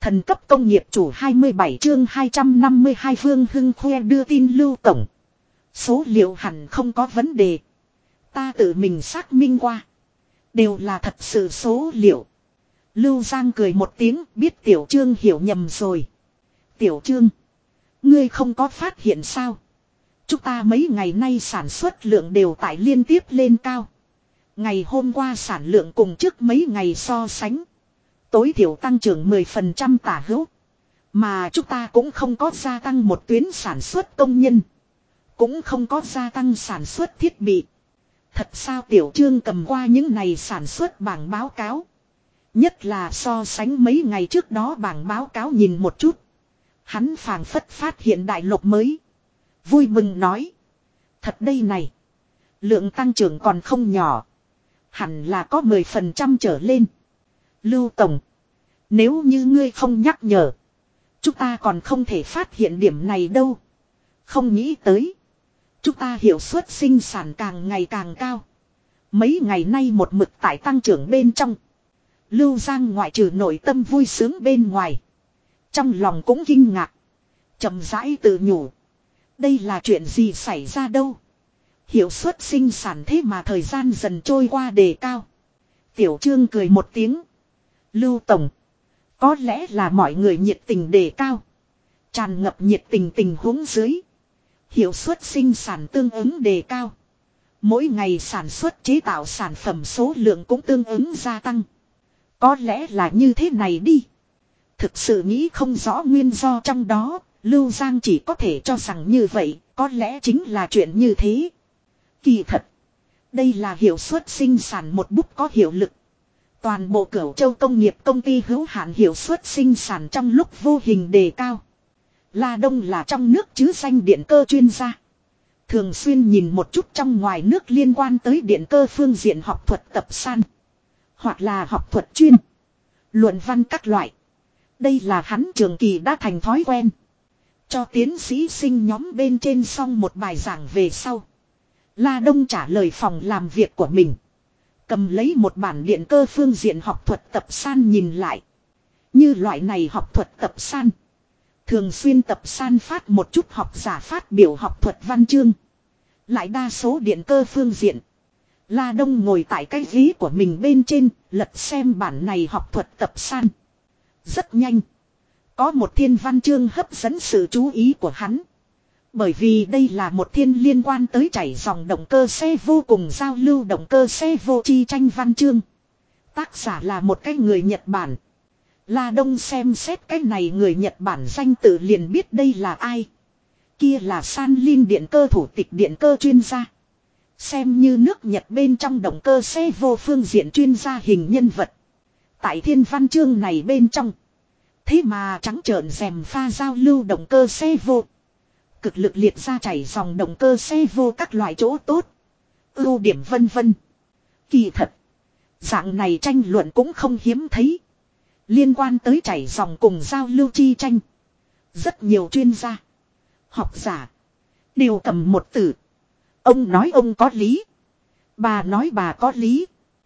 Thần cấp công nghiệp chủ 27 chương 252 Vương Hưng khoe đưa tin Lưu Tổng. Số liệu hẳn không có vấn đề. Ta tự mình xác minh qua. Đều là thật sự số liệu. Lưu Giang cười một tiếng, biết Tiểu Trương hiểu nhầm rồi. Tiểu Trương, ngươi không có phát hiện sao? Chúng ta mấy ngày nay sản xuất lượng đều tại liên tiếp lên cao. Ngày hôm qua sản lượng cùng trước mấy ngày so sánh. Tối thiểu tăng trưởng 10% tả hữu. Mà chúng ta cũng không có gia tăng một tuyến sản xuất công nhân. Cũng không có gia tăng sản xuất thiết bị. Thật sao Tiểu Trương cầm qua những này sản xuất bảng báo cáo. Nhất là so sánh mấy ngày trước đó bảng báo cáo nhìn một chút. Hắn phảng phất phát hiện đại lục mới. Vui mừng nói. Thật đây này. Lượng tăng trưởng còn không nhỏ. Hẳn là có 10% trở lên. Lưu Tổng. Nếu như ngươi không nhắc nhở. Chúng ta còn không thể phát hiện điểm này đâu. Không nghĩ tới. Chúng ta hiệu suất sinh sản càng ngày càng cao. Mấy ngày nay một mực tại tăng trưởng bên trong. Lưu Giang ngoại trừ nội tâm vui sướng bên ngoài. Trong lòng cũng kinh ngạc. Chậm rãi tự nhủ. Đây là chuyện gì xảy ra đâu. Hiệu suất sinh sản thế mà thời gian dần trôi qua đề cao. Tiểu Trương cười một tiếng. Lưu Tổng. Có lẽ là mọi người nhiệt tình đề cao. Tràn ngập nhiệt tình tình huống dưới. Hiệu suất sinh sản tương ứng đề cao. Mỗi ngày sản xuất chế tạo sản phẩm số lượng cũng tương ứng gia tăng. Có lẽ là như thế này đi. Thực sự nghĩ không rõ nguyên do trong đó. Lưu Giang chỉ có thể cho rằng như vậy. Có lẽ chính là chuyện như thế. Kỳ thật. Đây là hiệu suất sinh sản một bút có hiệu lực. Toàn bộ Cửu Châu công nghiệp công ty hữu hạn hiệu suất sinh sản trong lúc vô hình đề cao. La Đông là trong nước chứ danh điện cơ chuyên gia. Thường xuyên nhìn một chút trong ngoài nước liên quan tới điện cơ phương diện học thuật tập san. Hoặc là học thuật chuyên. Luận văn các loại. Đây là hắn trường kỳ đã thành thói quen. Cho tiến sĩ sinh nhóm bên trên xong một bài giảng về sau. La Đông trả lời phòng làm việc của mình. Cầm lấy một bản điện cơ phương diện học thuật tập san nhìn lại. Như loại này học thuật tập san. Thường xuyên tập san phát một chút học giả phát biểu học thuật văn chương. Lại đa số điện cơ phương diện. La Đông ngồi tại cái ghế của mình bên trên, lật xem bản này học thuật tập san. Rất nhanh. Có một thiên văn chương hấp dẫn sự chú ý của hắn. Bởi vì đây là một thiên liên quan tới chảy dòng động cơ xe vô cùng giao lưu động cơ xe vô chi tranh văn chương. Tác giả là một cái người Nhật Bản. La Đông xem xét cái này người Nhật Bản danh tự liền biết đây là ai. Kia là San Lin điện cơ thủ tịch điện cơ chuyên gia. Xem như nước Nhật bên trong động cơ xe vô phương diện chuyên gia hình nhân vật. Tại thiên văn chương này bên trong. Thế mà trắng trợn rèm pha giao lưu động cơ xe vô. Cực lực liệt ra chảy dòng động cơ xe vô các loại chỗ tốt. Ưu điểm vân vân. Kỳ thật. Dạng này tranh luận cũng không hiếm thấy. Liên quan tới chảy dòng cùng giao lưu chi tranh. Rất nhiều chuyên gia. Học giả. Đều cầm một từ. Ông nói ông có lý. Bà nói bà có lý.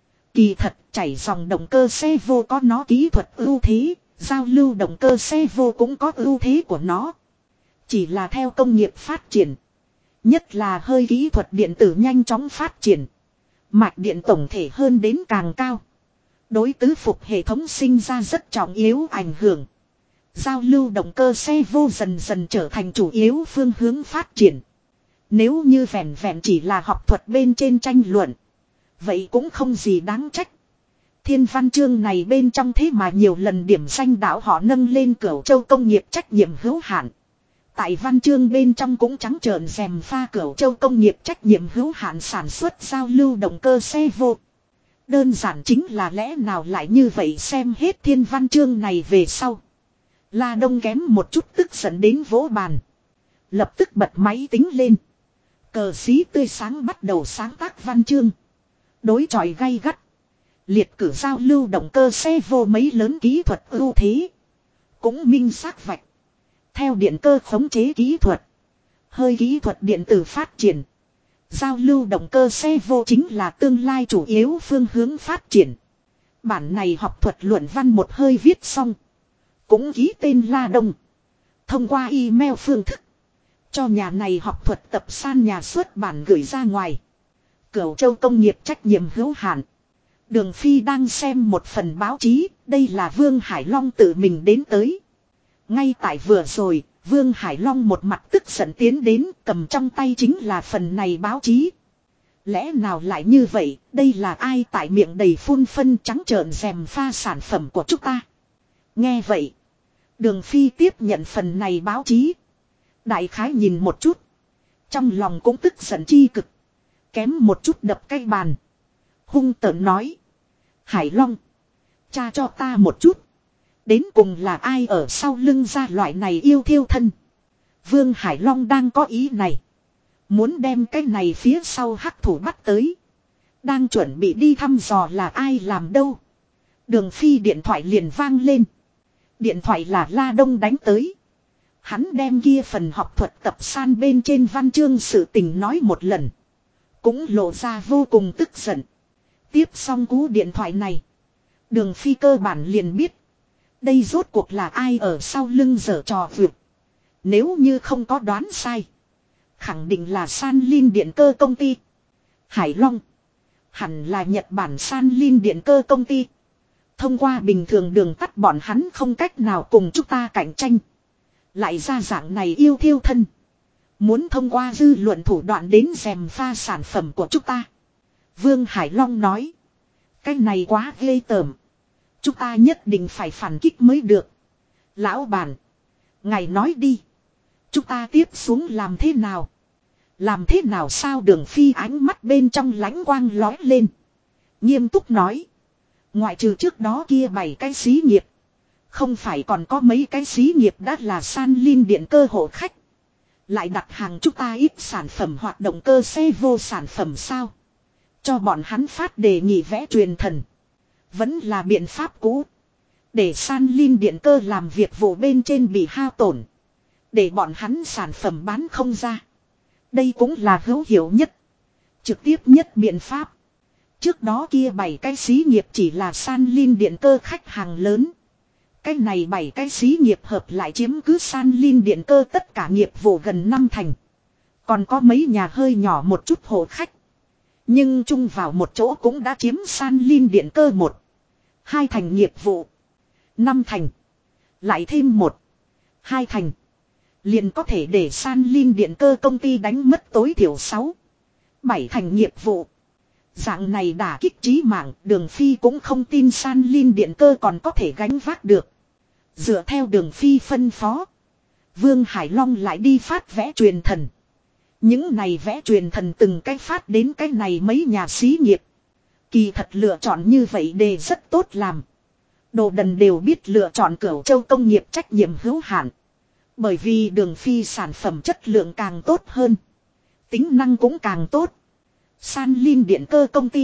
Kỳ thật chảy dòng động cơ xe vô có nó kỹ thuật ưu thế. Giao lưu động cơ xe vô cũng có ưu thế của nó. Chỉ là theo công nghiệp phát triển. Nhất là hơi kỹ thuật điện tử nhanh chóng phát triển. Mạch điện tổng thể hơn đến càng cao. Đối tứ phục hệ thống sinh ra rất trọng yếu ảnh hưởng. Giao lưu động cơ xe vô dần dần trở thành chủ yếu phương hướng phát triển. Nếu như vẹn vẹn chỉ là học thuật bên trên tranh luận. Vậy cũng không gì đáng trách. Thiên văn chương này bên trong thế mà nhiều lần điểm danh đạo họ nâng lên Cửu Châu công nghiệp trách nhiệm hữu hạn. Tại văn chương bên trong cũng trắng trợn rèm pha Cửu Châu công nghiệp trách nhiệm hữu hạn sản xuất giao lưu động cơ xe vô. Đơn giản chính là lẽ nào lại như vậy xem hết thiên văn chương này về sau. La Đông kém một chút tức giận đến vỗ bàn. Lập tức bật máy tính lên. Cờ xí tươi sáng bắt đầu sáng tác văn chương. Đối chọi gay gắt. Liệt cử giao lưu động cơ xe vô mấy lớn kỹ thuật ưu thế. Cũng minh xác vạch. Theo điện cơ khống chế kỹ thuật. Hơi kỹ thuật điện tử phát triển. Giao lưu động cơ xe vô chính là tương lai chủ yếu phương hướng phát triển. Bản này học thuật luận văn một hơi viết xong. cũng ký tên La Đông. Thông qua email phương thức. Cho nhà này học thuật tập san nhà xuất bản gửi ra ngoài. Cửu Châu Công nghiệp trách nhiệm hữu hạn. Đường Phi đang xem một phần báo chí. Đây là Vương Hải Long tự mình đến tới. Ngay tại vừa rồi, Vương Hải Long một mặt tức giận tiến đến, cầm trong tay chính là phần này báo chí. Lẽ nào lại như vậy, đây là ai tại miệng đầy phun phân trắng trợn rèm pha sản phẩm của chúng ta. Nghe vậy, Đường Phi tiếp nhận phần này báo chí. Đại khái nhìn một chút. Trong lòng cũng tức giận chi cực. Kém một chút đập cái bàn. Hung tợn nói. Hải Long. Cha cho ta một chút. Đến cùng là ai ở sau lưng ra loại này yêu thiêu thân. Vương Hải Long đang có ý này. Muốn đem cái này phía sau hắc thủ bắt tới. Đang chuẩn bị đi thăm dò là ai làm đâu. Đường Phi điện thoại liền vang lên. Điện thoại là La Đông đánh tới. Hắn đem kia phần học thuật tập san bên trên văn chương sự tình nói một lần. Cũng lộ ra vô cùng tức giận. Tiếp xong cú điện thoại này. Đường Phi cơ bản liền biết. Đây rốt cuộc là ai ở sau lưng giở trò vượt. Nếu như không có đoán sai. Khẳng định là San Lin Điện Cơ công ty. Hải Long. Hẳn là Nhật Bản San Lin Điện Cơ công ty. Thông qua bình thường đường tắt bọn hắn không cách nào cùng chúng ta cạnh tranh. Lại ra dạng này yêu thiêu thân. Muốn thông qua dư luận thủ đoạn đến dèm pha sản phẩm của chúng ta. Vương Hải Long nói. Cái này quá ghê tởm. Chúng ta nhất định phải phản kích mới được. Lão bản. Ngài nói đi. Chúng ta tiếp xuống làm thế nào? Làm thế nào sao Đường Phi ánh mắt bên trong lánh quang lói lên. Nghiêm túc nói. Ngoại trừ trước đó kia 7 cái xí nghiệp. Không phải còn có mấy cái xí nghiệp đã là San Lin Điện Cơ hộ khách. Lại đặt hàng chúng ta ít sản phẩm hoạt động cơ xe vô sản phẩm sao? Cho bọn hắn phát đề nghị vẽ truyền thần. Vẫn là biện pháp cũ. Để San Lin Điện Cơ làm việc vụ bên trên bị hao tổn. Để bọn hắn sản phẩm bán không ra. Đây cũng là hữu hiệu nhất. Trực tiếp nhất biện pháp. Trước đó kia 7 cái xí nghiệp chỉ là San Lin Điện Cơ khách hàng lớn. Cái này 7 cái xí nghiệp hợp lại chiếm cứ San Lin Điện Cơ tất cả nghiệp vụ gần 5 thành. Còn có mấy nhà hơi nhỏ một chút hộ khách. Nhưng chung vào một chỗ cũng đã chiếm San Lin Điện Cơ 1, 2 thành nghiệp vụ. 5 thành. Lại thêm 1, 2 thành. Liền có thể để San Lin Điện Cơ công ty đánh mất tối thiểu 6, 7 thành nghiệp vụ. Dạng này đả kích chí mạng, Đường Phi cũng không tin San Lin Điện Cơ còn có thể gánh vác được. Dựa theo Đường Phi phân phó. Vương Hải Long lại đi phát vẽ truyền thần. Những này vẽ truyền thần từng cách phát đến cái này mấy nhà xí nghiệp. Kỳ thật lựa chọn như vậy đề rất tốt làm. Đồ đần đều biết lựa chọn Cửu Châu Công nghiệp trách nhiệm hữu hạn. Bởi vì Đường Phi sản phẩm chất lượng càng tốt hơn. Tính năng cũng càng tốt. San Lin Điện Cơ công ty.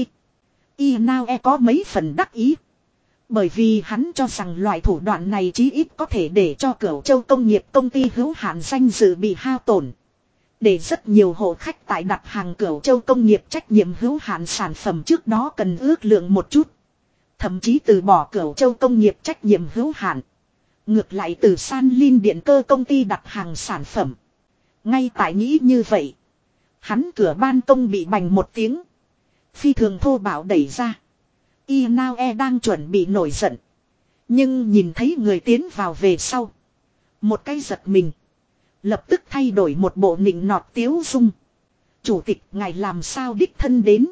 Inaue có mấy phần đắc ý. Bởi vì hắn cho rằng loại thủ đoạn này chí ít có thể để cho Cửu Châu Công nghiệp công ty hữu hạn danh dự bị hao tổn. Để rất nhiều hộ khách tại đặt hàng Cửu Châu Công nghiệp trách nhiệm hữu hạn sản phẩm trước đó cần ước lượng một chút. Thậm chí từ bỏ Cửu Châu Công nghiệp trách nhiệm hữu hạn. Ngược lại từ San Lin Điện Cơ công ty đặt hàng sản phẩm. Ngay tại nghĩ như vậy. Hắn cửa ban công bị bành một tiếng. Phi thường thô bạo đẩy ra. Inaue đang chuẩn bị nổi giận. Nhưng nhìn thấy người tiến vào về sau. Một cái giật mình. Lập tức thay đổi một bộ nịnh nọt tiếu dung. Chủ tịch ngài làm sao đích thân đến.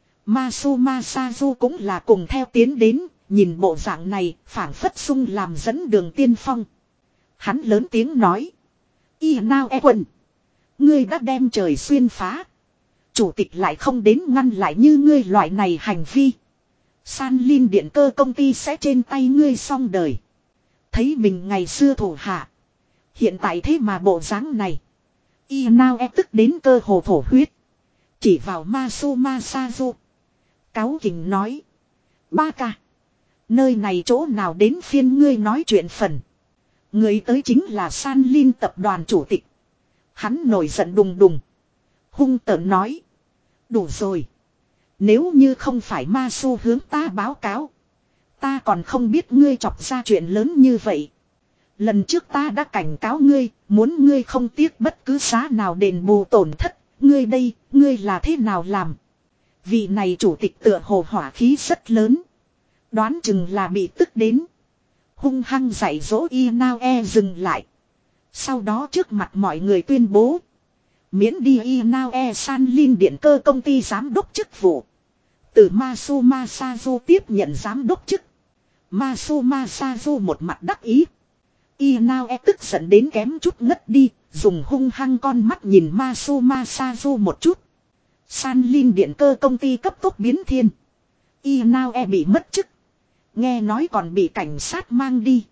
Masuma Sazu cũng là cùng theo tiến đến. Nhìn bộ dạng này phảng phất sung làm dẫn đường tiên phong. Hắn lớn tiếng nói. Inaue quần. Ngươi đã đem trời xuyên phá. Chủ tịch lại không đến ngăn lại như ngươi loại này hành vi. San Lin Điện Cơ công ty sẽ trên tay ngươi xong đời. Thấy mình ngày xưa thủ hạ. Hiện tại thế mà bộ dáng này. Inaue tức đến cơ hồ thổ huyết. Chỉ vào Masuma Sazu. Cáu kỉnh nói. Ba ca. Nơi này chỗ nào đến phiên ngươi nói chuyện phần. Người tới chính là San Lin tập đoàn chủ tịch. Hắn nổi giận đùng đùng. Hung tợn nói. Đủ rồi. Nếu như không phải Masu hướng ta báo cáo. Ta còn không biết ngươi chọc ra chuyện lớn như vậy. Lần trước ta đã cảnh cáo ngươi, muốn ngươi không tiếc bất cứ giá nào đền bù tổn thất, ngươi đây, ngươi là thế nào làm? Vị này chủ tịch tựa hồ hỏa khí rất lớn. Đoán chừng là bị tức đến. Hung hăng dạy dỗ Inaue dừng lại. Sau đó trước mặt mọi người tuyên bố. Miễn đi Inaue San Linh điện cơ công ty giám đốc chức vụ. Từ Masuma Sazu tiếp nhận giám đốc chức. Masuma Sazu một mặt đắc ý. Inaue tức giận đến kém chút ngất đi. Dùng hung hăng con mắt nhìn Masuma Sazu một chút. San Linh điện cơ công ty cấp tốc biến thiên. Inaue bị mất chức. Nghe nói còn bị cảnh sát mang đi.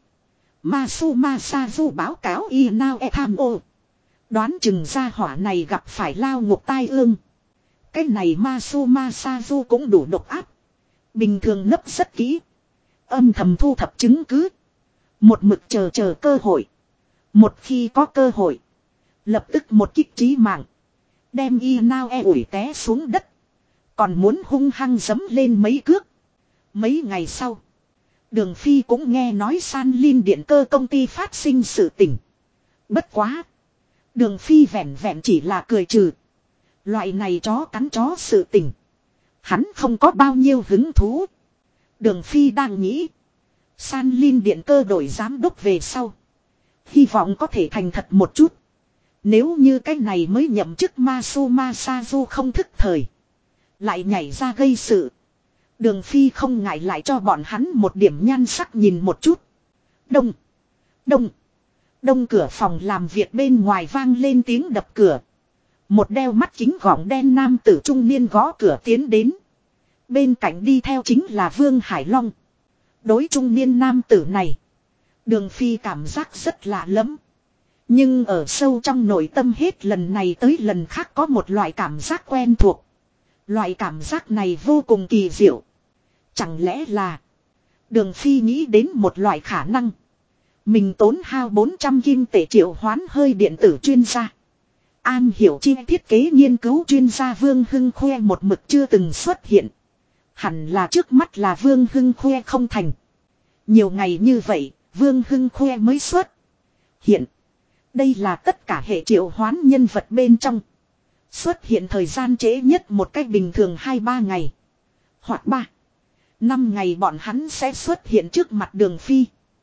Masuma Sazu báo cáo Inaue tham ô. Đoán chừng gia hỏa này gặp phải lao ngục tai ương. Cái này Masuma Sazu cũng đủ độc áp. Bình thường nấp rất kỹ. Âm thầm thu thập chứng cứ. Một mực chờ cơ hội. Một khi có cơ hội. Lập tức một kích trí mạng. Đem Inaue ủi té xuống đất. Còn muốn hung hăng giẫm lên mấy cước. Mấy ngày sau. Đường Phi cũng nghe nói San Linh điện cơ công ty phát sinh sự tình. Bất quá. Đường Phi vẹn vẹn chỉ là cười trừ. Loại này chó cắn chó sự tình. Hắn không có bao nhiêu hứng thú. Đường Phi đang nghĩ. San Linh điện cơ đổi giám đốc về sau. Hy vọng có thể thành thật một chút. Nếu như cái này mới nhậm chức Masuma Sazu không thức thời. Lại nhảy ra gây sự. Đường Phi không ngại lại cho bọn hắn một điểm nhan sắc nhìn một chút. Đông. Đông. Đông cửa phòng làm việc bên ngoài vang lên tiếng đập cửa. Một đeo mắt kính gọng đen nam tử trung niên gõ cửa tiến đến. Bên cạnh đi theo chính là Vương Hải Long. Đối trung niên nam tử này. Đường Phi cảm giác rất lạ lẫm. Nhưng ở sâu trong nội tâm hết lần này tới lần khác có một loại cảm giác quen thuộc. Loại cảm giác này vô cùng kỳ diệu. Chẳng lẽ là. Đường Phi nghĩ đến một loại khả năng. Mình tốn hao 400 kim tệ triệu hoán hơi điện tử chuyên gia. An hiểu chi thiết kế nghiên cứu chuyên gia Vương Hưng Khoe một mực chưa từng xuất hiện. Hẳn là trước mắt là Vương Hưng Khoe không thành. Nhiều ngày như vậy, Vương Hưng Khoe mới xuất hiện. Đây là tất cả hệ triệu hoán nhân vật bên trong. Xuất hiện thời gian trễ nhất một cách bình thường 2-3 ngày. Hoặc 3-5 ngày bọn hắn sẽ xuất hiện trước mặt Đường Phi.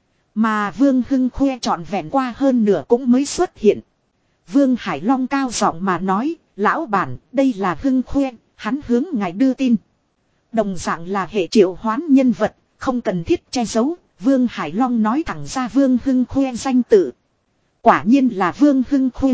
Mà Vương Hưng Khoe trọn vẹn qua hơn nửa cũng mới xuất hiện. Vương Hải Long cao giọng mà nói, lão bản, đây là Hưng Khoe, hắn hướng ngài đưa tin. Đồng dạng là hệ triệu hoán nhân vật, không cần thiết che giấu, Vương Hải Long nói thẳng ra Vương Hưng Khoe danh tự. Quả nhiên là Vương Hưng Khoe.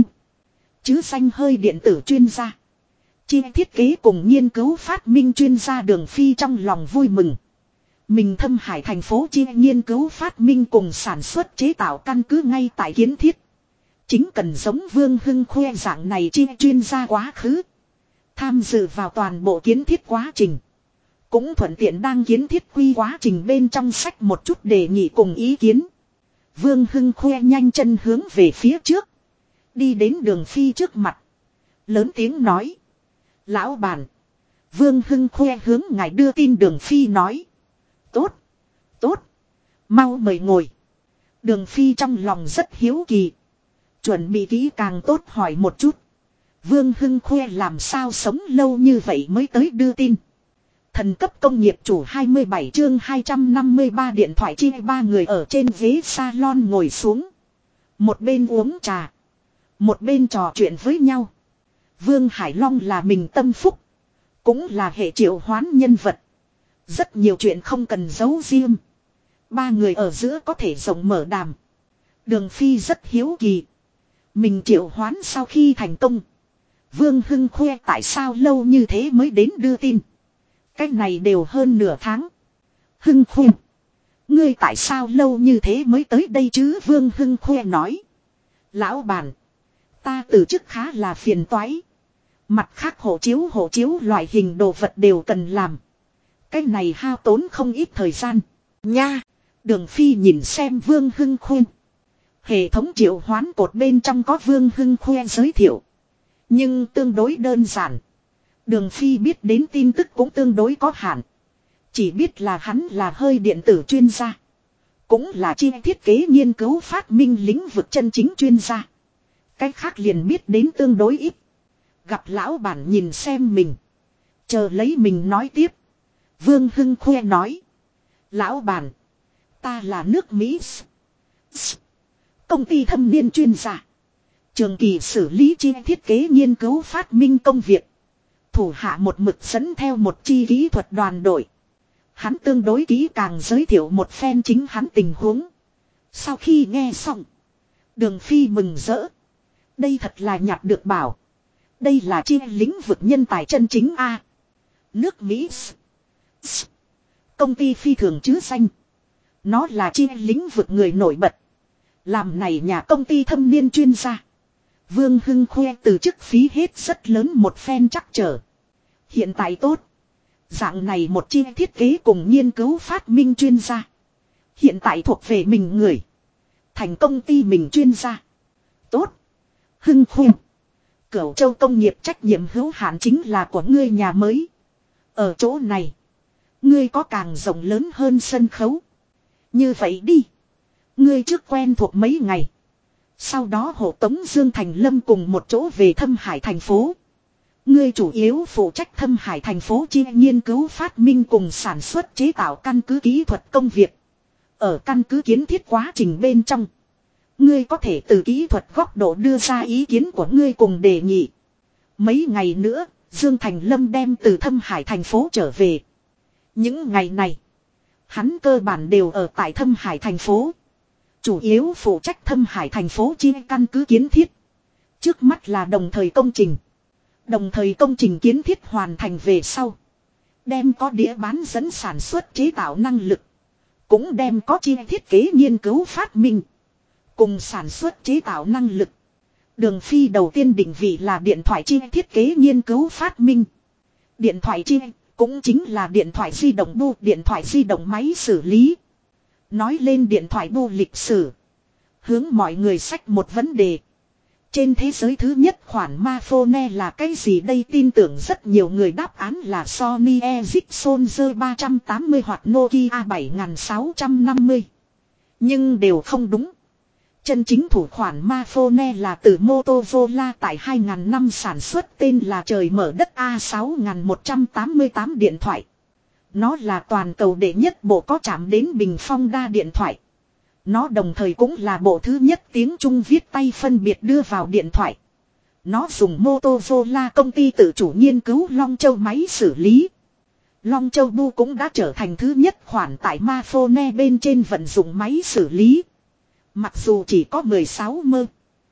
Chứ danh hơi điện tử chuyên gia. Chi thiết kế cùng nghiên cứu phát minh chuyên gia Đường Phi trong lòng vui mừng. Mình Thâm Hải thành phố chi nghiên cứu phát minh cùng sản xuất chế tạo căn cứ ngay tại Kiến Thiết. Chính cần giống Vương Hưng Khoe dạng này chi chuyên gia quá khứ. Tham dự vào toàn bộ kiến thiết quá trình. Cũng thuận tiện đang kiến thiết quy quá trình bên trong sách một chút đề nghị cùng ý kiến. Vương Hưng Khoe nhanh chân hướng về phía trước. Đi đến Đường Phi trước mặt. Lớn tiếng nói. Lão bản. Vương Hưng Khoe hướng ngài đưa tin Đường Phi nói. Tốt. Tốt. Mau mời ngồi. Đường Phi trong lòng rất hiếu kỳ. Chuẩn bị kỹ càng tốt hỏi một chút. Vương Hưng Khoe làm sao sống lâu như vậy mới tới đưa tin. Thần cấp công nghiệp chủ 27 chương 253 điện thoại chi ba người ở trên ghế salon ngồi xuống. Một bên uống trà. Một bên trò chuyện với nhau. Vương Hải Long là mình tâm phúc. Cũng là hệ triệu hoán nhân vật. Rất nhiều chuyện không cần giấu riêng. Ba người ở giữa có thể rộng mở đàm. Đường Phi rất hiếu kỳ. Mình triệu hoán sau khi thành công. Vương Hưng Khoe tại sao lâu như thế mới đến đưa tin. Cái này đều hơn nửa tháng. Hưng Khoe. Ngươi tại sao lâu như thế mới tới đây chứ Vương Hưng Khoe nói. Lão bản. Ta từ chức khá là phiền toái. Mặt khác hộ chiếu loại hình đồ vật đều cần làm. Cái này hao tốn không ít thời gian. Nha. Đường Phi nhìn xem Vương Hưng Khoe. Hệ thống triệu hoán cột bên trong có Vương Hưng Khoe giới thiệu. Nhưng tương đối đơn giản. Đường Phi biết đến tin tức cũng tương đối có hạn. Chỉ biết là hắn là hơi điện tử chuyên gia. Cũng là chi thiết kế nghiên cứu phát minh lĩnh vực chân chính chuyên gia. Cái khác liền biết đến tương đối ít. Gặp lão bản nhìn xem mình. Chờ lấy mình nói tiếp. Vương Hưng khoe nói. Lão bản. Ta là nước Mỹ. Công ty thâm niên chuyên gia. Trường kỳ xử lý chi thiết kế nghiên cứu phát minh công việc. Thủ hạ một mực dẫn theo một chi kỹ thuật đoàn đội. Hắn tương đối kỹ càng giới thiệu một phen chính hắn tình huống. Sau khi nghe xong. Đường Phi mừng rỡ. Đây thật là nhặt được bảo. Đây là chi lĩnh vực nhân tài chân chính A. Nước Mỹ. Công ty phi thường chứ danh. Nó là chi lĩnh vực người nổi bật. Làm này nhà công ty thâm niên chuyên gia. Vương Hưng khoe từ chức phí hết rất lớn một phen chắc trở. Hiện tại tốt. Dạng này một chi thiết kế cùng nghiên cứu phát minh chuyên gia. Hiện tại thuộc về mình người. Thành công ty mình chuyên gia. Tốt. Hưng khoe. Cửu Châu công nghiệp trách nhiệm hữu hạn chính là của ngươi nhà mới. Ở chỗ này. Ngươi có càng rộng lớn hơn sân khấu. Như vậy đi. Ngươi trước quen thuộc mấy ngày. Sau đó hộ tống Dương Thành Lâm cùng một chỗ về Thâm Hải thành phố. Ngươi chủ yếu phụ trách Thâm Hải thành phố chi nghiên cứu phát minh cùng sản xuất chế tạo căn cứ kỹ thuật công việc. Ở căn cứ kiến thiết quá trình bên trong. Ngươi có thể từ kỹ thuật góc độ đưa ra ý kiến của ngươi cùng đề nghị. Mấy ngày nữa, Dương Thành Lâm đem từ Thâm Hải thành phố trở về. Những ngày này, hắn cơ bản đều ở tại Thâm Hải thành phố. Chủ yếu phụ trách Thâm Hải thành phố chi căn cứ kiến thiết. Trước mắt là đồng thời công trình. Đồng thời công trình kiến thiết hoàn thành về sau. Đem có đĩa bán dẫn sản xuất chế tạo năng lực. Cũng đem có chi thiết kế nghiên cứu phát minh. Cùng sản xuất chế tạo năng lực. Đường Phi đầu tiên định vị là điện thoại chi thiết kế nghiên cứu phát minh. Điện thoại chi cũng chính là điện thoại di động bu, điện thoại di động máy xử lý. Nói lên điện thoại bu lịch sử. Hướng mọi người xách một vấn đề. Trên thế giới thứ nhất khoản smartphone là cái gì đây, tin tưởng rất nhiều người đáp án là Sony Ericsson Z380 hoặc Nokia 7650. Nhưng đều không đúng. Chân chính thủ khoản smartphone là từ Motorola tại 2000 năm sản xuất, tên là trời mở đất A6188 điện thoại. Nó là toàn cầu đệ nhất bộ có chạm đến bình phong đa điện thoại. Nó đồng thời cũng là bộ thứ nhất tiếng Trung viết tay phân biệt đưa vào điện thoại. Nó dùng Motorola công ty tự chủ nghiên cứu Long Châu máy xử lý. Long Châu Bu cũng đã trở thành thứ nhất khoản tại smartphone bên trên vận dụng máy xử lý. Mặc dù chỉ có 16 mơ.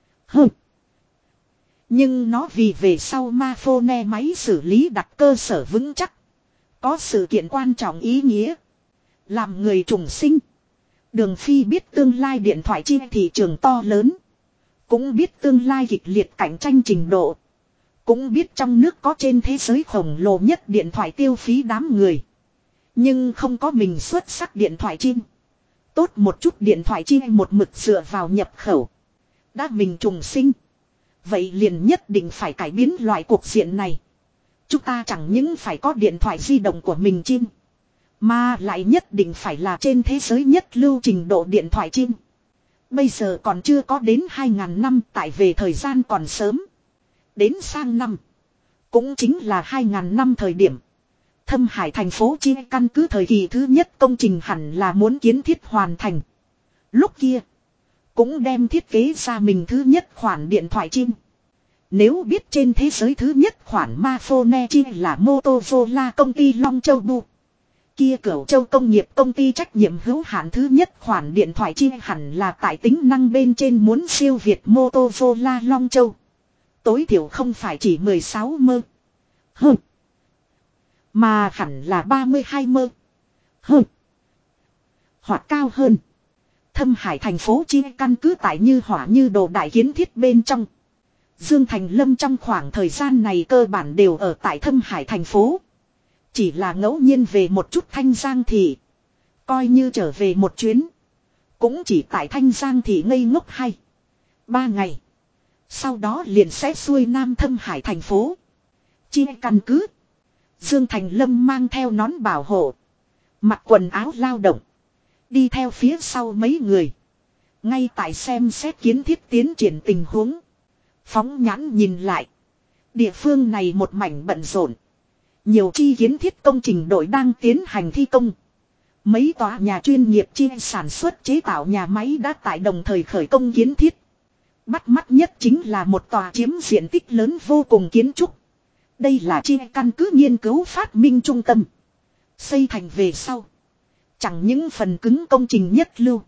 Nhưng nó vì về sau smartphone máy xử lý đặt cơ sở vững chắc. Có sự kiện quan trọng ý nghĩa. Làm người trùng sinh. Đường Phi biết tương lai điện thoại chi thị trường to lớn. Cũng biết tương lai kịch liệt cạnh tranh trình độ. Cũng biết trong nước có trên thế giới khổng lồ nhất điện thoại tiêu phí đám người. Nhưng không có mình xuất sắc điện thoại chi. Tốt một chút điện thoại chi một mực dựa vào nhập khẩu. Đã mình trùng sinh. Vậy liền nhất định phải cải biến loại cuộc diện này. Chúng ta chẳng những phải có điện thoại di động của mình chim. Mà lại nhất định phải là trên thế giới nhất lưu trình độ điện thoại chim. Bây giờ còn chưa có đến 2000 năm, tại về thời gian còn sớm. Đến sang năm. Cũng chính là 2000 năm thời điểm. Thâm Hải thành phố chi căn cứ thời kỳ thứ nhất công trình hẳn là muốn kiến thiết hoàn thành. Lúc kia. Cũng đem thiết kế ra mình thứ nhất khoản điện thoại chim. Nếu biết trên thế giới thứ nhất khoản smartphone chi là Motorola công ty Long Châu Bu. Kia Cửu Châu công nghiệp công ty trách nhiệm hữu hạn thứ nhất khoản điện thoại chi hẳn là tại tính năng bên trên muốn siêu việt Motorola Long Châu. Tối thiểu không phải chỉ 16 mơ. Mà hẳn là 32 mơ. Hoặc cao hơn. Thâm Hải thành phố chi căn cứ tại như hỏa như đồ đại kiến thiết bên trong. Dương Thành Lâm trong khoảng thời gian này cơ bản đều ở tại Thâm Hải thành phố. Chỉ là ngẫu nhiên về một chút Thanh Giang Thị. Coi như trở về một chuyến. Cũng chỉ tại Thanh Giang Thị ngây ngốc 2-3 ngày. Sau đó liền sẽ xuôi Nam Thâm Hải thành phố. Chi căn cứ. Dương Thành Lâm mang theo nón bảo hộ. Mặc quần áo lao động. Đi theo phía sau mấy người. Ngay tại xem xét kiến thiết tiến triển tình huống. Phóng nhãn nhìn lại. Địa phương này một mảnh bận rộn. Nhiều chi kiến thiết công trình đội đang tiến hành thi công. Mấy tòa nhà chuyên nghiệp chi sản xuất chế tạo nhà máy đã tại đồng thời khởi công kiến thiết. Bắt mắt nhất chính là một tòa chiếm diện tích lớn vô cùng kiến trúc. Đây là chi căn cứ nghiên cứu phát minh trung tâm. Xây thành về sau. Chẳng những phần cứng công trình nhất lưu.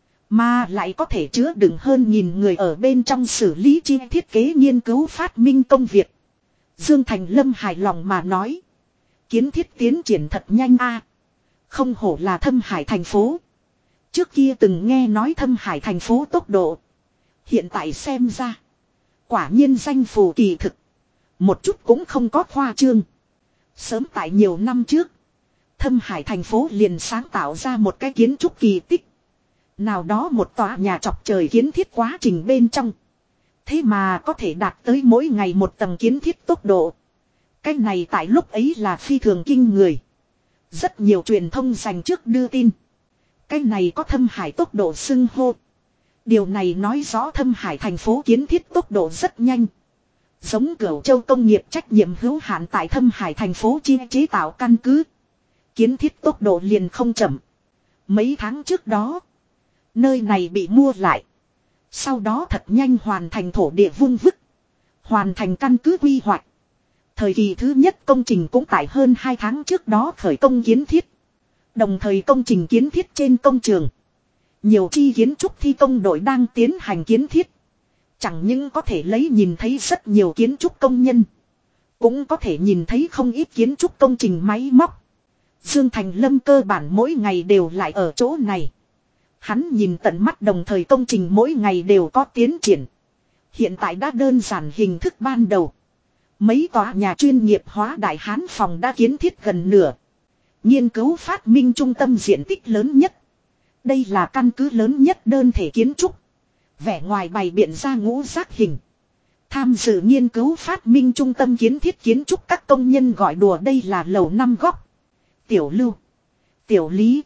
Mà lại có thể chứa đựng hơn 1000 người ở bên trong xử lý chi thiết kế nghiên cứu phát minh công việc. Dương Thành Lâm hài lòng mà nói. Kiến thiết tiến triển thật nhanh a. Không hổ là Thâm Hải thành phố. Trước kia từng nghe nói Thâm Hải thành phố tốc độ. Hiện tại xem ra. Quả nhiên danh phù kỳ thực. Một chút cũng không có khoa trương. Sớm tại nhiều năm trước. Thâm Hải thành phố liền sáng tạo ra một cái kiến trúc kỳ tích. Nào đó một tòa nhà chọc trời kiến thiết quá trình bên trong. Thế mà có thể đạt tới mỗi ngày một tầng kiến thiết tốc độ. Cái này tại lúc ấy là phi thường kinh người. Rất nhiều truyền thông dành trước đưa tin. Cái này có Thâm Hải tốc độ xưng hô. Điều này nói rõ Thâm Hải thành phố kiến thiết tốc độ rất nhanh. Giống Cửu Châu công nghiệp trách nhiệm hữu hạn tại Thâm Hải thành phố chế tạo căn cứ. Kiến thiết tốc độ liền không chậm. Mấy tháng trước đó. Nơi này bị mua lại. Sau đó thật nhanh hoàn thành thổ địa vung vức. Hoàn thành căn cứ quy hoạch. Thời kỳ thứ nhất công trình cũng tại hơn 2 tháng trước đó khởi công kiến thiết. Đồng thời công trình kiến thiết trên công trường. Nhiều chi kiến trúc thi công đội đang tiến hành kiến thiết. Chẳng những có thể lấy nhìn thấy rất nhiều kiến trúc công nhân. Cũng có thể nhìn thấy không ít kiến trúc công trình máy móc. Dương Thành Lâm cơ bản mỗi ngày đều lại ở chỗ này. Hắn nhìn tận mắt đồng thời công trình mỗi ngày đều có tiến triển. Hiện tại đã đơn giản hình thức ban đầu. Mấy tòa nhà chuyên nghiệp hóa Đại Hán phòng đã kiến thiết gần nửa. Nghiên cứu phát minh trung tâm diện tích lớn nhất. Đây là căn cứ lớn nhất đơn thể kiến trúc. Vẻ ngoài bày biện ra ngũ giác hình. Tham dự nghiên cứu phát minh trung tâm kiến thiết kiến trúc các công nhân gọi đùa đây là lầu 5 góc. Tiểu Lưu. Tiểu Lý.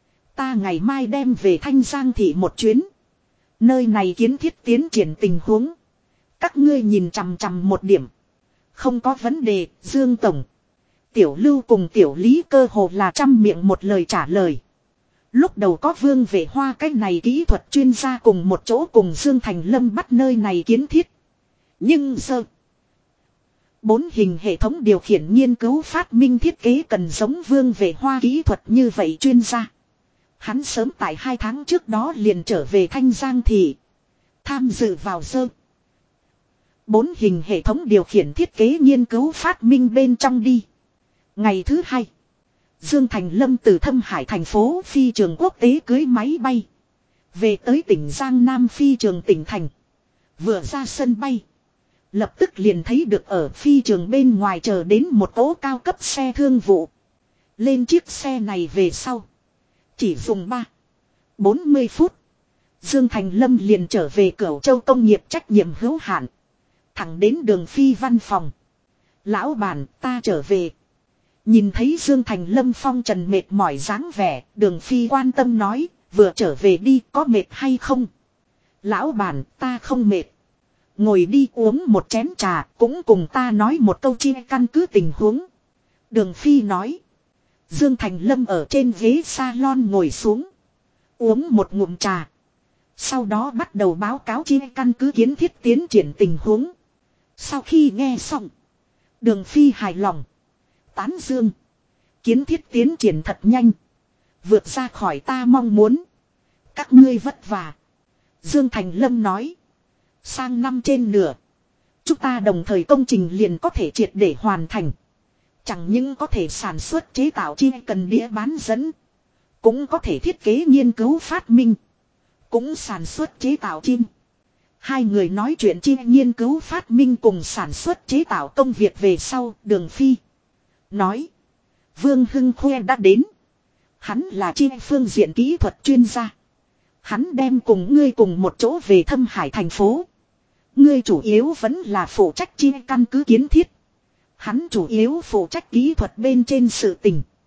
Ta ngày mai đem về Thanh Giang thị một chuyến. Nơi này kiến thiết tiến triển tình huống. Các ngươi nhìn chằm chằm một điểm. Không có vấn đề, Dương Tổng. Tiểu Lưu cùng Tiểu Lý cơ hồ là trăm miệng một lời trả lời. Lúc đầu có Vương Vệ Hoa cái này kỹ thuật chuyên gia cùng một chỗ cùng Dương Thành Lâm bắt nơi này kiến thiết. Nhưng giờ 4 hình hệ thống điều khiển nghiên cứu phát minh thiết kế cần giống Vương Vệ Hoa kỹ thuật như vậy chuyên gia. Hắn sớm tại 2 tháng trước đó liền trở về Thanh Giang thị. Tham dự vào sơ 4 hình hệ thống điều khiển thiết kế nghiên cứu phát minh bên trong đi. Ngày thứ 2. Dương Thành Lâm từ Thâm Hải thành phố phi trường quốc tế cưới máy bay. Về tới tỉnh Giang Nam phi trường tỉnh thành. Vừa ra sân bay. Lập tức liền thấy được ở phi trường bên ngoài chờ đến một cỗ cao cấp xe thương vụ. Lên chiếc xe này về sau. Chỉ dùng 40 phút. Dương Thành Lâm liền trở về Cửu Châu công nghiệp trách nhiệm hữu hạn. Thẳng đến Đường Phi văn phòng. Lão bản ta trở về. Nhìn thấy Dương Thành Lâm phong trần mệt mỏi dáng vẻ. Đường Phi quan tâm nói. Vừa trở về đi có mệt hay không? Lão bản ta không mệt. Ngồi đi uống một chén trà. Cũng cùng ta nói một câu chia căn cứ tình huống. Đường Phi nói. Dương Thành Lâm ở trên ghế salon ngồi xuống. Uống một ngụm trà. Sau đó bắt đầu báo cáo chia căn cứ kiến thiết tiến triển tình huống. Sau khi nghe xong. Đường Phi hài lòng. Tán dương. Kiến thiết tiến triển thật nhanh. Vượt ra khỏi ta mong muốn. Các ngươi vất vả. Dương Thành Lâm nói. Sang năm trên nửa. Chúng ta đồng thời công trình liền có thể triệt để hoàn thành. Chẳng những có thể sản xuất chế tạo chi cần đĩa bán dẫn. Cũng có thể thiết kế nghiên cứu phát minh. Cũng sản xuất chế tạo chim. Hai người nói chuyện chi nghiên cứu phát minh cùng sản xuất chế tạo công việc về sau. Đường Phi nói. Vương Hưng Khoe đã đến. Hắn là chi phương diện kỹ thuật chuyên gia. Hắn đem cùng ngươi cùng một chỗ về Thâm Hải thành phố. Ngươi chủ yếu vẫn là phụ trách chi căn cứ kiến thiết. Hắn chủ yếu phụ trách kỹ thuật bên trên sự tình.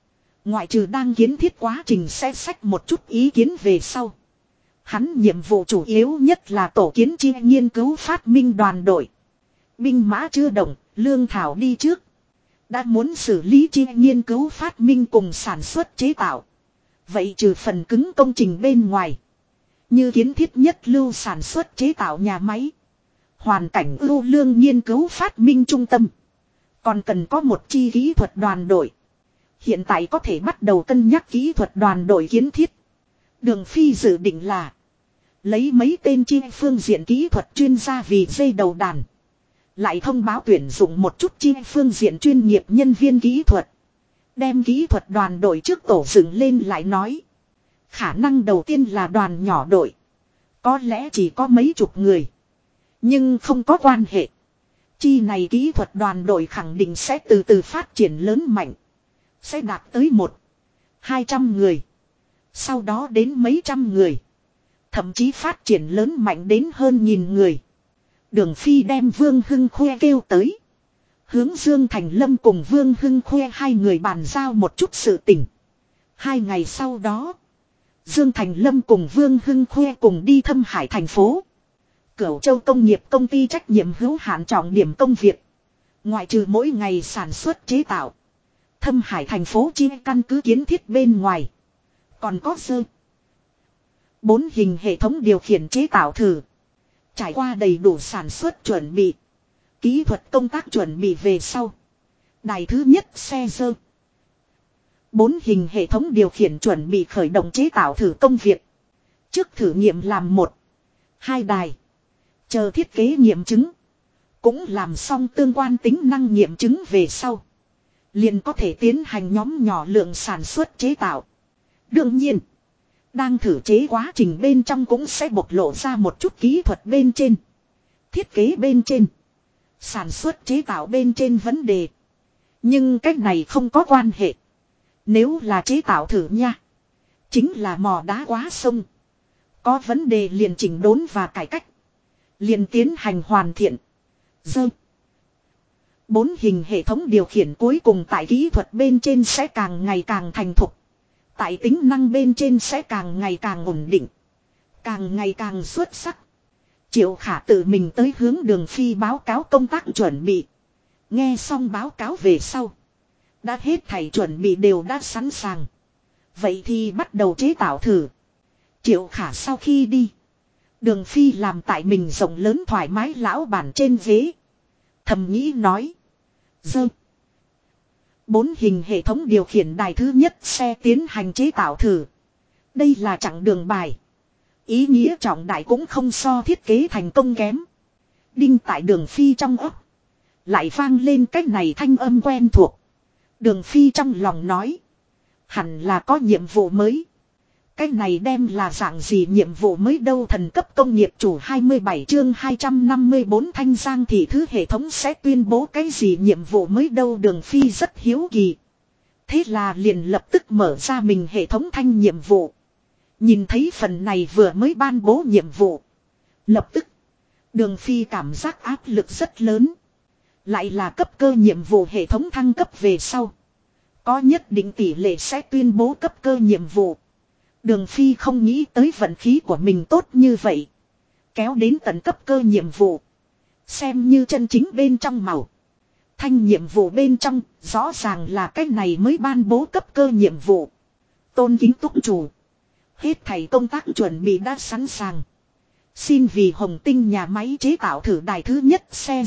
Ngoại trừ đang kiến thiết quá trình sẽ sách một chút ý kiến về sau. Hắn nhiệm vụ chủ yếu nhất là tổ kiến chi nghiên cứu phát minh đoàn đội. Binh mã chưa động, lương thảo đi trước. Đã muốn xử lý chi nghiên cứu phát minh cùng sản xuất chế tạo. Vậy trừ phần cứng công trình bên ngoài. Như kiến thiết nhất lưu sản xuất chế tạo nhà máy. Hoàn cảnh ưu lương nghiên cứu phát minh trung tâm. Còn cần có một chi kỹ thuật đoàn đội. Hiện tại có thể bắt đầu cân nhắc kỹ thuật đoàn đội kiến thiết. Đường Phi dự định là lấy mấy tên chi phương diện kỹ thuật chuyên gia vì dây đầu đàn. Lại thông báo tuyển dụng một chút chi phương diện chuyên nghiệp nhân viên kỹ thuật. Đem kỹ thuật đoàn đội trước tổ dựng lên lại nói. Khả năng đầu tiên là đoàn nhỏ đội. Có lẽ chỉ có mấy chục người. Nhưng không có quan hệ. Chi này kỹ thuật đoàn đội khẳng định sẽ từ từ phát triển lớn mạnh. Sẽ đạt tới 100-200 người. Sau đó đến mấy trăm người. Thậm chí phát triển lớn mạnh đến hơn 1000 người. Đường Phi đem Vương Hưng Khuê kêu tới. Hướng Dương Thành Lâm cùng Vương Hưng Khuê hai người bàn giao một chút sự tình. 2 ngày sau đó. Dương Thành Lâm cùng Vương Hưng Khuê cùng đi Thâm Hải thành phố. Cửu Châu Công nghiệp công ty trách nhiệm hữu hạn trọng điểm công việc. Ngoại trừ mỗi ngày sản xuất chế tạo. Thâm Hải thành phố chi căn cứ kiến thiết bên ngoài. Còn có 4 hình hệ thống điều khiển chế tạo thử. Trải qua đầy đủ sản xuất chuẩn bị. Kỹ thuật công tác chuẩn bị về sau. Đài thứ nhất xe 4 hình hệ thống điều khiển chuẩn bị khởi động chế tạo thử công việc. Trước thử nghiệm làm 1-2 đài. Chờ thiết kế nghiệm chứng. Cũng làm xong tương quan tính năng nghiệm chứng về sau. Liền có thể tiến hành nhóm nhỏ lượng sản xuất chế tạo. Đương nhiên. Đang thử chế quá trình bên trong cũng sẽ bộc lộ ra một chút kỹ thuật bên trên. Thiết kế bên trên. Sản xuất chế tạo bên trên vấn đề. Nhưng cách này không có quan hệ. Nếu là chế tạo thử nha. Chính là mò đá quá sông. Có vấn đề liền chỉnh đốn và cải cách. Liền tiến hành hoàn thiện. 4 hình hệ thống điều khiển cuối cùng tại kỹ thuật bên trên sẽ càng ngày càng thành thục. Tại tính năng bên trên sẽ càng ngày càng ổn định. Càng ngày càng xuất sắc. Triệu Khả tự mình tới hướng Đường Phi báo cáo công tác chuẩn bị. Nghe xong báo cáo về sau. Đã hết thảy chuẩn bị đều đã sẵn sàng. Vậy thì bắt đầu chế tạo thử. Triệu Khả sau khi đi. Đường Phi làm tại mình rộng lớn thoải mái lão bản trên ghế. Thầm nghĩ nói. 4 hình hệ thống điều khiển đài thứ nhất xe tiến hành chế tạo thử. Đây là chặng đường bài. Ý nghĩa trọng đại cũng không so thiết kế thành công kém. Đinh tại Đường Phi trong óc. Lại vang lên cái này thanh âm quen thuộc. Đường Phi trong lòng nói. Hẳn là có nhiệm vụ mới. Cái này đem là dạng gì nhiệm vụ mới đâu thần cấp công nghiệp chủ 27 chương 254 Thanh Giang thị thứ hệ thống sẽ tuyên bố cái gì nhiệm vụ mới đâu Đường Phi rất hiếu kỳ. Thế là liền lập tức mở ra mình hệ thống thanh nhiệm vụ. Nhìn thấy phần này vừa mới ban bố nhiệm vụ. Lập tức Đường Phi cảm giác áp lực rất lớn. Lại là cấp cơ nhiệm vụ hệ thống thăng cấp về sau. Có nhất định tỷ lệ sẽ tuyên bố cấp cơ nhiệm vụ. Đường Phi không nghĩ tới vận khí của mình tốt như vậy. Kéo đến tận cấp cơ nhiệm vụ. Xem như chân chính bên trong màu. Thanh nhiệm vụ bên trong, rõ ràng là cái này mới ban bố cấp cơ nhiệm vụ. Tôn kính túc chủ. Hết thảy công tác chuẩn bị đã sẵn sàng. Xin vì Hồng Tinh nhà máy chế tạo thử đài thứ nhất xe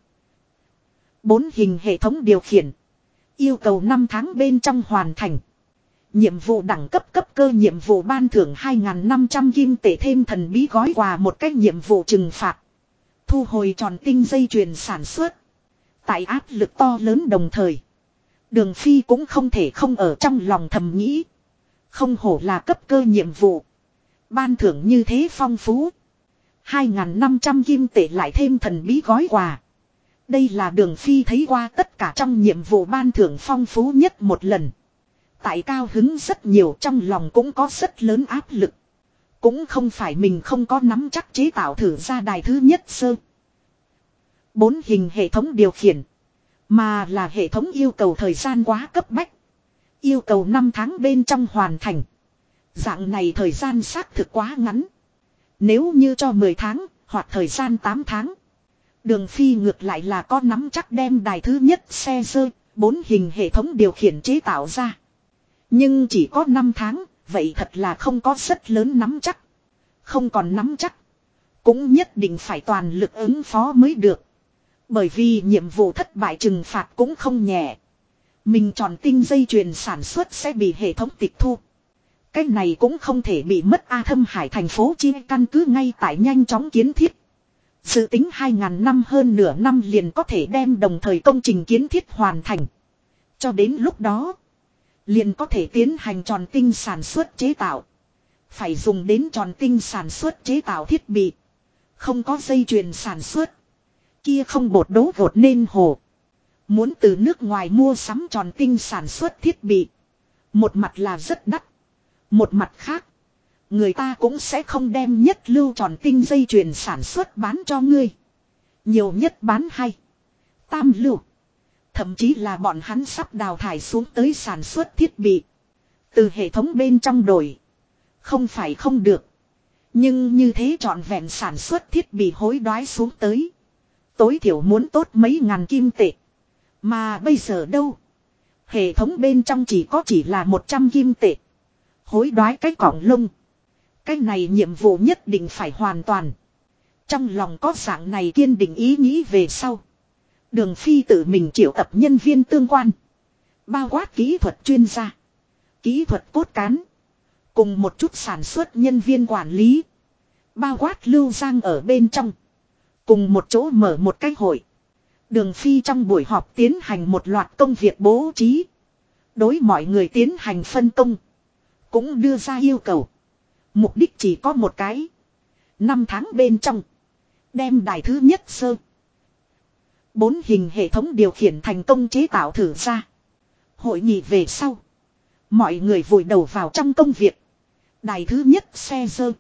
4 hình hệ thống điều khiển. Yêu cầu 5 tháng bên trong hoàn thành. Nhiệm vụ đẳng cấp cấp cơ nhiệm vụ ban thưởng 2.500 kim tệ thêm thần bí gói quà một cách nhiệm vụ trừng phạt. Thu hồi tròn tinh dây chuyền sản xuất. Tại áp lực to lớn đồng thời. Đường Phi cũng không thể không ở trong lòng thầm nghĩ. Không hổ là cấp cơ nhiệm vụ. Ban thưởng như thế phong phú. 2.500 kim tệ lại thêm thần bí gói quà. Đây là Đường Phi thấy qua tất cả trong nhiệm vụ ban thưởng phong phú nhất một lần. Tại cao hứng rất nhiều trong lòng cũng có rất lớn áp lực. Cũng không phải mình không có nắm chắc chế tạo thử ra đài thứ nhất 4 hình hệ thống điều khiển. Mà là hệ thống yêu cầu thời gian quá cấp bách. Yêu cầu 5 tháng bên trong hoàn thành. Dạng này thời gian xác thực quá ngắn. Nếu như cho 10 tháng, hoặc thời gian 8 tháng. Đường Phi ngược lại là có nắm chắc đem đài thứ nhất xe dơ, 4 hình hệ thống điều khiển chế tạo ra. Nhưng chỉ có 5 tháng, vậy thật là không có rất lớn nắm chắc. Không còn nắm chắc, cũng nhất định phải toàn lực ứng phó mới được. Bởi vì nhiệm vụ thất bại trừng phạt cũng không nhẹ. Mình tròn tinh dây chuyền sản xuất sẽ bị hệ thống tịch thu. Cái này cũng không thể bị mất A Thâm Hải thành phố chi căn cứ ngay tại nhanh chóng kiến thiết. Dự tính 2.000 năm hơn nửa năm liền có thể đem đồng thời công trình kiến thiết hoàn thành. Cho đến lúc đó, liền có thể tiến hành tròn tinh sản xuất chế tạo. Phải dùng đến tròn tinh sản xuất chế tạo thiết bị. Không có dây chuyền sản xuất. Kia không bột đấu gột nên hồ. Muốn từ nước ngoài mua sắm tròn tinh sản xuất thiết bị. Một mặt là rất đắt. Một mặt khác, người ta cũng sẽ không đem nhất lưu tròn tinh dây chuyền sản xuất bán cho ngươi. Nhiều nhất bán 2, 3 lưu. Thậm chí là bọn hắn sắp đào thải xuống tới sản xuất thiết bị. Từ hệ thống bên trong đổi. Không phải không được. Nhưng như thế trọn vẹn sản xuất thiết bị hối đoái xuống tới. Tối thiểu muốn tốt mấy ngàn kim tệ. Mà bây giờ đâu? Hệ thống bên trong chỉ là 100 kim tệ. Hối đoái cái cọng lông. Cái này nhiệm vụ nhất định phải hoàn toàn. Trong lòng có dạng này kiên định ý nghĩ về sau. Đường Phi tự mình triệu tập nhân viên tương quan. Bao quát kỹ thuật chuyên gia. Kỹ thuật cốt cán. Cùng một chút sản xuất nhân viên quản lý. Bao quát Lưu Giang ở bên trong. Cùng một chỗ mở một cái hội. Đường Phi trong buổi họp tiến hành một loạt công việc bố trí. Đối mọi người tiến hành phân công. Cũng đưa ra yêu cầu. Mục đích chỉ có một cái. 5 tháng bên trong. Đem đài thứ nhất sơ. 4 hình hệ thống điều khiển thành công chế tạo thử ra. Hội nghị về sau. Mọi người vùi đầu vào trong công việc. Đài thứ nhất xe dơ.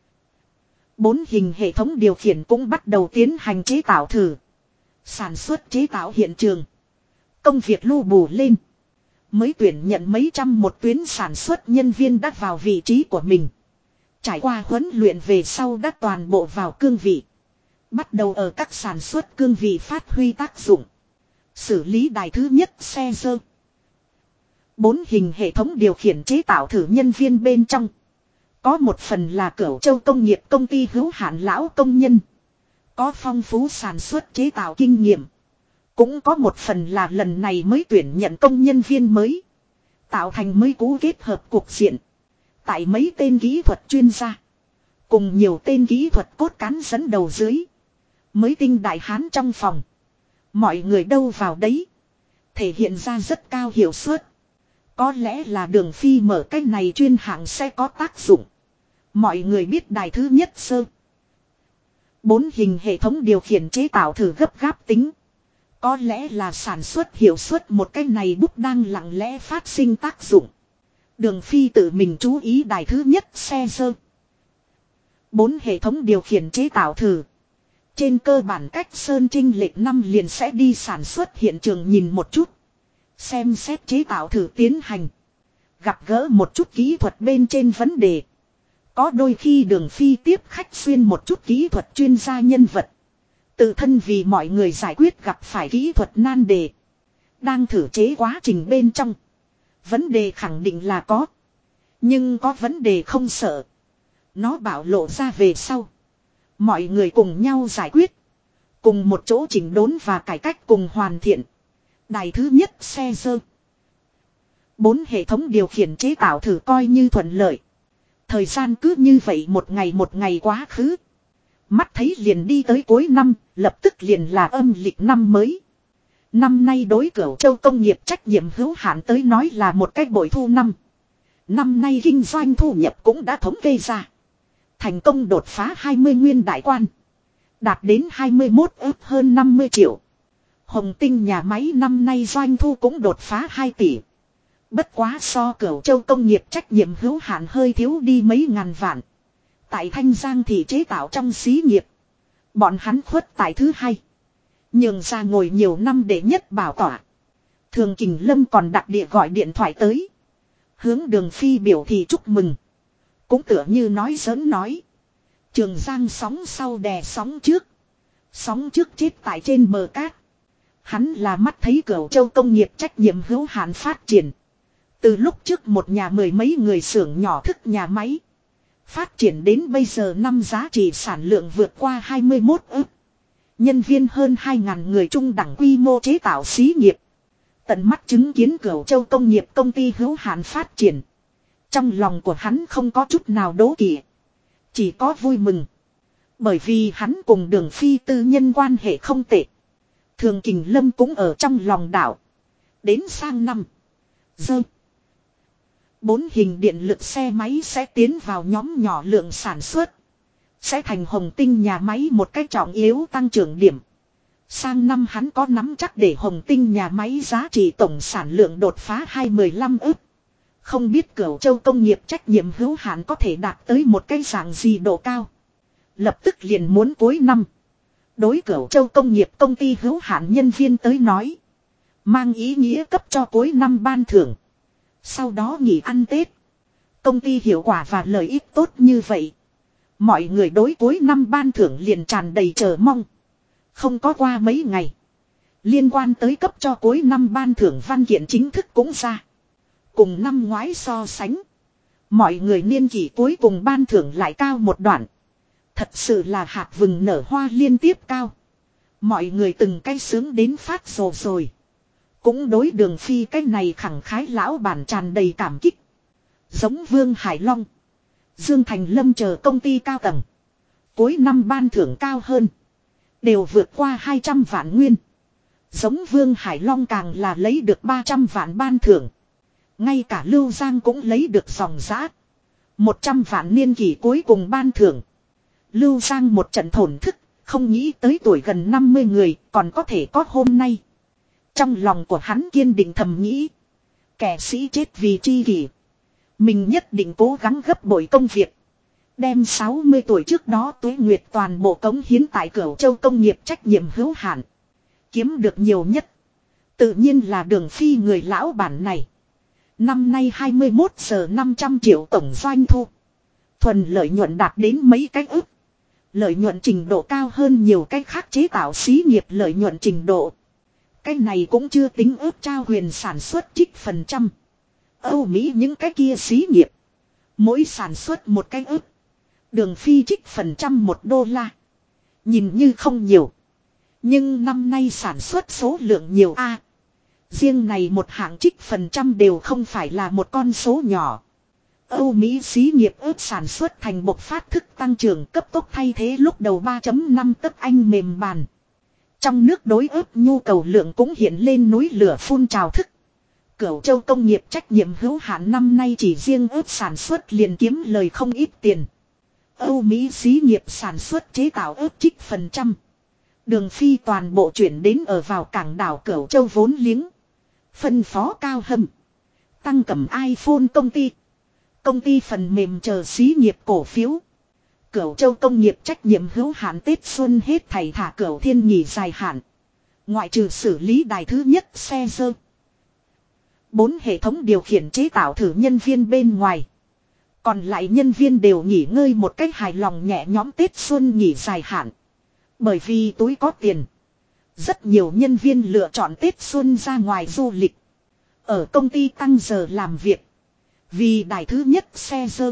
4 hình hệ thống điều khiển cũng bắt đầu tiến hành chế tạo thử. Sản xuất chế tạo hiện trường. Công việc lu bù lên. Mới tuyển nhận mấy trăm một tuyến sản xuất nhân viên đã vào vị trí của mình. Trải qua huấn luyện về sau đã toàn bộ vào cương vị. Bắt đầu ở các sản xuất cương vị phát huy tác dụng. Xử lý đài thứ nhất xe dơ. 4 hình hệ thống điều khiển chế tạo thử nhân viên bên trong. Có một phần là Cửu Châu Công nghiệp công ty hữu hạn lão công nhân. Có phong phú sản xuất chế tạo kinh nghiệm. Cũng có một phần là lần này mới tuyển nhận công nhân viên mới. Tạo thành mới cũ kết hợp cuộc diện. Tại mấy tên kỹ thuật chuyên gia. Cùng nhiều tên kỹ thuật cốt cán dẫn đầu dưới. Mới tinh đại hán trong phòng. Mọi người đâu vào đấy. Thể hiện ra rất cao hiệu suất. Có lẽ là Đường Phi mở cái này chuyên hạng sẽ có tác dụng. Mọi người biết đài thứ nhất sơ. 4 hình hệ thống điều khiển chế tạo thử gấp gáp tính. Có lẽ là sản xuất hiệu suất một cái này bút đang lặng lẽ phát sinh tác dụng. Đường Phi tự mình chú ý đài thứ nhất xe dơ. 4 hệ thống điều khiển chế tạo thử. Trên cơ bản cách Sơn Trinh lệch năm liền sẽ đi sản xuất hiện trường nhìn một chút. Xem xét chế tạo thử tiến hành. Gặp gỡ một chút kỹ thuật bên trên vấn đề. Có đôi khi Đường Phi tiếp khách xuyên một chút kỹ thuật chuyên gia nhân vật. Tự thân vì mọi người giải quyết gặp phải kỹ thuật nan đề. Đang thử chế quá trình bên trong. Vấn đề khẳng định là có. Nhưng có vấn đề không sợ. Nó bảo lộ ra về sau. Mọi người cùng nhau giải quyết. Cùng một chỗ chỉnh đốn và cải cách cùng hoàn thiện. Đài thứ nhất xe dơ. 4 hệ thống điều khiển chế tạo thử coi như thuận lợi. Thời gian cứ như vậy một ngày quá khứ. Mắt thấy liền đi tới cuối năm, lập tức liền là âm lịch năm mới. Năm nay đối Cửu Châu Công nghiệp trách nhiệm hữu hạn tới nói là một cách bội thu năm. Năm nay kinh doanh thu nhập cũng đã thống kê ra. Thành công đột phá 20 nguyên đại quan. Đạt đến 21 ước hơn 50 triệu. Hồng Tinh nhà máy năm nay doanh thu cũng đột phá 2 tỷ. Bất quá so Cửu Châu Công nghiệp trách nhiệm hữu hạn hơi thiếu đi mấy ngàn vạn. Tại Thanh Giang thì chế tạo trong xí nghiệp. Bọn hắn khuất tại thứ hai. Nhường ra ngồi nhiều năm để nhất bảo tỏa. Thường Kình Lâm còn đặc địa gọi điện thoại tới. Hướng Đường Phi biểu thị chúc mừng. Cũng tựa như nói giỡn nói. Trường Giang sóng sau đè sóng trước. Sóng trước chết tại trên bờ cát. Hắn là mắt thấy Cửu Châu công nghiệp trách nhiệm hữu hạn phát triển. Từ lúc trước một nhà mười mấy người xưởng nhỏ thức nhà máy. Phát triển đến bây giờ năm giá trị sản lượng vượt qua 21 ức. Nhân viên hơn 2.000 người trung đẳng quy mô chế tạo xí nghiệp. Tận mắt chứng kiến Cửu Châu công nghiệp công ty hữu hạn phát triển. Trong lòng của hắn không có chút nào đố kỵ. Chỉ có vui mừng. Bởi vì hắn cùng Đường Phi tư nhân quan hệ không tệ. Thường Kình Lâm cũng ở trong lòng đảo. Đến sang năm. Dơ. 4 hình điện lực xe máy sẽ tiến vào nhóm nhỏ lượng sản xuất. Sẽ thành Hồng Tinh nhà máy một cách trọng yếu tăng trưởng điểm. Sang năm hắn có nắm chắc để Hồng Tinh nhà máy giá trị tổng sản lượng đột phá 215 ức. Không biết Cửu Châu công nghiệp trách nhiệm hữu hạn có thể đạt tới một cái dạng gì độ cao. Lập tức liền muốn cuối năm. Đối Cửu Châu công nghiệp công ty hữu hạn nhân viên tới nói. Mang ý nghĩa cấp cho cuối năm ban thưởng. Sau đó nghỉ ăn Tết. Công ty hiệu quả và lợi ích tốt như vậy. Mọi người đối cuối năm ban thưởng liền tràn đầy chờ mong. Không có qua mấy ngày. Liên quan tới cấp cho cuối năm ban thưởng văn kiện chính thức cũng ra. Cùng năm ngoái so sánh. Mọi người niên kỷ cuối cùng ban thưởng lại cao một đoạn. Thật sự là hạt vừng nở hoa liên tiếp cao. Mọi người từng cái sướng đến phát rồ rồi. Cũng đối Đường Phi cái này khẳng khái lão bản tràn đầy cảm kích. Giống Vương Hải Long. Dương Thành Lâm chờ công ty cao tầng. Cuối năm ban thưởng cao hơn. Đều vượt qua 200 vạn nguyên. Giống Vương Hải Long càng là lấy được 300 vạn ban thưởng. Ngay cả Lưu Giang cũng lấy được dòng giã 100 vạn niên kỷ cuối cùng ban thưởng. Lưu Giang một trận thổn thức. Không nghĩ tới tuổi gần 50 người còn có thể có hôm nay. Trong lòng của hắn kiên định thầm nghĩ. Kẻ sĩ chết vì tri kỷ. Mình nhất định cố gắng gấp bội công việc. Đem 60 tuổi trước đó Tuế Nguyệt toàn bộ cống hiến tại Cửu Châu công nghiệp trách nhiệm hữu hạn. Kiếm được nhiều nhất. Tự nhiên là Đường Phi người lão bản này. Năm nay 21 giờ 500 triệu tổng doanh thu. Thuần lợi nhuận đạt đến mấy cái ức. Lợi nhuận trình độ cao hơn nhiều cái khác chế tạo xí nghiệp lợi nhuận trình độ. Cái này cũng chưa tính ước trao quyền sản xuất trích phần trăm. Âu Mỹ những cái kia xí nghiệp. Mỗi sản xuất một cái ước. Đường Phi trích phần trăm $1. Nhìn như không nhiều. Nhưng năm nay sản xuất số lượng nhiều a. Riêng này một hạng trích phần trăm đều không phải là một con số nhỏ. Âu Mỹ xí nghiệp ước sản xuất thành bộc phát thức tăng trưởng cấp tốc thay thế lúc đầu 3.5 tấc anh mềm bàn. Trong nước đối ước nhu cầu lượng cũng hiện lên núi lửa phun trào thức. Cửu Châu công nghiệp trách nhiệm hữu hạn năm nay chỉ riêng ước sản xuất liền kiếm lời không ít tiền. Âu Mỹ xí nghiệp sản xuất chế tạo ước trích phần trăm. Đường Phi toàn bộ chuyển đến ở vào cảng đảo Cửu Châu vốn liếng. Phân phó Cao Hâm. Tăng cầm iPhone công ty. Công ty phần mềm chờ xí nghiệp cổ phiếu. Cửu Châu công nghiệp trách nhiệm hữu hạn Tết Xuân hết thảy thả Cửu Thiên nghỉ dài hạn. Ngoại trừ xử lý đài thứ nhất xe dơ. 4 hệ thống điều khiển chế tạo thử nhân viên bên ngoài. Còn lại nhân viên đều nghỉ ngơi một cách hài lòng nhẹ nhõm Tết Xuân nghỉ dài hạn. Bởi vì túi có tiền. Rất nhiều nhân viên lựa chọn Tết Xuân ra ngoài du lịch. Ở công ty tăng giờ làm việc. Vì đài thứ nhất xe dơ.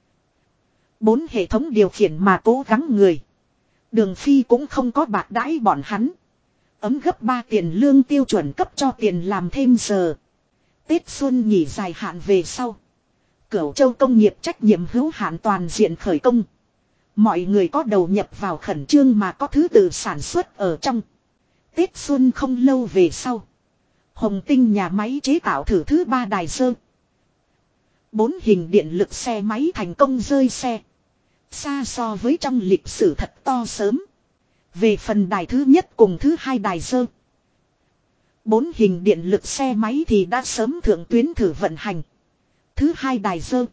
4 hệ thống điều khiển mà cố gắng người. Đường Phi cũng không có bạc đãi bọn hắn. Ấm gấp 3 tiền lương tiêu chuẩn cấp cho tiền làm thêm giờ. Tết Xuân nghỉ dài hạn về sau. Cửu Châu công nghiệp trách nhiệm hữu hạn toàn diện khởi công. Mọi người có đầu nhập vào khẩn trương mà có thứ tự sản xuất ở trong. Tết Xuân không lâu về sau. Hồng Tinh nhà máy chế tạo thử thứ 3 đài sơ. 4 hình điện lực xe máy thành công rơi xe. Xa so với trong lịch sử thật to sớm. Về phần đài thứ nhất cùng thứ 2 đài sơ. 4 hình điện lực xe máy thì đã sớm thượng tuyến thử vận hành. Thứ 2 đài sơ.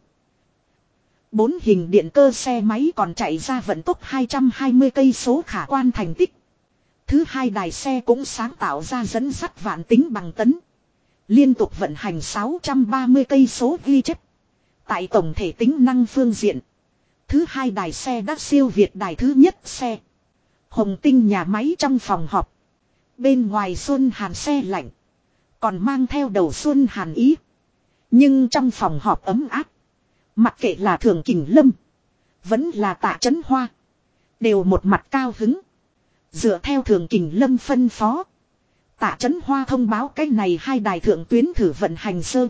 4 hình điện cơ xe máy còn chạy ra vận tốc 220 cây số khả quan thành tích. Thứ 2 đài xe cũng sáng tạo ra dẫn sắt vạn tính bằng tấn. Liên tục vận hành 630 cây số ghi chép. Tại tổng thể tính năng phương diện, thứ hai đài xe đã siêu việt đài thứ nhất xe. Hồng Tinh nhà máy trong phòng họp. Bên ngoài xuân hàn xe lạnh. Còn mang theo đầu xuân hàn ý. Nhưng trong phòng họp ấm áp. Mặc kệ là Thường Kình Lâm. Vẫn là Tạ Chấn Hoa. Đều một mặt cao hứng. Dựa theo Thường Kình Lâm phân phó. Tạ Chấn Hoa thông báo cái này hai đài thượng tuyến thử vận hành sơ.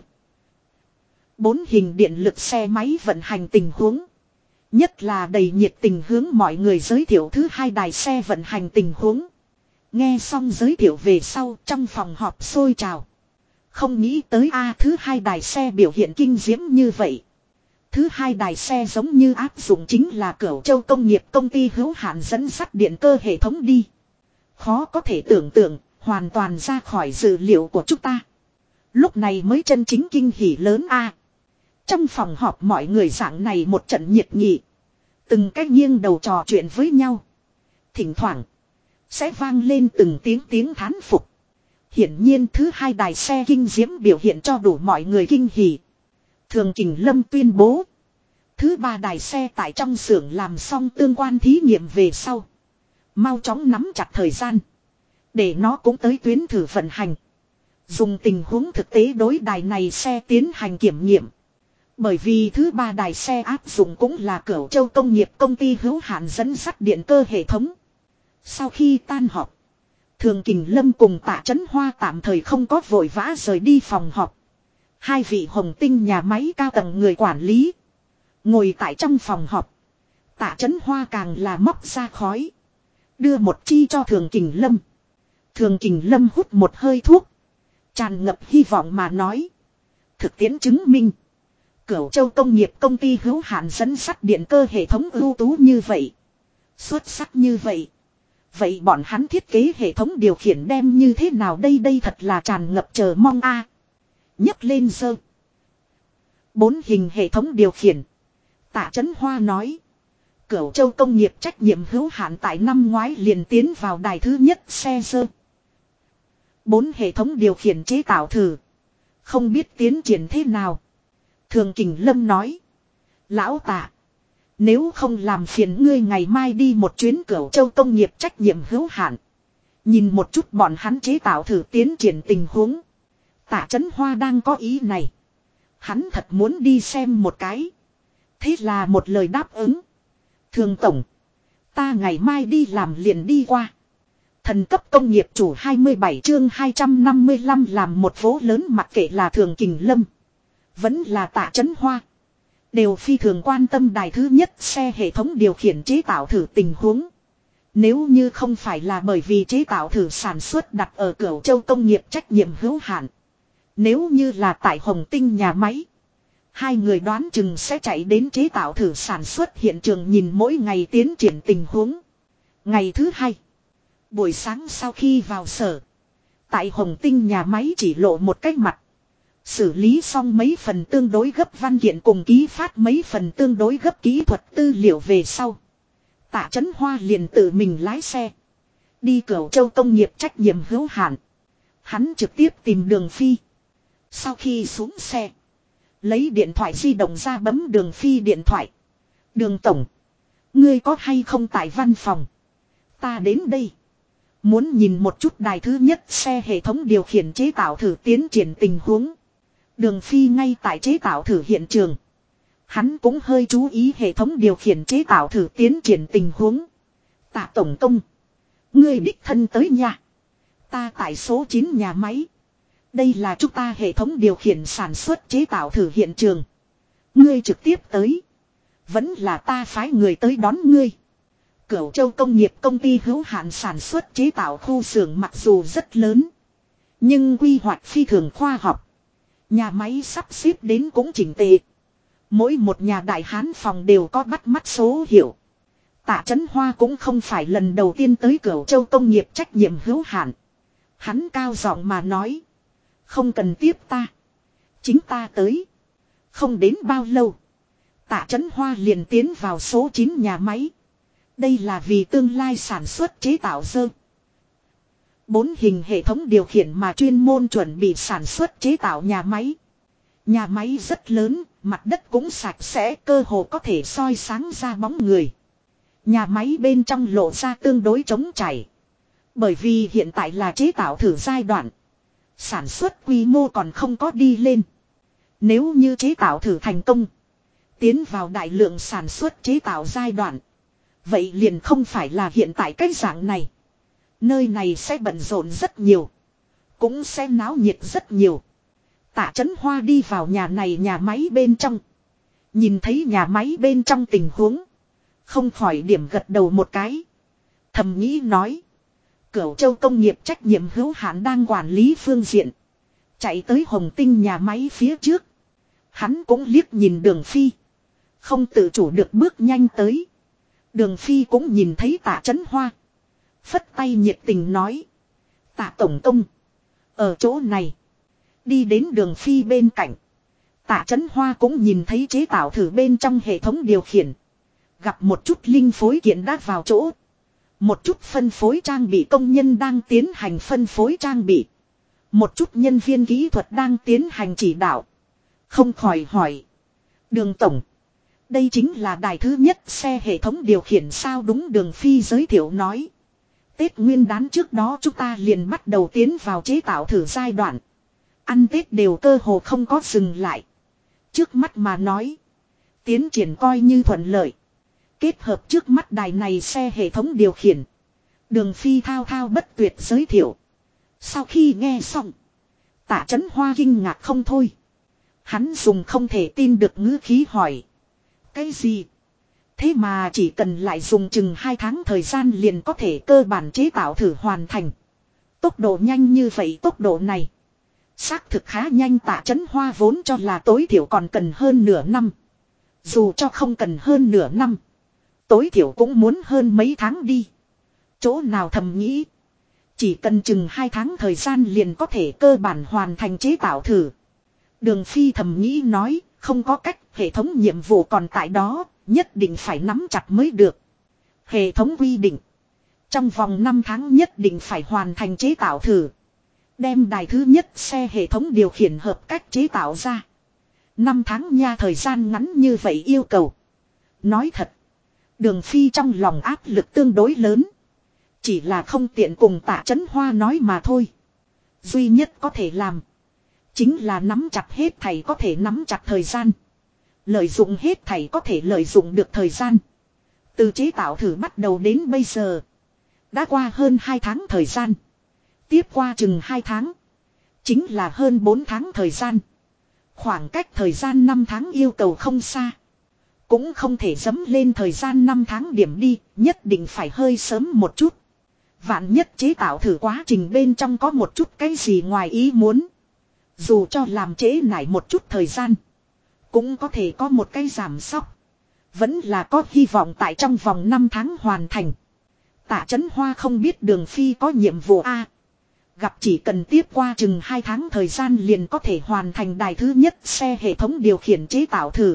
4 hình điện lực xe máy vận hành tình huống. Nhất là đầy nhiệt tình hướng mọi người giới thiệu thứ hai đài xe vận hành tình huống. Nghe xong giới thiệu về sau trong phòng họp sôi trào. Không nghĩ tới thứ hai đài xe biểu hiện kinh diễm như vậy. Thứ hai đài xe giống như áp dụng chính là Cửu Châu Công nghiệp công ty hữu hạn dẫn sắt điện cơ hệ thống đi. Khó có thể tưởng tượng, hoàn toàn ra khỏi dự liệu của chúng ta. Lúc này mới chân chính kinh hỉ lớn Trong phòng họp mọi người dạng này một trận nhiệt nghị. Từng cách nghiêng đầu trò chuyện với nhau. Thỉnh thoảng sẽ vang lên từng tiếng thán phục. Hiển nhiên thứ hai đài xe kinh diễm biểu hiện cho đủ mọi người kinh hỉ. Thường Kình Lâm tuyên bố. Thứ ba đài xe tại trong xưởng làm xong tương quan thí nghiệm về sau. Mau chóng nắm chặt thời gian. Để nó cũng tới tuyến thử vận hành. Dùng tình huống thực tế đối đài này xe tiến hành kiểm nghiệm. Bởi vì thứ ba đài xe áp dụng cũng là Cửu Châu Công nghiệp công ty hữu hạn dẫn sắt điện cơ hệ thống. Sau khi tan họp. Thường Kình Lâm cùng Tạ Chấn Hoa tạm thời không có vội vã rời đi phòng họp. Hai vị Hồng Tinh nhà máy cao tầng người quản lý. Ngồi tại trong phòng họp. Tạ Chấn Hoa càng là móc ra khói. Đưa một chi cho Thường Kình Lâm. Thường Kình Lâm hút một hơi thuốc. Tràn ngập hy vọng mà nói. Thực tiễn chứng minh. Cửu Châu Công nghiệp công ty hữu hạn dẫn sắt điện cơ hệ thống ưu tú như vậy. Xuất sắc như vậy. Vậy bọn hắn thiết kế hệ thống điều khiển đem như thế nào đây thật là tràn ngập chờ mong Nhấc lên sơ. 4 hình hệ thống điều khiển. Tạ Chấn Hoa nói. Cửu Châu Công nghiệp trách nhiệm hữu hạn tại năm ngoái liền tiến vào đài thứ nhất xe sơ. 4 hệ thống điều khiển chế tạo thử. Không biết tiến triển thế nào. Thường Kình Lâm nói. Lão Tạ. Nếu không làm phiền ngươi ngày mai đi một chuyến Cửu Châu Công nghiệp trách nhiệm hữu hạn. Nhìn một chút bọn hắn chế tạo thử tiến triển tình huống. Tạ Chấn Hoa đang có ý này. Hắn thật muốn đi xem một cái. Thế là một lời đáp ứng. Thường tổng. Ta ngày mai đi làm liền đi qua. Thần cấp công nghiệp chủ 27 chương 255 làm một vố lớn mặc kệ là Thường Kình Lâm. Vẫn là Tạ Chấn Hoa. Đều phi thường quan tâm đài thứ nhất xe hệ thống điều khiển chế tạo thử tình huống. Nếu như không phải là bởi vì chế tạo thử sản xuất đặt ở Cửu Châu Công nghiệp trách nhiệm hữu hạn. Nếu như là tại Hồng Tinh nhà máy. Hai người đoán chừng sẽ chạy đến chế tạo thử sản xuất hiện trường nhìn mỗi ngày tiến triển tình huống. Ngày thứ hai. Buổi sáng sau khi vào sở. Tại Hồng Tinh nhà máy chỉ lộ một cách mặt. Xử lý xong mấy phần tương đối gấp văn kiện cùng ký phát mấy phần tương đối gấp kỹ thuật tư liệu về sau. Tạ Chấn Hoa liền tự mình lái xe. Đi Cửu Châu Công nghiệp trách nhiệm hữu hạn. Hắn trực tiếp tìm Đường Phi. Sau khi xuống xe. Lấy điện thoại di động ra bấm Đường Phi điện thoại. Đường tổng. Ngươi có hay không tại văn phòng? Ta đến đây. Muốn nhìn một chút đài thứ nhất xe hệ thống điều khiển chế tạo thử tiến triển tình huống. Đường Phi ngay tại chế tạo thử hiện trường. Hắn cũng hơi chú ý hệ thống điều khiển chế tạo thử tiến triển tình huống. Tạ tổng công. Ngươi đích thân tới nhà. Ta tại số 9 nhà máy. Đây là chúng ta hệ thống điều khiển sản xuất chế tạo thử hiện trường. Ngươi trực tiếp tới. Vẫn là ta phái người tới đón ngươi. Cửu Châu Công nghiệp công ty hữu hạn sản xuất chế tạo khu xưởng mặc dù rất lớn. Nhưng quy hoạch phi thường khoa học. Nhà máy sắp xếp đến cũng chỉnh tề. Mỗi một nhà đại hán phòng đều có bắt mắt số hiệu. Tạ Chấn Hoa cũng không phải lần đầu tiên tới Cửu Châu Công nghiệp trách nhiệm hữu hạn. Hắn cao giọng mà nói. Không cần tiếp ta. Chính ta tới. Không đến bao lâu. Tạ Chấn Hoa liền tiến vào số 9 nhà máy. Đây là vì tương lai sản xuất chế tạo dơ. 4 hình hệ thống điều khiển mà chuyên môn chuẩn bị sản xuất chế tạo nhà máy. Nhà máy rất lớn, mặt đất cũng sạch sẽ, cơ hồ có thể soi sáng ra bóng người. Nhà máy bên trong lộ ra tương đối trống trải. Bởi vì hiện tại là chế tạo thử giai đoạn. Sản xuất quy mô còn không có đi lên. Nếu như chế tạo thử thành công, tiến vào đại lượng sản xuất chế tạo giai đoạn, vậy liền không phải là hiện tại cái dạng này. Nơi này sẽ bận rộn rất nhiều, cũng sẽ náo nhiệt rất nhiều. Tạ Chấn Hoa đi vào nhà này nhà máy bên trong, nhìn thấy nhà máy bên trong tình huống, không khỏi điểm gật đầu một cái. Thầm nghĩ nói, Cửu Châu công nghiệp trách nhiệm hữu hạn đang quản lý phương diện, chạy tới Hồng Tinh nhà máy phía trước. Hắn cũng liếc nhìn Đường Phi, không tự chủ được bước nhanh tới. Đường Phi cũng nhìn thấy Tạ Chấn Hoa, phất tay nhiệt tình nói, Tạ tổng công, ở chỗ này. Đi đến Đường Phi bên cạnh, Tạ Chấn Hoa cũng nhìn thấy chế tạo thử bên trong hệ thống điều khiển. Gặp một chút linh phối kiện đã vào chỗ, một chút phân phối trang bị công nhân đang tiến hành phân phối trang bị, một chút nhân viên kỹ thuật đang tiến hành chỉ đạo. Không khỏi hỏi, Đường tổng, đây chính là đài thứ nhất xe hệ thống điều khiển sao? Đúng, Đường Phi giới thiệu nói. Tết Nguyên đán trước đó chúng ta liền bắt đầu tiến vào chế tạo thử giai đoạn. Ăn Tết đều cơ hồ không có dừng lại. Trước mắt mà nói, tiến triển coi như thuận lợi. Kết hợp trước mắt đài này xe hệ thống điều khiển, Đường Phi thao thao bất tuyệt giới thiệu. Sau khi nghe xong, Tạ Chấn Hoa kinh ngạc không thôi. Hắn dùng không thể tin được ngữ khí hỏi, cái gì? Thế mà chỉ cần lại dùng chừng 2 tháng thời gian liền có thể cơ bản chế tạo thử hoàn thành. Tốc độ nhanh như vậy, tốc độ này xác thực khá nhanh. Tạ Chấn Hoa vốn cho là tối thiểu còn cần hơn nửa năm. Dù cho không cần hơn nửa năm, tối thiểu cũng muốn hơn mấy tháng đi. Chỗ nào thầm nghĩ, chỉ cần chừng 2 tháng thời gian liền có thể cơ bản hoàn thành chế tạo thử. Đường Phi thầm nghĩ nói, không có cách, hệ thống nhiệm vụ còn tại đó, nhất định phải nắm chặt mới được. Hệ thống quy định, trong vòng 5 tháng nhất định phải hoàn thành chế tạo thử, đem đài thứ nhất xe hệ thống điều khiển hợp cách chế tạo ra. 5 tháng nha, thời gian ngắn như vậy yêu cầu. Nói thật, Đường Phi trong lòng áp lực tương đối lớn. Chỉ là không tiện cùng Tạ Chấn Hoa nói mà thôi. Duy nhất có thể làm, chính là nắm chặt hết thảy có thể nắm chặt thời gian. Lợi dụng hết thảy có thể lợi dụng được thời gian. Từ chế tạo thử bắt đầu đến bây giờ, đã qua hơn 2 tháng thời gian. Tiếp qua chừng 2 tháng, chính là hơn 4 tháng thời gian. Khoảng cách thời gian 5 tháng yêu cầu không xa. Cũng không thể dấm lên thời gian 5 tháng điểm đi, nhất định phải hơi sớm một chút. Vạn nhất chế tạo thử quá trình bên trong có một chút cái gì ngoài ý muốn, dù cho làm trễ nải một chút thời gian, cũng có thể có một cái giảm sóc. Vẫn là có hy vọng tại trong vòng 5 tháng hoàn thành. Tạ Chấn Hoa không biết Đường Phi có nhiệm vụ A. Gặp chỉ cần tiếp qua chừng 2 tháng thời gian liền có thể hoàn thành đài thứ nhất xe hệ thống điều khiển chế tạo thử.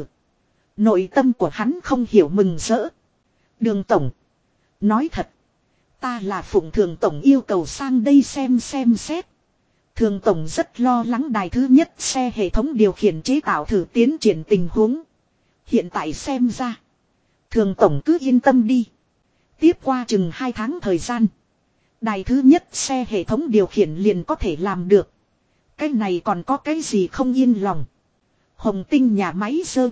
Nội tâm của hắn không hiểu mừng rỡ. Đường tổng, nói thật, ta là phụng Thường tổng yêu cầu sang đây xem xét. Thường tổng rất lo lắng đài thứ nhất xe hệ thống điều khiển chế tạo thử tiến triển tình huống. Hiện tại xem ra, Thường tổng cứ yên tâm đi. Tiếp qua chừng 2 tháng thời gian, đài thứ nhất xe hệ thống điều khiển liền có thể làm được. Cái này còn có cái gì không yên lòng. Hồng Tinh nhà máy dơ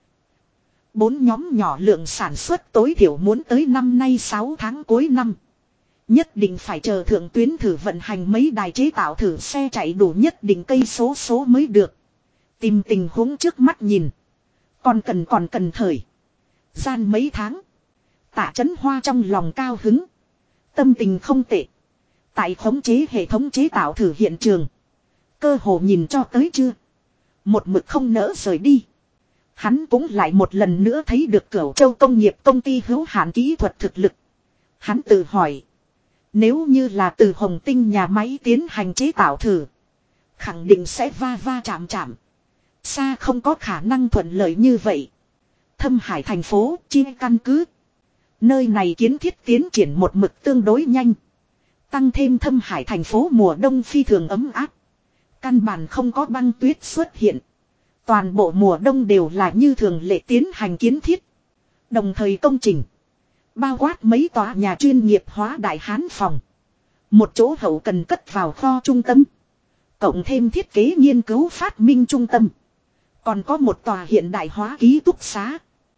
4 nhóm nhỏ lượng sản xuất tối thiểu muốn tới năm nay 6 tháng cuối năm. Nhất định phải chờ thượng tuyến thử vận hành mấy đài chế tạo thử xe chạy đủ nhất định cây số mới được. Tìm tình huống trước mắt nhìn, còn cần thời gian mấy tháng. Tạ Chấn Hoa trong lòng cao hứng, tâm tình không tệ. Tại khống chế hệ thống chế tạo thử hiện trường, cơ hồ nhìn cho tới chưa, một mực không nỡ rời đi. Hắn cũng lại một lần nữa thấy được Cửu Châu công nghiệp công ty hữu hạn kỹ thuật thực lực. Hắn tự hỏi, nếu như là từ Hồng Tinh nhà máy tiến hành chế tạo thử, khẳng định sẽ va chạm. Xa không có khả năng thuận lợi như vậy. Thâm Hải thành phố chi căn cứ, nơi này kiến thiết tiến triển một mực tương đối nhanh. Tăng thêm Thâm Hải thành phố mùa đông phi thường ấm áp. Căn bản không có băng tuyết xuất hiện. Toàn bộ mùa đông đều là như thường lệ tiến hành kiến thiết. Đồng thời công trình. Bao quát mấy tòa nhà chuyên nghiệp hóa đại hán phòng. Một chỗ hậu cần cất vào kho trung tâm. Cộng thêm thiết kế nghiên cứu phát minh trung tâm. Còn có một tòa hiện đại hóa ký túc xá.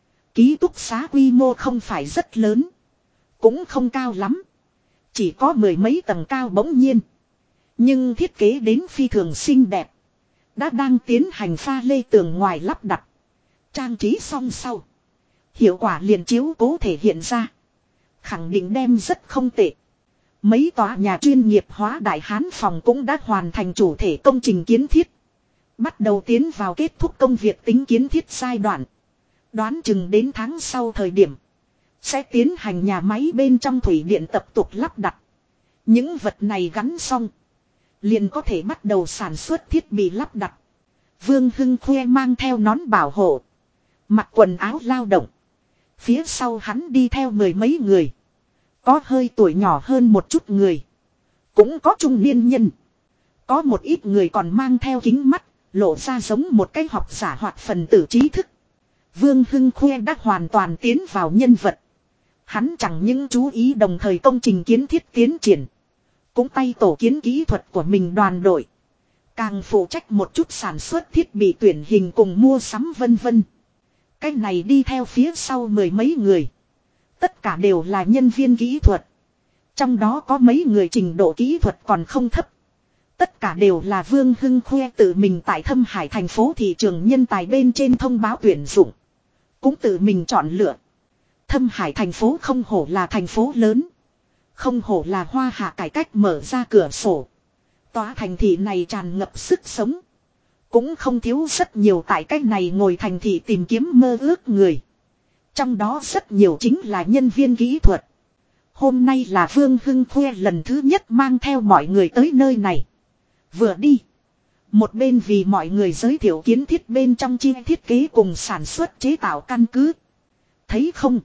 Ký túc xá quy mô không phải rất lớn. Cũng không cao lắm. Chỉ có 10 mấy tầng cao bỗng nhiên. Nhưng thiết kế đến phi thường xinh đẹp. Đã đang tiến hành pha lê tường ngoài lắp đặt. Trang trí xong sau. Hiệu quả liền chiếu cố thể hiện ra. Khẳng định đem rất không tệ. Mấy tòa nhà chuyên nghiệp hóa đại hán phòng cũng đã hoàn thành chủ thể công trình kiến thiết. Bắt đầu tiến vào kết thúc công việc tính kiến thiết giai đoạn. Đoán chừng đến tháng sau thời điểm. Sẽ tiến hành nhà máy bên trong thủy điện tập tục lắp đặt. Những vật này gắn xong. Liền có thể bắt đầu sản xuất thiết bị lắp đặt. Vương Hưng Khuê mang theo nón bảo hộ. Mặc quần áo lao động. Phía sau hắn đi theo 10 mấy người. Có hơi tuổi nhỏ hơn một chút người. Cũng có trung niên nhân. Có một ít người còn mang theo kính mắt. Lộ ra giống một cái học giả hoặc phần tử trí thức. Vương Hưng Khuê đã hoàn toàn tiến vào nhân vật. Hắn chẳng những chú ý đồng thời công trình kiến thiết tiến triển. Cũng tay tổ kiến kỹ thuật của mình đoàn đội. Càng phụ trách một chút sản xuất thiết bị tuyển hình cùng mua sắm vân vân. Cái này đi theo phía sau 10 mấy người. Tất cả đều là nhân viên kỹ thuật. Trong đó có mấy người trình độ kỹ thuật còn không thấp. Tất cả đều là Vương Hưng Khuê tự mình tại Thâm Hải thành phố thị trường nhân tài bên trên thông báo tuyển dụng. Cũng tự mình chọn lựa. Thâm Hải thành phố không hổ là thành phố lớn. Không hổ là hoa hạ cải cách mở ra cửa sổ. Tòa thành thị này tràn ngập sức sống. Cũng không thiếu rất nhiều tại cách này ngồi thành thị tìm kiếm mơ ước người. Trong đó rất nhiều chính là nhân viên kỹ thuật. Hôm nay là Vương Hưng Khuê lần thứ nhất mang theo mọi người tới nơi này. Vừa đi. Một bên vì mọi người giới thiệu kiến thiết bên trong chi thiết kế cùng sản xuất chế tạo căn cứ. Thấy không?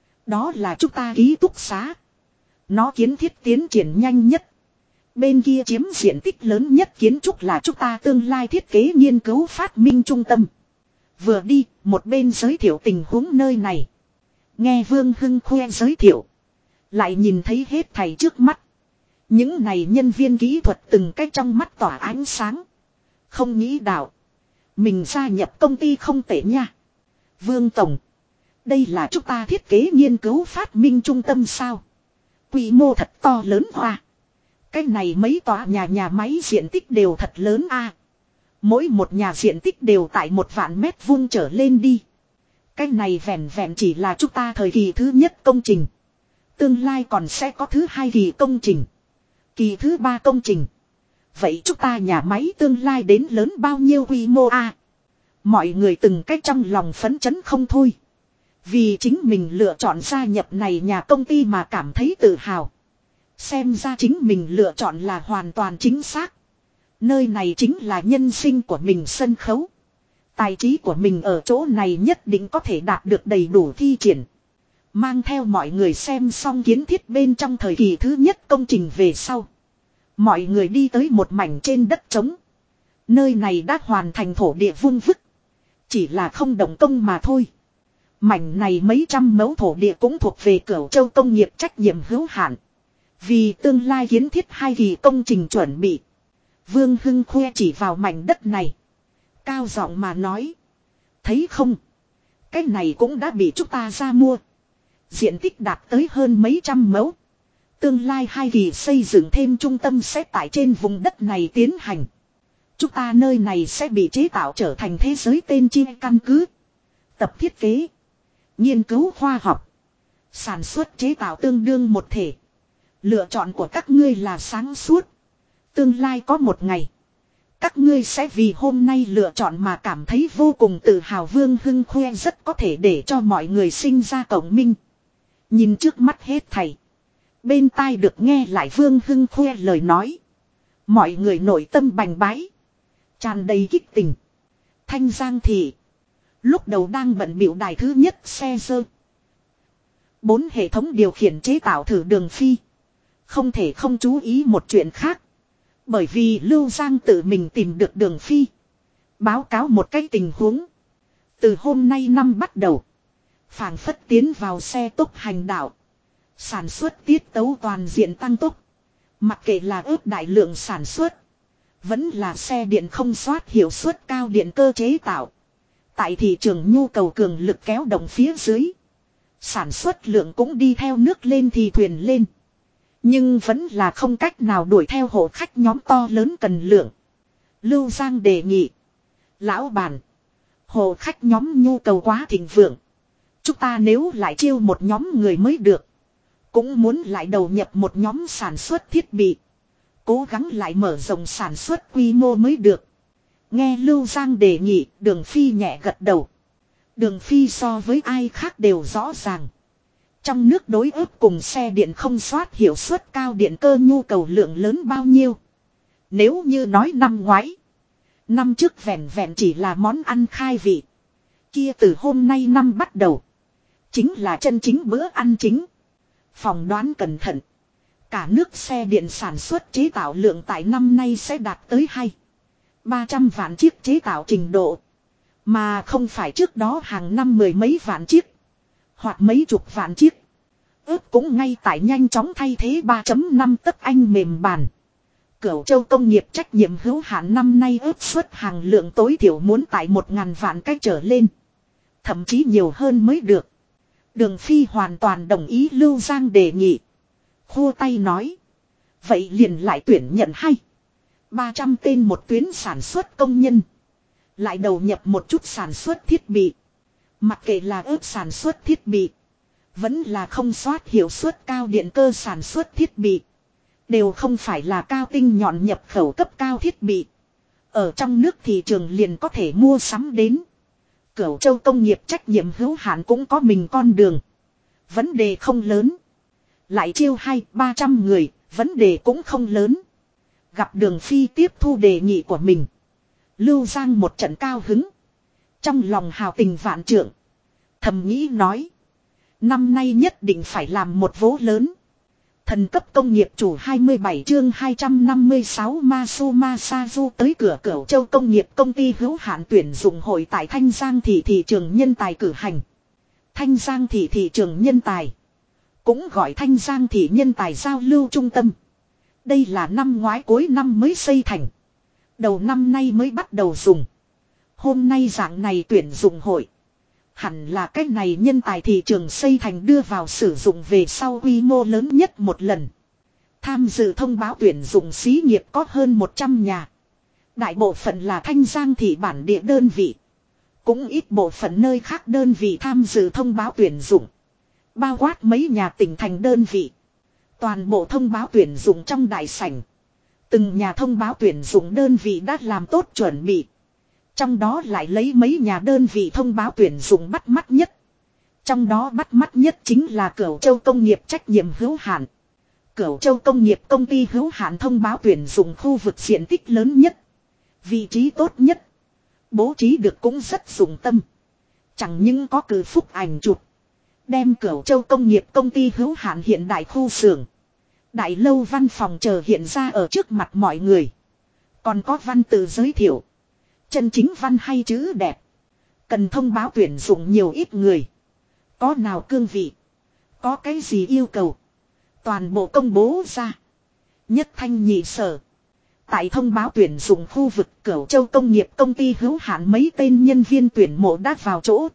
Đó là chúng ta ký túc xá. Nó kiến thiết tiến triển nhanh nhất. Bên kia chiếm diện tích lớn nhất kiến trúc là chúng ta tương lai thiết kế nghiên cứu phát minh trung tâm. Vừa đi, một bên giới thiệu tình huống nơi này. Nghe Vương Hưng Khuê giới thiệu. Lại nhìn thấy hết thảy trước mắt. Những này nhân viên kỹ thuật từng cái trong mắt tỏa ánh sáng. Không nghĩ đạo. Mình gia nhập công ty không tệ nha. Vương Tổng. Đây là chúng ta thiết kế nghiên cứu phát minh trung tâm sao. Quy mô thật to lớn hoa. Cái này mấy tòa nhà máy diện tích đều thật lớn a. Mỗi một nhà diện tích đều tại 1.000 mét vuông trở lên đi. Cái này vẹn vẹn chỉ là chúng ta thời kỳ thứ nhất công trình. Tương lai còn sẽ có thứ hai kỳ công trình. Kỳ thứ ba công trình. Vậy chúng ta nhà máy tương lai đến lớn bao nhiêu quy mô a? Mọi người từng cách trong lòng phấn chấn không thôi. Vì chính mình lựa chọn gia nhập này nhà công ty mà cảm thấy tự hào. Xem ra chính mình lựa chọn là hoàn toàn chính xác. Nơi này chính là nhân sinh của mình sân khấu. Tài trí của mình ở chỗ này nhất định có thể đạt được đầy đủ thi triển. Mang theo mọi người xem xong kiến thiết bên trong thời kỳ thứ nhất công trình về sau. Mọi người đi tới một mảnh trên đất trống. Nơi này đã hoàn thành thổ địa vung vức. Chỉ là không động công mà thôi. Mảnh này mấy trăm mẫu thổ địa cũng thuộc về Cửu Châu công nghiệp trách nhiệm hữu hạn. Vì tương lai kiến thiết hai kỳ công trình chuẩn bị. Vương Hưng Khuê chỉ vào mảnh đất này. Cao giọng mà nói. Thấy không? Cái này cũng đã bị chúng ta ra mua. Diện tích đạt tới hơn mấy trăm mẫu. Tương lai hai kỳ xây dựng thêm trung tâm sẽ tại trên vùng đất này tiến hành. Chúng ta nơi này sẽ bị chế tạo trở thành thế giới tên chi căn cứ. Tập thiết kế. Nghiên cứu khoa học. Sản xuất chế tạo tương đương một thể. Lựa chọn của các ngươi là sáng suốt. Tương lai có một ngày. Các ngươi sẽ vì hôm nay lựa chọn mà cảm thấy vô cùng tự hào. Vương Hưng Khuê rất có thể để cho mọi người sinh ra cộng minh. Nhìn trước mắt hết thảy. Bên tai được nghe lại Vương Hưng Khuê lời nói. Mọi người nội tâm bành bái. Tràn đầy kích tình. Thanh Giang thị. Lúc đầu đang bận biểu đài thứ nhất xe dơ. 4 hệ thống điều khiển chế tạo thử đường phi. Không thể không chú ý một chuyện khác. Bởi vì Lưu Giang tự mình tìm được Đường Phi. Báo cáo một cái tình huống. Từ hôm nay năm bắt đầu. Phảng phất tiến vào xe tốc hành đạo. Sản xuất tiết tấu toàn diện tăng tốc. Mặc kệ là ước đại lượng sản xuất. Vẫn là xe điện không soát hiệu suất cao điện cơ chế tạo. Tại thị trường nhu cầu cường lực kéo động phía dưới. Sản xuất lượng cũng đi theo nước lên thì thuyền lên. Nhưng vẫn là không cách nào đuổi theo hộ khách nhóm to lớn cần lượng. Lưu Giang đề nghị. Lão bản. Hộ khách nhóm nhu cầu quá thịnh vượng. Chúng ta nếu lại chiêu một nhóm người mới được. Cũng muốn lại đầu nhập một nhóm sản xuất thiết bị. Cố gắng lại mở rộng sản xuất quy mô mới được. Nghe Lưu Giang đề nghị, Đường Phi nhẹ gật đầu. Đường Phi so với ai khác đều rõ ràng. Trong nước đối ước cùng xe điện không soát hiệu suất cao điện cơ nhu cầu lượng lớn bao nhiêu. Nếu như nói năm ngoái. Năm trước vẹn vẹn chỉ là món ăn khai vị. Kia từ hôm nay năm bắt đầu. Chính là chân chính bữa ăn chính. Phòng đoán cẩn thận. Cả nước xe điện sản xuất chế tạo lượng tại năm nay sẽ đạt tới 200-300 vạn chiếc chế tạo trình độ. Mà không phải trước đó hàng năm mười mấy vạn chiếc. Hoặc mấy chục vạn chiếc. Ước cũng ngay tại nhanh chóng thay thế 3.5 tấc anh mềm bàn. Cửu Châu công nghiệp trách nhiệm hữu hạn năm nay ước xuất hàng lượng tối thiểu muốn tại 1.000 vạn cách trở lên. Thậm chí nhiều hơn mới được. Đường Phi hoàn toàn đồng ý Lưu Giang đề nghị. Khua tay nói. Vậy liền lại tuyển nhận 200-300 tên một tuyến sản xuất công nhân. Lại đầu nhập một chút sản xuất thiết bị. Mặc kệ là ước sản xuất thiết bị. Vẫn là không soát hiệu suất cao điện cơ sản xuất thiết bị. Đều không phải là cao tinh nhọn nhập khẩu cấp cao thiết bị. Ở trong nước thị trường liền có thể mua sắm đến. Cửu Châu công nghiệp trách nhiệm hữu hạn cũng có mình con đường. Vấn đề không lớn. Lại chiêu 200-300 người, vấn đề cũng không lớn. Gặp Đường Phi tiếp thu đề nghị của mình. Lưu Giang một trận cao hứng. Trong lòng hào tình vạn trượng. Thầm nghĩ nói. Năm nay nhất định phải làm một vố lớn. Thần cấp công nghiệp chủ 27 chương 256 Masu Masazu tới cửa Cửu Châu công nghiệp công ty hữu hạn tuyển dụng hội tại Thanh Giang thị trường nhân tài cử hành. Thanh Giang thị trường nhân tài. Cũng gọi Thanh Giang thị nhân tài giao lưu trung tâm. Đây là năm ngoái cuối năm mới xây thành. Đầu năm nay mới bắt đầu dùng. Hôm nay dạng này tuyển dụng hội. Hẳn là cách này nhân tài thị trường xây thành đưa vào sử dụng về sau quy mô lớn nhất một lần. Tham dự thông báo tuyển dụng xí nghiệp có hơn 100 nhà. Đại bộ phận là Thanh Giang thị bản địa đơn vị. Cũng ít bộ phận nơi khác đơn vị tham dự thông báo tuyển dụng. Bao quát mấy nhà tỉnh thành đơn vị. Toàn bộ thông báo tuyển dụng trong đại sảnh. Từng nhà thông báo tuyển dụng đơn vị đã làm tốt chuẩn bị. Trong đó lại lấy mấy nhà đơn vị thông báo tuyển dụng bắt mắt nhất. Trong đó bắt mắt nhất chính là Cửu Châu công nghiệp trách nhiệm hữu hạn. Cửu Châu công nghiệp công ty hữu hạn thông báo tuyển dụng khu vực diện tích lớn nhất. Vị trí tốt nhất. Bố trí được cũng rất dụng tâm. Chẳng những có cử phúc ảnh chụp. Đem Cửu Châu công nghiệp công ty hữu hạn hiện đại khu xưởng. Đại lâu văn phòng chờ hiện ra ở trước mặt mọi người. Còn có văn tự giới thiệu. Chân chính văn hay chữ đẹp. Cần thông báo tuyển dụng nhiều ít người. Có nào cương vị. Có cái gì yêu cầu. Toàn bộ công bố ra. Nhất thanh nhị sở. Tại thông báo tuyển dụng khu vực Cửu Châu công nghiệp công ty hữu hạn mấy tên nhân viên tuyển mộ đã vào chỗ.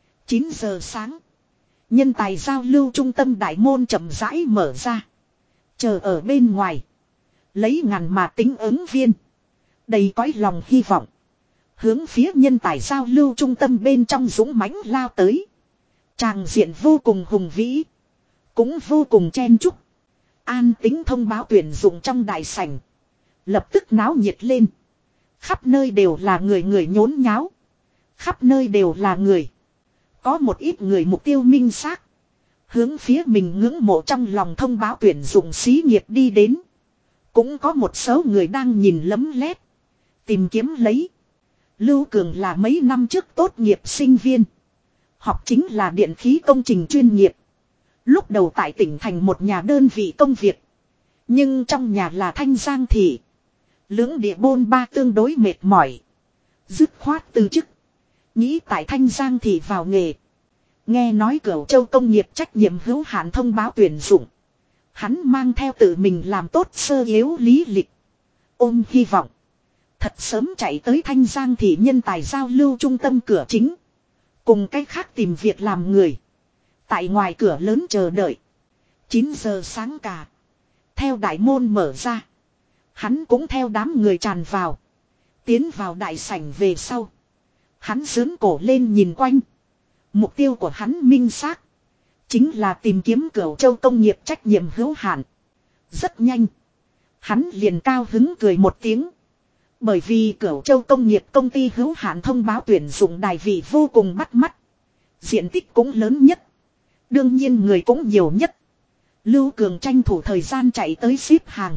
9 giờ sáng. Nhân tài giao lưu trung tâm đại môn chậm rãi mở ra. Chờ ở bên ngoài. Lấy ngàn mà tính ứng viên. Đầy cõi lòng hy vọng. Hướng phía nhân tài giao lưu trung tâm bên trong dũng mãnh lao tới. Tràng diện vô cùng hùng vĩ. Cũng vô cùng chen chúc. An tính thông báo tuyển dụng trong đại sảnh. Lập tức náo nhiệt lên. Khắp nơi đều là người nhốn nháo. Khắp nơi đều là người. Có một ít người mục tiêu minh xác. Hướng phía mình ngưỡng mộ trong lòng thông báo tuyển dụng xí nghiệp đi đến. Cũng có một số người đang nhìn lấm lét. Tìm kiếm lấy. Lưu Cường là mấy năm trước tốt nghiệp sinh viên. Học chính là điện khí công trình chuyên nghiệp. Lúc đầu tại tỉnh thành một nhà đơn vị công việc. Nhưng trong nhà là Thanh Giang thị. Lưỡng địa bôn ba tương đối mệt mỏi. Dứt khoát từ chức. Nghĩ tại Thanh Giang thị vào nghề. Nghe nói Cửu Châu công nghiệp trách nhiệm hữu hạn thông báo tuyển dụng. Hắn mang theo tự mình làm tốt sơ yếu lý lịch. Ôm hy vọng. Thật sớm chạy tới Thanh Giang thị nhân tài giao lưu trung tâm cửa chính. Cùng cách khác tìm việc làm người. Tại ngoài cửa lớn chờ đợi. 9 giờ sáng cả. Theo đại môn mở ra. Hắn cũng theo đám người tràn vào. Tiến vào đại sảnh về sau. Hắn giớn cổ lên nhìn quanh. Mục tiêu của hắn minh xác. Chính là tìm kiếm Cửu Châu công nghiệp trách nhiệm hữu hạn. Rất nhanh. Hắn liền cao hứng cười một tiếng. Bởi vì Cửu Châu công nghiệp công ty hữu hạn thông báo tuyển dụng đài vị vô cùng bắt mắt. Diện tích cũng lớn nhất. Đương nhiên người cũng nhiều nhất. Lưu Cường tranh thủ thời gian chạy tới xếp hàng.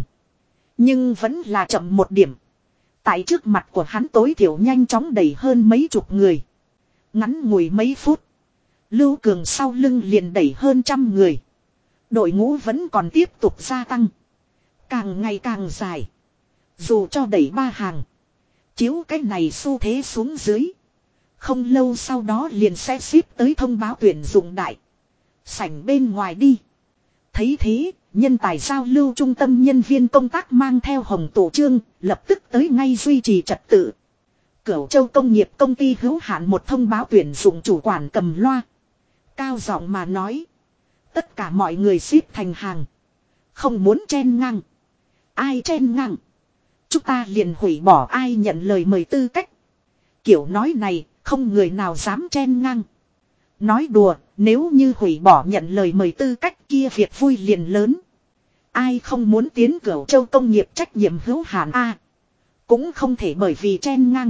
Nhưng vẫn là chậm một điểm. Tại trước mặt của hắn tối thiểu nhanh chóng đẩy hơn mấy chục người. Ngắn ngủi mấy phút. Lưu Cường sau lưng liền đẩy hơn 100 người. Đội ngũ vẫn còn tiếp tục gia tăng. Càng ngày càng dài. Dù cho đẩy 3 hàng. Chiếu cái này xu thế xuống dưới. Không lâu sau đó liền sẽ ship tới thông báo tuyển dụng đại. Sảnh bên ngoài đi. Thấy thế, nhân tài giao lưu trung tâm nhân viên công tác mang theo hồng tổ trương, lập tức tới ngay duy trì trật tự. Cửu Châu công nghiệp công ty hữu hạn một thông báo tuyển dụng chủ quản cầm loa. Cao giọng mà nói. Tất cả mọi người xếp thành hàng. Không muốn chen ngang. Ai chen ngang. Chúng ta liền hủy bỏ ai nhận lời mời tư cách. Kiểu nói này, không người nào dám chen ngang. Nói đùa, nếu như hủy bỏ nhận lời mời tư cách kia việc vui liền lớn. Ai không muốn tiến Cửu Châu công nghiệp trách nhiệm hữu hạn A. Cũng không thể bởi vì chen ngang.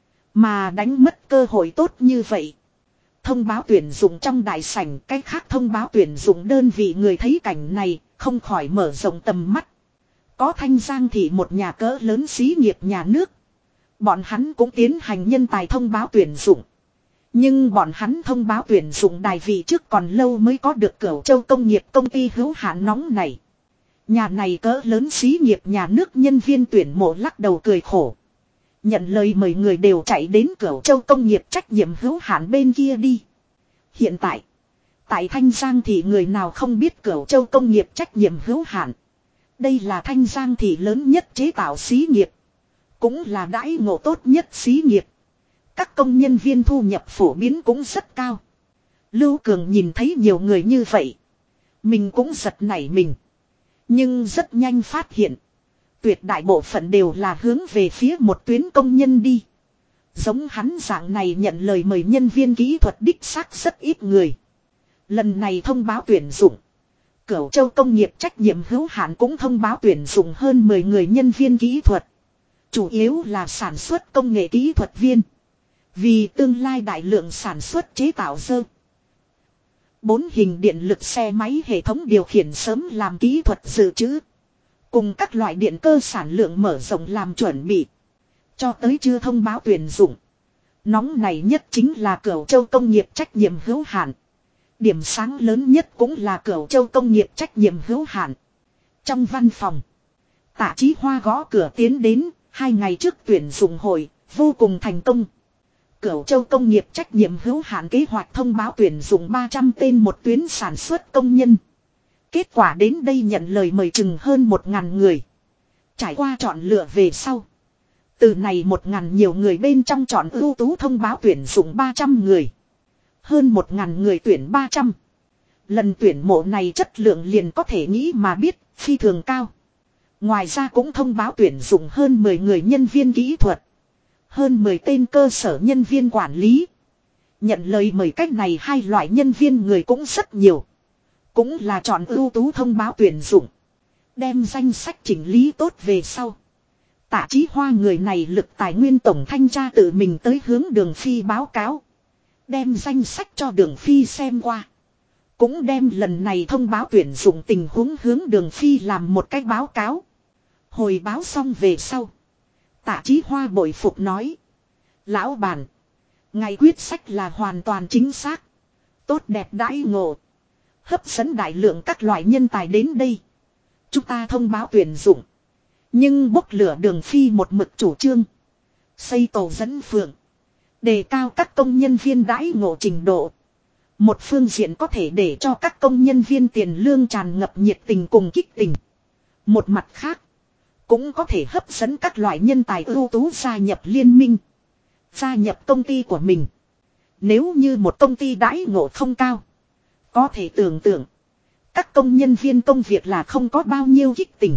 Mà đánh mất cơ hội tốt như vậy. Thông báo tuyển dụng trong đại sảnh, cách khác thông báo tuyển dụng đơn vị người thấy cảnh này, không khỏi mở rộng tầm mắt. Có Thanh Giang thị một nhà cỡ lớn xí nghiệp nhà nước. Bọn hắn cũng tiến hành nhân tài thông báo tuyển dụng. Nhưng bọn hắn thông báo tuyển dụng đài vị trước còn lâu mới có được Cửu Châu công nghiệp công ty hữu hạn nóng này. Nhà này cỡ lớn xí nghiệp nhà nước nhân viên tuyển mộ lắc đầu cười khổ. Nhận lời mời người đều chạy đến Cửu Châu công nghiệp trách nhiệm hữu hạn bên kia đi. Hiện tại, tại Thanh Giang thị người nào không biết Cửu Châu công nghiệp trách nhiệm hữu hạn. Đây là Thanh Giang thị lớn nhất chế tạo xí nghiệp. Cũng là đãi ngộ tốt nhất xí nghiệp. Các công nhân viên thu nhập phổ biến cũng rất cao. Lưu Cường nhìn thấy nhiều người như vậy. Mình cũng giật nảy mình. Nhưng rất nhanh phát hiện. Tuyệt đại bộ phận đều là hướng về phía một tuyến công nhân đi. Giống hắn dạng này nhận lời mời nhân viên kỹ thuật đích xác rất ít người. Lần này thông báo tuyển dụng. Cửu Châu công nghiệp trách nhiệm hữu hạn cũng thông báo tuyển dụng hơn 10 người nhân viên kỹ thuật. Chủ yếu là sản xuất công nghệ kỹ thuật viên. Vì tương lai đại lượng sản xuất chế tạo dơ. 4 hình điện lực xe máy hệ thống điều khiển sớm làm kỹ thuật dự trữ. Cùng các loại điện cơ sản lượng mở rộng làm chuẩn bị. Cho tới chưa thông báo tuyển dụng. Nóng này nhất chính là Cửu Châu công nghiệp trách nhiệm hữu hạn. Điểm sáng lớn nhất cũng là Cửu Châu công nghiệp trách nhiệm hữu hạn. Trong văn phòng, Tạ Chí Hoa gõ cửa tiến đến, 2 ngày trước tuyển dụng hội, vô cùng thành công. Cửu Châu công nghiệp trách nhiệm hữu hạn kế hoạch thông báo tuyển dụng 300 tên một tuyến sản xuất công nhân. Kết quả đến đây nhận lời mời chừng hơn 1.000 người. Trải qua chọn lựa về sau. Từ này 1.000 nhiều người bên trong chọn ưu tú thông báo tuyển dụng 300 người. Hơn 1.000 người tuyển 300. Lần tuyển mộ này chất lượng liền có thể nghĩ mà biết, phi thường cao. Ngoài ra cũng thông báo tuyển dụng hơn 10 người nhân viên kỹ thuật. Hơn 10 tên cơ sở nhân viên quản lý. Nhận lời mời cách này hai loại nhân viên người cũng rất nhiều. Cũng là chọn ưu tú thông báo tuyển dụng. Đem danh sách chỉnh lý tốt về sau. Tạ Chí Hoa người này lực tài nguyên tổng thanh tra tự mình tới hướng Đường Phi báo cáo. Đem danh sách cho Đường Phi xem qua. Cũng đem lần này thông báo tuyển dụng tình huống hướng Đường Phi làm một cách báo cáo. Hồi báo xong về sau. Tạ Chí Hoa bội phục nói. Lão bản. Ngài quyết sách là hoàn toàn chính xác. Tốt đẹp đãi ngộ. Hấp dẫn đại lượng các loại nhân tài đến đây. Chúng ta thông báo tuyển dụng. Nhưng bốc lửa Đường Phi một mực chủ trương. Xây tổ dẫn phường. Đề cao các công nhân viên đãi ngộ trình độ. Một phương diện có thể để cho các công nhân viên tiền lương tràn ngập nhiệt tình cùng kích tình. Một mặt khác. Cũng có thể hấp dẫn các loại nhân tài ưu tú gia nhập liên minh. Gia nhập công ty của mình. Nếu như một công ty đãi ngộ không cao. Có thể tưởng tượng. Các công nhân viên công việc là không có bao nhiêu kích tình.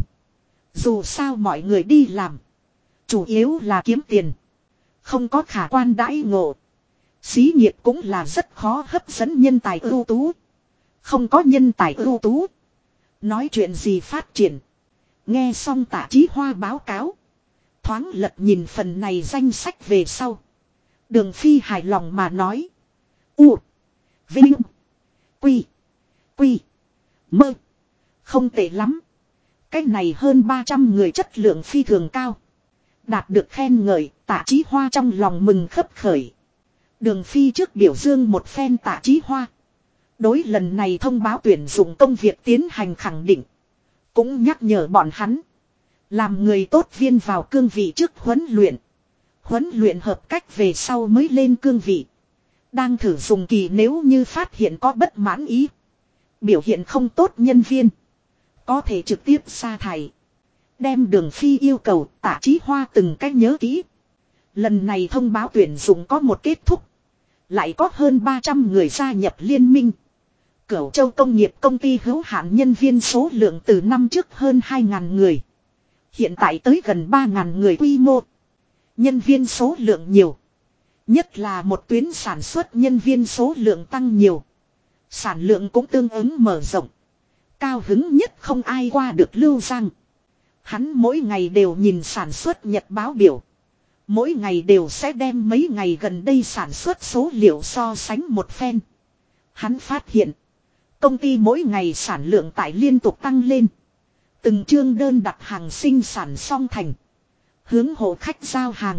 Dù sao mọi người đi làm. Chủ yếu là kiếm tiền. Không có khả quan đãi ngộ. Xí nghiệp cũng là rất khó hấp dẫn nhân tài ưu tú. Không có nhân tài ưu tú. Nói chuyện gì phát triển. Nghe xong Tạ Chí Hoa báo cáo. Thoáng lật nhìn phần này danh sách về sau. Đường Phi hài lòng mà nói. U. Vinh. Quy. Quy. Mơ. Không tệ lắm. Cái này hơn 300 người chất lượng phi thường cao. Đạt được khen ngợi, Tạ Chí Hoa trong lòng mừng khấp khởi. Đường Phi trước biểu dương một phen Tạ Chí Hoa. Đối lần này thông báo tuyển dụng công việc tiến hành khẳng định. Cũng nhắc nhở bọn hắn. Làm người tốt viên vào cương vị trước huấn luyện. Huấn luyện hợp cách về sau mới lên cương vị. Đang thử dùng kỳ nếu như phát hiện có bất mãn ý. Biểu hiện không tốt nhân viên. Có thể trực tiếp sa thải. Đem Đường Phi yêu cầu Tạ Chí Hoa từng cách nhớ kỹ. Lần này thông báo tuyển dụng có một kết thúc. Lại có hơn 300 người gia nhập liên minh. Cửu Châu Công nghiệp công ty hữu hạn nhân viên số lượng từ năm trước hơn 2.000 người. Hiện tại tới gần 3.000 người quy mô. Nhân viên số lượng nhiều. Nhất là một tuyến sản xuất nhân viên số lượng tăng nhiều. Sản lượng cũng tương ứng mở rộng. Cao hứng nhất không ai qua được Lưu Giang. Hắn mỗi ngày đều nhìn sản xuất nhật báo biểu. Mỗi ngày đều sẽ đem mấy ngày gần đây sản xuất số liệu so sánh một phen. Hắn phát hiện. Công ty mỗi ngày sản lượng tại liên tục tăng lên. Từng chương đơn đặt hàng sinh sản xong thành. Hướng hộ khách giao hàng.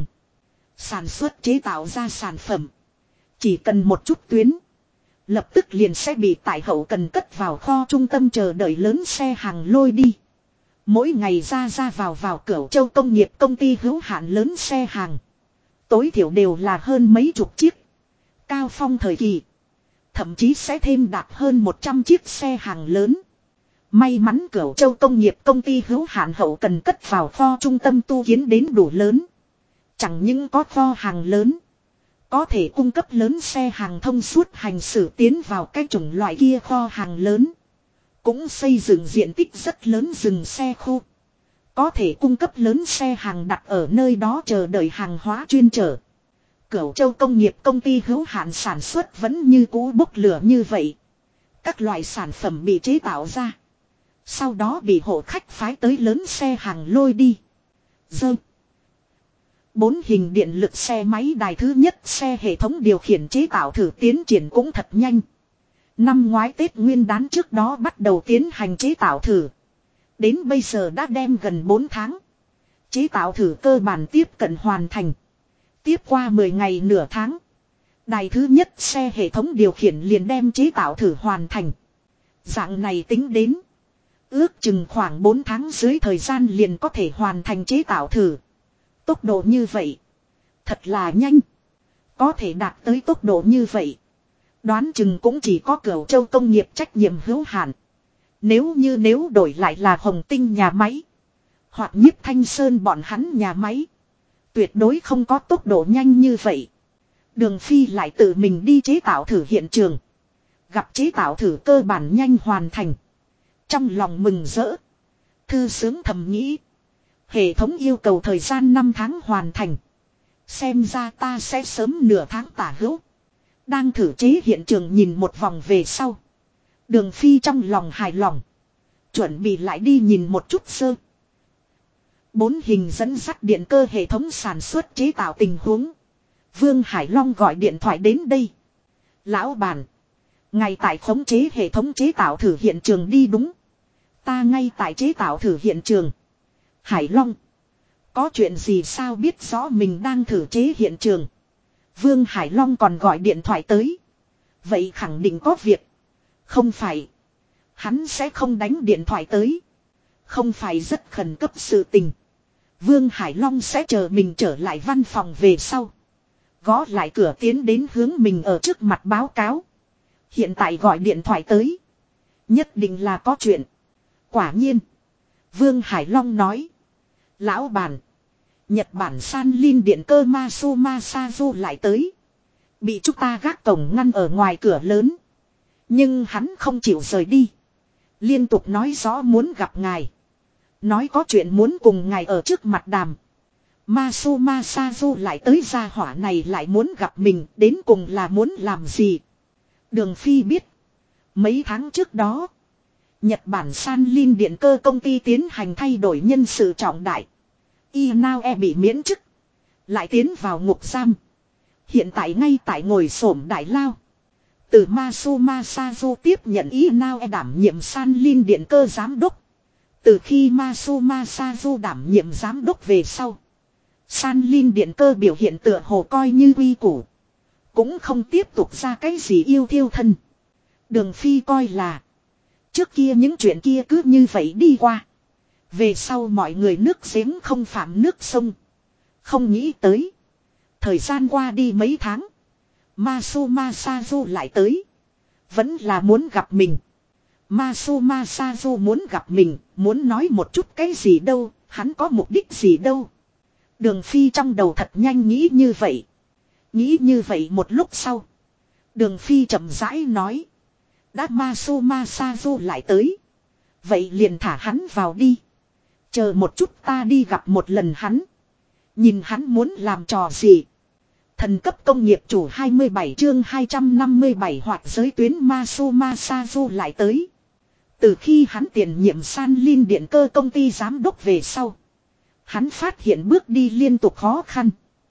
Sản xuất chế tạo ra sản phẩm. Chỉ cần một chút tuyến. Lập tức liền sẽ bị tại hậu cần cất vào kho trung tâm chờ đợi lớn xe hàng lôi đi. Mỗi ngày ra vào Cửu Châu Công nghiệp công ty hữu hạn lớn xe hàng. Tối thiểu đều là hơn mấy chục chiếc. Cao phong thời kỳ. Thậm chí sẽ thêm đạt hơn 100 chiếc xe hàng lớn. May mắn Cửu Châu Công nghiệp công ty hữu hạn hậu cần cất vào kho trung tâm tu kiến đến đủ lớn. Chẳng những có kho hàng lớn. Có thể cung cấp lớn xe hàng thông suốt hành xử tiến vào cái chủng loại kia kho hàng lớn. Cũng xây dựng diện tích rất lớn dừng xe khu. Có thể cung cấp lớn xe hàng đặt ở nơi đó chờ đợi hàng hóa chuyên chở. Cửu Châu Công nghiệp công ty hữu hạn sản xuất vẫn như cũ bốc lửa như vậy. Các loại sản phẩm bị chế tạo ra. Sau đó bị hộ khách phái tới lớn xe hàng lôi đi. Dơ. 4 hình điện lực xe máy đài thứ nhất xe hệ thống điều khiển chế tạo thử tiến triển cũng thật nhanh. Năm ngoái Tết Nguyên đán trước đó bắt đầu tiến hành chế tạo thử. Đến bây giờ đã đem gần 4 tháng. Chế tạo thử cơ bản tiếp cận hoàn thành. Tiếp qua 10 ngày nửa tháng. Đài thứ nhất xe hệ thống điều khiển liền đem chế tạo thử hoàn thành. Dạng này tính đến. Ước chừng khoảng 4 tháng dưới thời gian liền có thể hoàn thành chế tạo thử. Tốc độ như vậy. Thật là nhanh. Có thể đạt tới tốc độ như vậy. Đoán chừng cũng chỉ có Cửu Châu Công nghiệp trách nhiệm hữu hạn. Nếu đổi lại là Hồng Tinh nhà máy. Hoặc Nhiếp Thanh Sơn bọn hắn nhà máy. Tuyệt đối không có tốc độ nhanh như vậy. Đường Phi lại tự mình đi chế tạo thử hiện trường. Gặp chế tạo thử cơ bản nhanh hoàn thành. Trong lòng mừng rỡ. Thư sướng thầm nghĩ. Hệ thống yêu cầu thời gian 5 tháng hoàn thành. Xem ra ta sẽ sớm nửa tháng tả hữu. Đang thử chế hiện trường nhìn một vòng về sau. Đường Phi trong lòng hài lòng. Chuẩn bị lại đi nhìn một chút sơ. 4 hình dẫn dắt điện cơ hệ thống sản xuất chế tạo tình huống. Vương Hải Long gọi điện thoại đến đây. Lão bản. Ngay tại khống chế hệ thống chế tạo thử hiện trường đi đúng. Ta ngay tại chế tạo thử hiện trường. Hải Long. Có chuyện gì sao biết rõ mình đang thử chế hiện trường. Vương Hải Long còn gọi điện thoại tới. Vậy khẳng định có việc. Không phải. Hắn sẽ không đánh điện thoại tới. Không phải rất khẩn cấp sự tình. Vương Hải Long sẽ chờ mình trở lại văn phòng về sau. Gõ lại cửa tiến đến hướng mình ở trước mặt báo cáo. Hiện tại gọi điện thoại tới. Nhất định là có chuyện. Quả nhiên. Vương Hải Long nói. Lão bản. Nhật Bản San Linh điện cơ Masuma Sazu lại tới. Bị chúng ta gác cổng ngăn ở ngoài cửa lớn. Nhưng hắn không chịu rời đi. Liên tục nói rõ muốn gặp ngài. Nói có chuyện muốn cùng ngài ở trước mặt đàm. Masuma Sazu lại tới gia hỏa này lại muốn gặp mình. Đến cùng là muốn làm gì? Đường Phi biết. Mấy tháng trước đó. Nhật Bản San Linh điện cơ công ty tiến hành thay đổi nhân sự trọng đại. Inaue bị miễn chức. Lại tiến vào ngục giam. Hiện tại ngay tại ngồi xổm đại lao. Từ Masuma Sazu tiếp nhận Inaue đảm nhiệm San Linh điện cơ giám đốc. Từ khi Masuma Sazu đảm nhiệm giám đốc về sau. San Linh điện cơ biểu hiện tựa hồ coi như quy củ. Cũng không tiếp tục ra cái gì yêu thiêu thân. Đường Phi coi là. Trước kia những chuyện kia cứ như vậy đi qua. Về sau mọi người nước giếng không phạm nước sông. Không nghĩ tới. Thời gian qua đi mấy tháng. Masuma Sazu lại tới. Vẫn là muốn gặp mình. Masuma Sazu muốn gặp mình. Muốn nói một chút cái gì đâu. Hắn có mục đích gì đâu. Đường Phi trong đầu thật nhanh nghĩ như vậy. Nghĩ như vậy một lúc sau. Đường Phi chậm rãi nói. Đã Masuma Sazu lại tới. Vậy liền thả hắn vào đi. Chờ một chút ta đi gặp một lần hắn. Nhìn hắn muốn làm trò gì. Thần cấp công nghiệp chủ 27 chương 257 hoặc giới tuyến Masuma Sazu lại tới. Từ khi hắn tiền nhiệm San Linh điện cơ công ty giám đốc về sau. Hắn phát hiện bước đi liên tục khó khăn.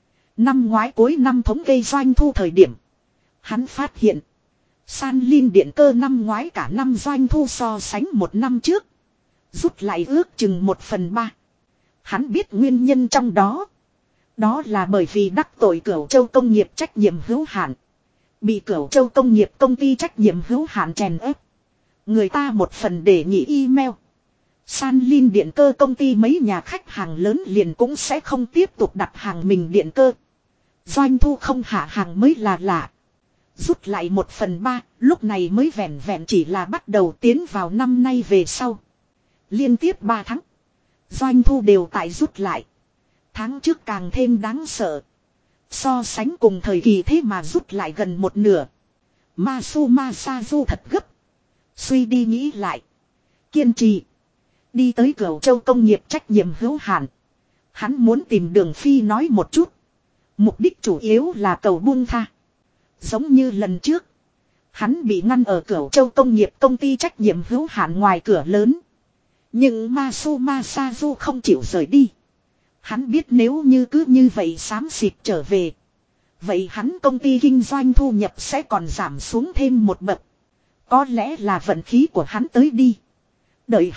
Năm ngoái cuối năm thống kê doanh thu thời điểm. Hắn phát hiện. San Linh điện cơ năm ngoái cả năm doanh thu so sánh một năm trước. Rút lại ước chừng 1/3. Hắn biết nguyên nhân trong đó. Đó là bởi vì đắc tội Cửu Châu công nghiệp trách nhiệm hữu hạn. Bị Cửu Châu công nghiệp công ty trách nhiệm hữu hạn chèn ép. Người ta một phần đề nghị email. San Linh điện cơ công ty mấy nhà khách hàng lớn liền cũng sẽ không tiếp tục đặt hàng mình điện cơ. Doanh thu không hạ hàng mới là lạ. Rút lại 1/3, lúc này mới vẹn vẹn chỉ là bắt đầu tiến vào năm nay về sau. Liên tiếp 3 tháng. Doanh thu đều tại rút lại. Tháng trước càng thêm đáng sợ. So sánh cùng thời kỳ thế mà rút lại gần một nửa. Masuma Sazu thật gấp. Suy đi nghĩ lại. Kiên trì. Đi tới Cửu Châu công nghiệp trách nhiệm hữu hạn. Hắn muốn tìm Đường Phi nói một chút. Mục đích chủ yếu là cầu buông tha. Giống như lần trước. Hắn bị ngăn ở Cửu Châu công nghiệp công ty trách nhiệm hữu hạn ngoài cửa lớn. Nhưng Masuma Sazu không chịu rời đi. Hắn biết nếu như cứ như vậy xám xịt trở về. Vậy hắn công ty kinh doanh thu nhập sẽ còn giảm xuống thêm một bậc. Có lẽ là vận khí của hắn tới đi. Đợi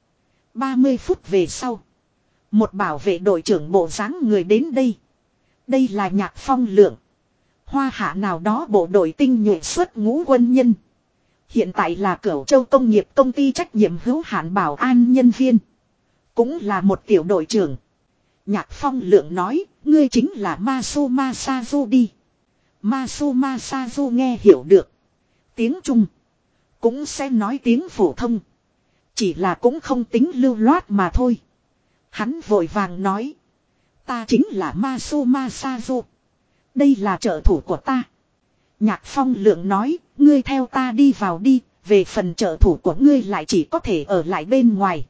30 phút về sau. Một bảo vệ đội trưởng bộ dáng người đến đây. Đây là Nhạc Phong Lượng. Hoa hạ nào đó bộ đội tinh nhuệ xuất ngũ quân nhân. Hiện tại là Cửu Châu công nghiệp công ty trách nhiệm hữu hạn bảo an nhân viên. Cũng là một tiểu đội trưởng. Nhạc Phong Lượng nói, ngươi chính là Masuma Sazu đi. Masuma Sazu nghe hiểu được. Tiếng Trung. Cũng sẽ nói tiếng phổ thông. Chỉ là cũng không tính lưu loát mà thôi. Hắn vội vàng nói. Ta chính là Masuma Sazu. Đây là trợ thủ của ta. Nhạc Phong Lượng nói, ngươi theo ta đi vào đi, về phần trợ thủ của ngươi lại chỉ có thể ở lại bên ngoài.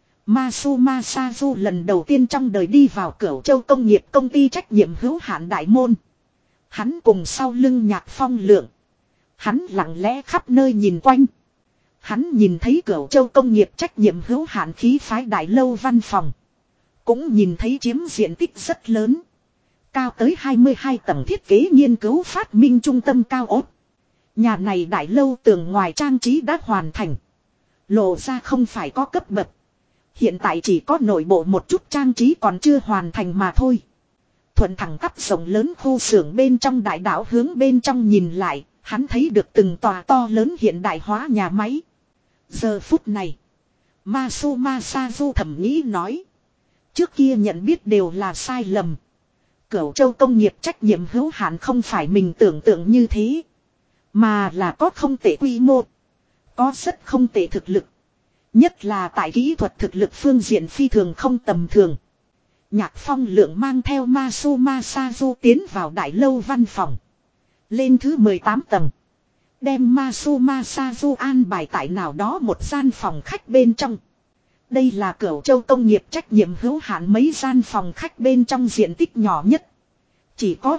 Masuma Sazu lần đầu tiên trong đời đi vào Cửu Châu công nghiệp công ty trách nhiệm hữu hạn đại môn. Hắn cùng sau lưng Nhạc Phong Lượng. Hắn lặng lẽ khắp nơi nhìn quanh. Hắn nhìn thấy Cửu Châu công nghiệp trách nhiệm hữu hạn khí phái đại lâu văn phòng. Cũng nhìn thấy chiếm diện tích rất lớn. Cao tới 22 tầng thiết kế nghiên cứu phát minh trung tâm cao ốt. Nhà này đại lâu tường ngoài trang trí đã hoàn thành. Lộ ra không phải có cấp bậc. Hiện tại chỉ có nội bộ một chút trang trí còn chưa hoàn thành mà thôi. Thuận thẳng tắp rộng lớn khu xưởng bên trong đại đảo hướng bên trong nhìn lại, hắn thấy được từng tòa to lớn hiện đại hóa nhà máy. Giờ phút này, Masuma Sazu thầm nghĩ nói. Trước kia nhận biết đều là sai lầm. Cửu Châu công nghiệp trách nhiệm hữu hạn không phải mình tưởng tượng như thế. Mà là có không tệ quy mô. Có rất không tệ thực lực. Nhất là tại kỹ thuật thực lực phương diện phi thường không tầm thường. Nhạc Phong Lượng mang theo Masuma Sazu tiến vào đại lâu văn phòng. Lên thứ 18 tầng. Đem Masuma Sazu an bài tại nào đó một gian phòng khách bên trong. Đây là Cửu Châu công nghiệp trách nhiệm hữu hạn mấy gian phòng khách bên trong diện tích nhỏ nhất. Chỉ có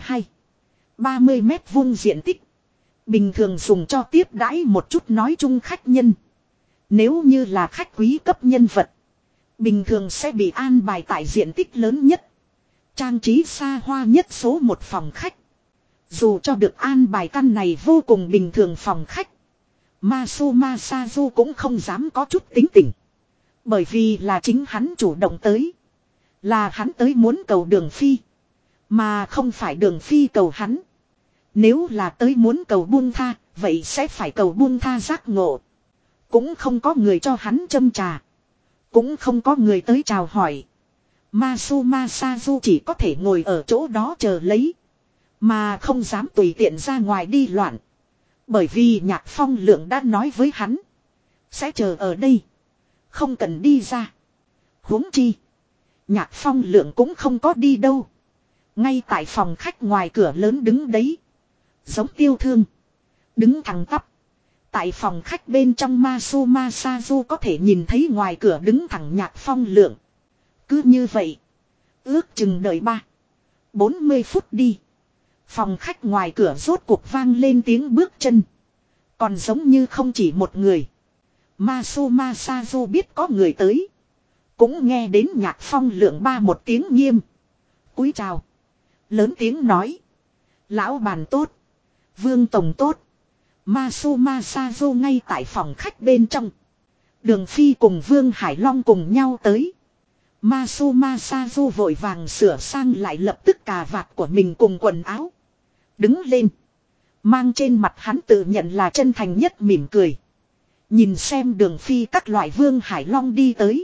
30 mét vuông diện tích. Bình thường dùng cho tiếp đãi một chút nói chung khách nhân. Nếu như là khách quý cấp nhân vật. Bình thường sẽ bị an bài tại diện tích lớn nhất. Trang trí xa hoa nhất số một phòng khách. Dù cho được an bài căn này vô cùng bình thường phòng khách. Masuma Sazu cũng không dám có chút tính tình. Bởi vì là chính hắn chủ động tới. Là hắn tới muốn cầu Đường Phi. Mà không phải Đường Phi cầu hắn. Nếu là tới muốn cầu buông tha, vậy sẽ phải cầu buông tha giác ngộ. Cũng không có người cho hắn châm trà. Cũng không có người tới chào hỏi. Masuma Sazu chỉ có thể ngồi ở chỗ đó chờ lấy. Mà không dám tùy tiện ra ngoài đi loạn. Bởi vì Nhạc Phong Lượng đã nói với hắn. Sẽ chờ ở đây. Không cần đi ra. Huống chi. Nhạc Phong Lượng cũng không có đi đâu. Ngay tại phòng khách ngoài cửa lớn đứng đấy. Giống tiêu thương. Đứng thẳng tắp. Tại phòng khách bên trong Masuma Sazu có thể nhìn thấy ngoài cửa đứng thẳng Nhạc Phong Lượng. Cứ như vậy. Ước chừng đợi 40 phút đi. Phòng khách ngoài cửa rốt cuộc vang lên tiếng bước chân. Còn giống như không chỉ một người. Masuma Sazu biết có người tới. Cũng nghe đến Nhạc Phong Lượng một tiếng nghiêm. Cúi chào. Lớn tiếng nói. Lão bàn tốt. Vương tổng tốt. Masuma Sazu ngay tại phòng khách bên trong. Đường Phi cùng Vương Hải Long cùng nhau tới. Masuma Sazu vội vàng sửa sang lại lập tức cà vạt của mình cùng quần áo. Đứng lên. Mang trên mặt hắn tự nhận là chân thành nhất mỉm cười. Nhìn xem Đường Phi các loại Vương Hải Long đi tới.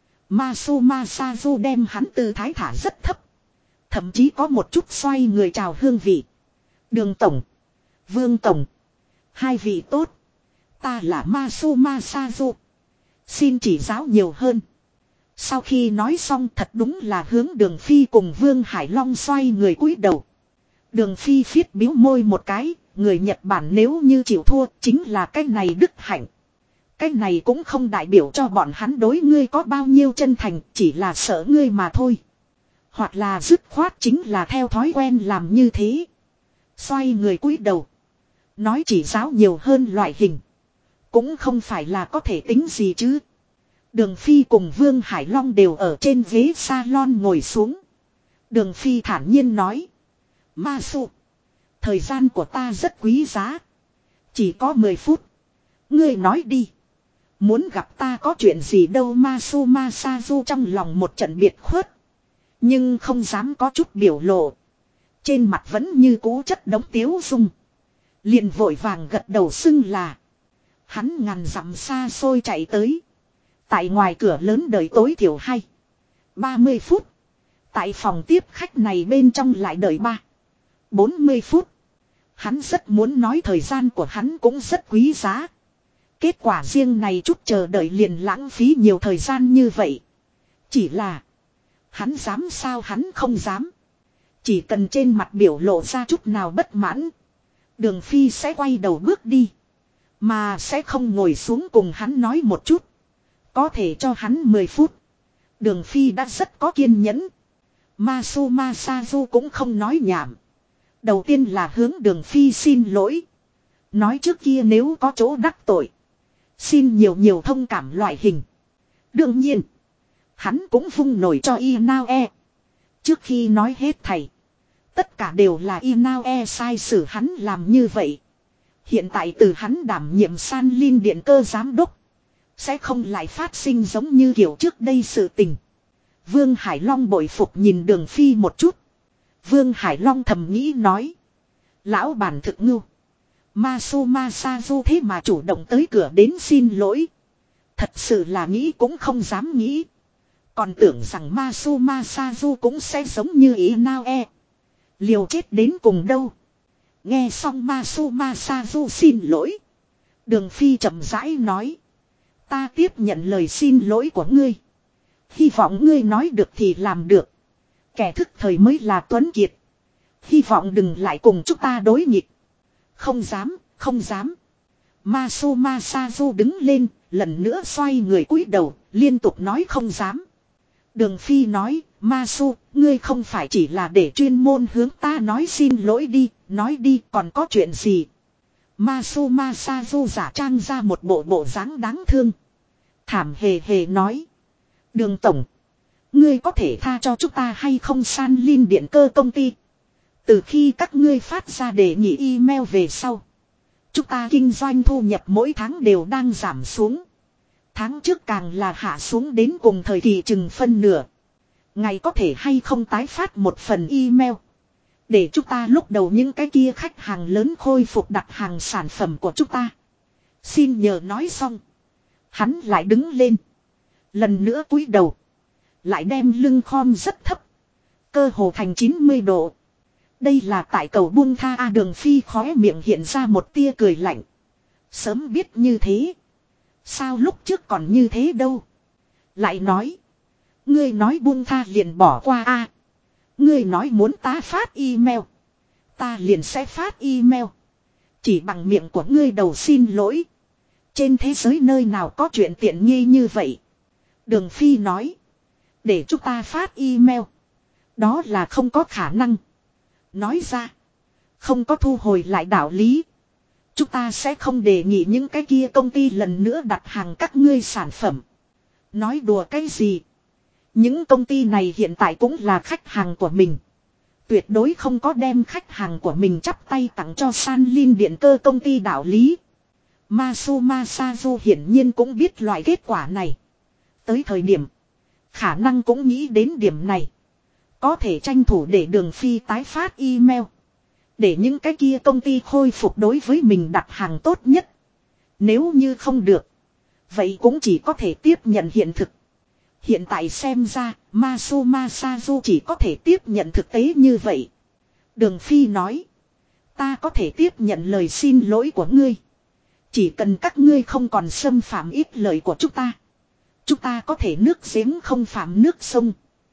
Masuma Sazu đem hắn tư thái thả rất thấp. Thậm chí có một chút xoay người chào hương vị. Đường tổng. Vương tổng. Hai vị tốt. Ta là Masuma Sazu. Xin chỉ giáo nhiều hơn. Sau khi nói xong thật đúng là hướng Đường Phi cùng Vương Hải Long xoay người cúi đầu. Đường Phi phiết biếu môi một cái. Người Nhật Bản nếu như chịu thua chính là cái này đức hạnh. Cái này cũng không đại biểu cho bọn hắn đối ngươi có bao nhiêu chân thành, chỉ là sợ ngươi mà thôi. Hoặc là dứt khoát chính là theo thói quen làm như thế. Xoay người cúi đầu. Nói chỉ giáo nhiều hơn loại hình. Cũng không phải là có thể tính gì chứ. Đường Phi cùng Vương Hải Long đều ở trên ghế salon ngồi xuống. Đường Phi thản nhiên nói. Masu. Thời gian của ta rất quý giá. Chỉ có 10 phút. Ngươi nói đi. Muốn gặp ta có chuyện gì đâu. Masuma Sazu trong lòng một trận biệt khuất. Nhưng không dám có chút biểu lộ. Trên mặt vẫn như cũ chất đống tiếu dung. Liền vội vàng gật đầu xưng là. Hắn ngàn dặm xa xôi chạy tới. Tại ngoài cửa lớn đợi tối thiểu 30 phút. Tại phòng tiếp khách này bên trong lại đợi 40 phút. Hắn rất muốn nói thời gian của hắn cũng rất quý giá. Kết quả riêng này chút chờ đợi liền lãng phí nhiều thời gian như vậy. Chỉ là. Hắn dám sao hắn không dám. Chỉ cần trên mặt biểu lộ ra chút nào bất mãn. Đường Phi sẽ quay đầu bước đi. Mà sẽ không ngồi xuống cùng hắn nói một chút. Có thể cho hắn 10 phút. Đường Phi đã rất có kiên nhẫn. Masuma Sazu cũng không nói nhảm. Đầu tiên là hướng Đường Phi xin lỗi. Nói trước kia nếu có chỗ đắc tội. Xin nhiều thông cảm loại hình. Đương nhiên. Hắn cũng vung nổi cho Inaue. Trước khi nói hết thầy. Tất cả đều là Inaue sai xử hắn làm như vậy. Hiện tại từ hắn đảm nhiệm San Linh Điện cơ giám đốc. Sẽ không lại phát sinh giống như kiểu trước đây sự tình. Vương Hải Long bội phục nhìn Đường Phi một chút. Vương Hải Long thầm nghĩ nói. Lão bản thực ngưu. Masuma Sazu thế mà chủ động tới cửa đến xin lỗi. Thật sự là nghĩ cũng không dám nghĩ. Còn tưởng rằng Masu Masazu cũng sẽ giống như ý nào liều chết đến cùng đâu. Nghe xong Masu Masazu xin lỗi. Đường Phi chậm rãi nói. Ta tiếp nhận lời xin lỗi của ngươi. Hy vọng ngươi nói được thì làm được. Kẻ thức thời mới là tuấn kiệt. Hy vọng đừng lại cùng chúng ta đối nghịch. Không dám, không dám. Masu Masazu đứng lên, lần nữa xoay người cúi đầu, liên tục nói không dám. Đường Phi nói, Masu, ngươi không phải chỉ là để chuyên môn hướng ta nói xin lỗi đi, nói đi còn có chuyện gì. Masu Masazu giả trang ra một bộ dáng đáng thương. Thảm hề hề nói. Đường tổng. Ngươi có thể tha cho chúng ta hay không San Linh điện cơ công ty. Từ khi các ngươi phát ra đề nghị email về sau. Chúng ta kinh doanh thu nhập mỗi tháng đều đang giảm xuống. Tháng trước càng là hạ xuống đến cùng thời kỳ chừng phân nửa. Ngày có thể hay không tái phát một phần email. Để chúng ta lúc đầu những cái kia khách hàng lớn khôi phục đặt hàng sản phẩm của chúng ta. Xin nhờ nói xong. Hắn lại đứng lên. Lần nữa cúi đầu. Lại đem lưng khom rất thấp. Cơ hồ thành 90 độ. Đây là tại cầu buông tha Đường Phi khóe miệng hiện ra một tia cười lạnh. Sớm biết như thế. Sao lúc trước còn như thế đâu. Lại nói. Ngươi nói buông tha liền bỏ qua Ngươi nói muốn ta phát email. Ta liền sẽ phát email. Chỉ bằng miệng của ngươi đầu xin lỗi. Trên thế giới nơi nào có chuyện tiện nghi như vậy. Đường Phi nói. Để chúng ta phát email. Đó là không có khả năng. Nói ra. Không có thu hồi lại đạo lý. Chúng ta sẽ không đề nghị những cái kia công ty lần nữa đặt hàng các ngươi sản phẩm. Nói đùa cái gì. Những công ty này hiện tại cũng là khách hàng của mình. Tuyệt đối không có đem khách hàng của mình chắp tay tặng cho San Linh điện cơ công ty đạo lý. Masu Masazu hiển nhiên cũng biết loại kết quả này. Tới thời điểm. Khả năng cũng nghĩ đến điểm này. Có thể tranh thủ để Đường Phi tái phát email. Để những cái kia công ty khôi phục đối với mình đặt hàng tốt nhất. Nếu như không được. Vậy cũng chỉ có thể tiếp nhận hiện thực. Hiện tại xem ra Masu Masazu chỉ có thể tiếp nhận thực tế như vậy. Đường Phi nói. Ta có thể tiếp nhận lời xin lỗi của ngươi. Chỉ cần các ngươi không còn xâm phạm ít lời của chúng ta. Chúng ta có thể nước giếng không phạm nước sông.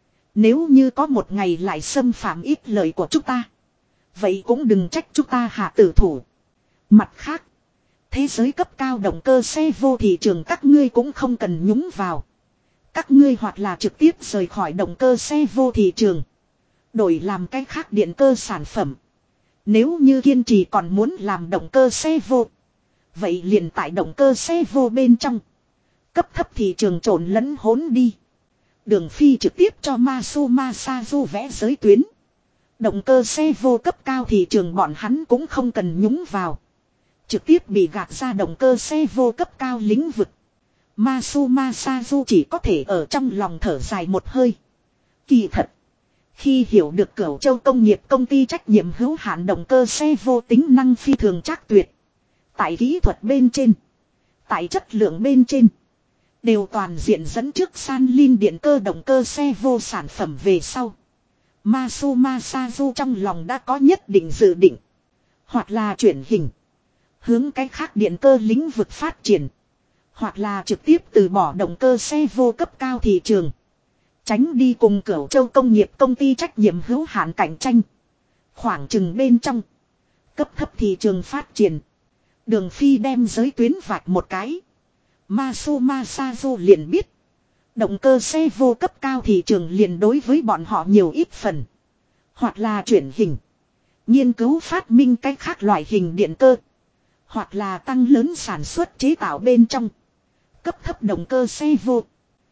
Nếu như có một ngày lại xâm phạm ít lời của chúng ta. Vậy cũng đừng trách chúng ta hạ tử thủ. Mặt khác. Thế giới cấp cao động cơ xe vô thị trường các ngươi cũng không cần nhúng vào. Các ngươi hoặc là trực tiếp rời khỏi động cơ xe vô thị trường. Đổi làm cái khác điện cơ sản phẩm. Nếu như kiên trì còn muốn làm động cơ xe vô. Vậy liền tại động cơ xe vô bên trong. Cấp thấp thị trường trộn lẫn hỗn đi. Đường Phi trực tiếp cho Masu Masazu vẽ giới tuyến. Động cơ xe vô cấp cao thị trường bọn hắn cũng không cần nhúng vào. Trực tiếp bị gạt ra động cơ xe vô cấp cao lĩnh vực. Masu Masazu chỉ có thể ở trong lòng thở dài một hơi. Kỳ thật. Khi hiểu được Cửu Châu công nghiệp công ty trách nhiệm hữu hạn động cơ xe vô tính năng phi thường chắc tuyệt. Tại kỹ thuật bên trên. Tại chất lượng bên trên. Đều toàn diện dẫn trước San Linh điện cơ động cơ xe vô sản phẩm về sau. Masu Masazu trong lòng đã có nhất định dự định. Hoặc là chuyển hình. Hướng cái khác điện cơ lĩnh vực phát triển. Hoặc là trực tiếp từ bỏ động cơ xe vô cấp cao thị trường. Tránh đi cùng Cửu Châu công nghiệp công ty trách nhiệm hữu hạn cạnh tranh. Khoảng chừng bên trong. Cấp thấp thị trường phát triển. Đường Phi đem giới tuyến vạch một cái. Masu Masazu liền biết. Động cơ xe vô cấp cao thị trường liền đối với bọn họ nhiều ít phần. Hoặc là chuyển hình. Nghiên cứu phát minh cách khác loại hình điện cơ. Hoặc là tăng lớn sản xuất chế tạo bên trong. Cấp thấp động cơ xe vô.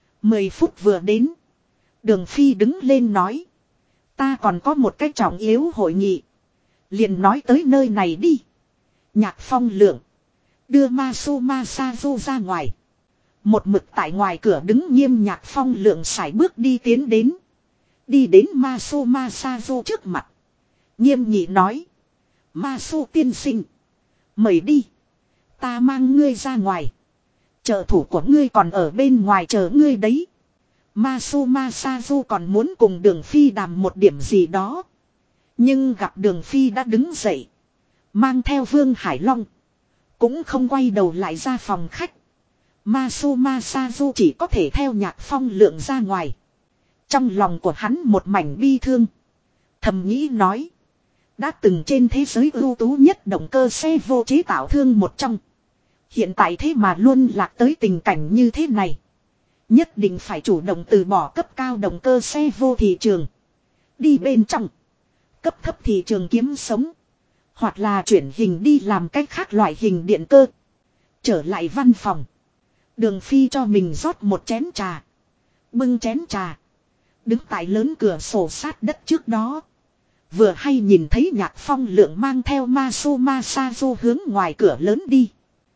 10 phút vừa đến. Đường Phi đứng lên nói. Ta còn có một cái trọng yếu hội nghị. Liền nói tới nơi này đi. Nhạc Phong Lượng. Đưa Masu Masazu ra ngoài. Một mực tại ngoài cửa đứng nghiêm Nhạc Phong Lượng sải bước đi tiến đến. Đi đến Masu Masazu trước mặt. Nghiêm nghị nói. Masu tiên sinh. Mời đi. Ta mang ngươi ra ngoài. Trợ thủ của ngươi còn ở bên ngoài chờ ngươi đấy. Masuma Sazu còn muốn cùng Đường Phi đàm một điểm gì đó. Nhưng gặp Đường Phi đã đứng dậy. Mang theo Vương Hải Long. Cũng không quay đầu lại ra phòng khách. Masuma Sazu chỉ có thể theo Nhạc Phong Lượng ra ngoài. Trong lòng của hắn một mảnh bi thương. Thầm nghĩ nói. Đã từng trên thế giới ưu tú nhất động cơ xe vô chế tạo thương một trong. Hiện tại thế mà luôn lạc tới tình cảnh như thế này. Nhất định phải chủ động từ bỏ cấp cao động cơ xe vô thị trường. Đi bên trong. Cấp thấp thị trường kiếm sống. Hoặc là chuyển hình đi làm cách khác loại hình điện cơ. Trở lại văn phòng. Đường Phi cho mình rót một chén trà. Bưng chén trà. Đứng tại lớn cửa sổ sát đất trước đó. Vừa hay nhìn thấy Nhạc Phong Lượng mang theo Masuma Sazu hướng ngoài cửa lớn đi.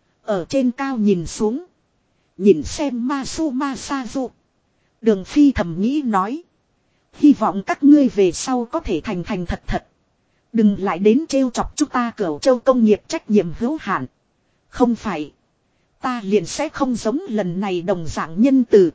Ở trên cao nhìn xuống. Nhìn xem Masuma Sazu. Đường Phi thầm nghĩ nói. Hy vọng các ngươi về sau có thể thành thành thật thật. Đừng lại đến trêu chọc chúng ta Cửu Châu công nghiệp trách nhiệm hữu hạn. Không phải. Ta liền sẽ không giống lần này đồng dạng nhân từ.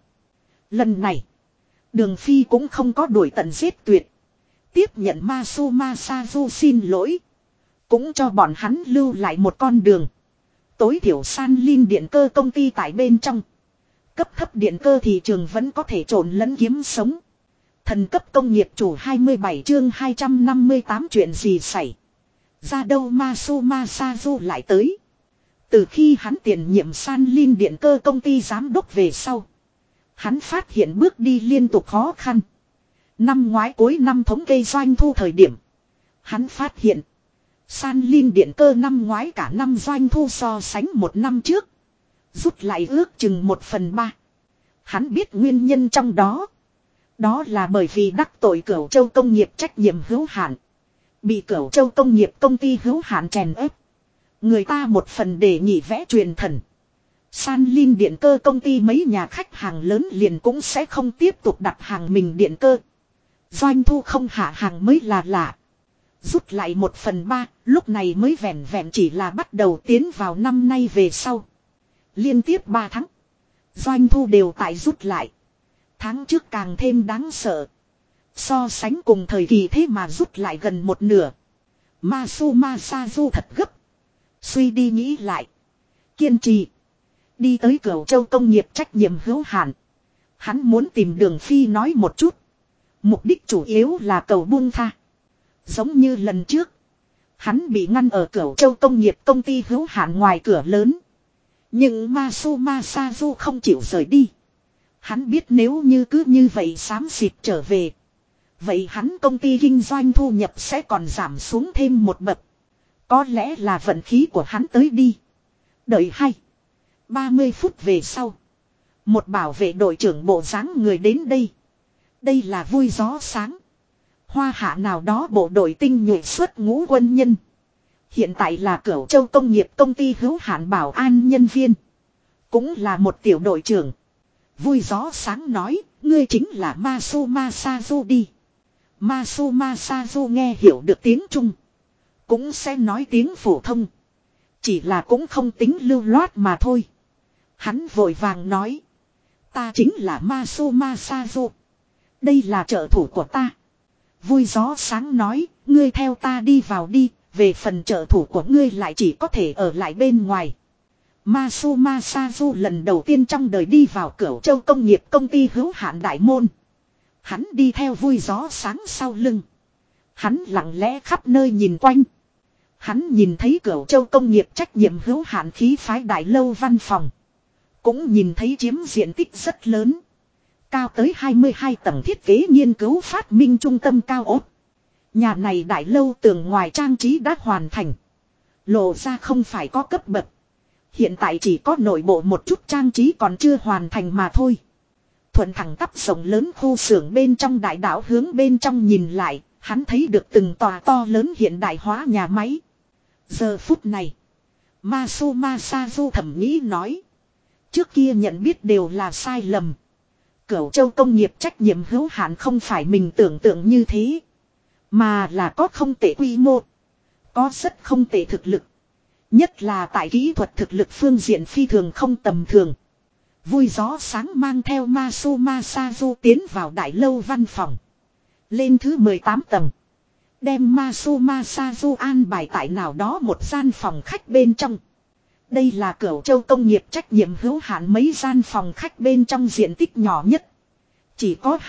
Lần này. Đường Phi cũng không có đuổi tận giết tuyệt. Tiếp nhận Masuma Sazu xin lỗi. Cũng cho bọn hắn lưu lại một con đường. Tối thiểu San Linh điện cơ công ty tại bên trong. Cấp thấp điện cơ thị trường vẫn có thể trộn lẫn kiếm sống. Thần cấp công nghiệp chủ 27 chương 258 chuyện gì xảy ra đâu Masuma Sazu lại tới. Từ khi hắn tiền nhiệm San Linh điện cơ công ty giám đốc về sau. Hắn phát hiện bước đi liên tục khó khăn. Năm ngoái cuối năm thống kê doanh thu thời điểm. Hắn phát hiện. San Linh điện cơ năm ngoái cả năm doanh thu so sánh một năm trước. Rút lại ước chừng 1/3. Hắn biết nguyên nhân trong đó. Đó là bởi vì đắc tội Cửu Châu công nghiệp trách nhiệm hữu hạn. Bị Cửu Châu công nghiệp công ty hữu hạn chèn ép. Người ta một phần đề nghị vẽ truyền thần. San Linh điện cơ công ty mấy nhà khách hàng lớn liền cũng sẽ không tiếp tục đặt hàng mình điện cơ. Doanh thu không hạ hàng mới là lạ. Rút lại 1/3, lúc này mới vẹn vẹn chỉ là bắt đầu tiến vào năm nay về sau. Liên tiếp 3 tháng. Doanh thu đều tại rút lại. Tháng trước càng thêm đáng sợ. So sánh cùng thời kỳ thế mà rút lại gần một nửa. Masuma Sazu thật gấp. Suy đi nghĩ lại. Kiên trì. Đi tới Cửu Châu công nghiệp trách nhiệm hữu hạn. Hắn muốn tìm Đường Phi nói một chút. Mục đích chủ yếu là cầu buông tha. Giống như lần trước. Hắn bị ngăn ở Cửu Châu công nghiệp công ty hữu hạn ngoài cửa lớn. Nhưng Masuma Sazu không chịu rời đi. Hắn biết nếu như cứ như vậy xám xịt trở về. Vậy hắn công ty kinh doanh thu nhập sẽ còn giảm xuống thêm một bậc. Có lẽ là vận khí của hắn tới đi. Đợi 30 phút về sau. Một bảo vệ đội trưởng bộ dáng người đến đây. Đây là vui gió sáng. Hoa hạ nào đó bộ đội tinh nhuệ xuất ngũ quân nhân. Hiện tại là Cửu Châu công nghiệp công ty hữu hạn bảo an nhân viên. Cũng là một tiểu đội trưởng. Vui gió sáng nói, ngươi chính là Masuma Sazu đi. Masuma Sazu nghe hiểu được tiếng Trung. Cũng sẽ nói tiếng phổ thông. Chỉ là cũng không tính lưu loát mà thôi. Hắn vội vàng nói. Ta chính là Masuma Sazu. Đây là trợ thủ của ta. Vui gió sáng nói, ngươi theo ta đi vào đi, về phần trợ thủ của ngươi lại chỉ có thể ở lại bên ngoài. Masuma Sazu lần đầu tiên trong đời đi vào Cửu Châu công nghiệp công ty hữu hạn đại môn. Hắn đi theo vui gió sáng sau lưng. Hắn lặng lẽ khắp nơi nhìn quanh. Hắn nhìn thấy Cửu Châu công nghiệp trách nhiệm hữu hạn khí phái đại lâu văn phòng. Cũng nhìn thấy chiếm diện tích rất lớn. Cao tới 22 tầng thiết kế nghiên cứu phát minh trung tâm cao ốt. Nhà này đại lâu tường ngoài trang trí đã hoàn thành. Lộ ra không phải có cấp bậc. Hiện tại chỉ có nội bộ một chút trang trí còn chưa hoàn thành mà thôi. Thuận thẳng tắp rộng lớn khu xưởng bên trong đại đảo hướng bên trong nhìn lại, hắn thấy được từng tòa to lớn hiện đại hóa nhà máy. Giờ phút này, Masuma Sazu thầm nghĩ nói. Trước kia nhận biết đều là sai lầm. Cửu Châu công nghiệp trách nhiệm hữu hạn không phải mình tưởng tượng như thế. Mà là có không tệ quy mô. Có rất không tệ thực lực. Nhất là tại kỹ thuật thực lực phương diện phi thường không tầm thường. Vui gió sáng mang theo Masuma Sazu tiến vào đại lâu văn phòng. Lên thứ 18 tầng. Đem Masuma Sazu an bài tại nào đó một gian phòng khách bên trong. Đây là Cửu Châu công nghiệp trách nhiệm hữu hạn mấy gian phòng khách bên trong diện tích nhỏ nhất. Chỉ có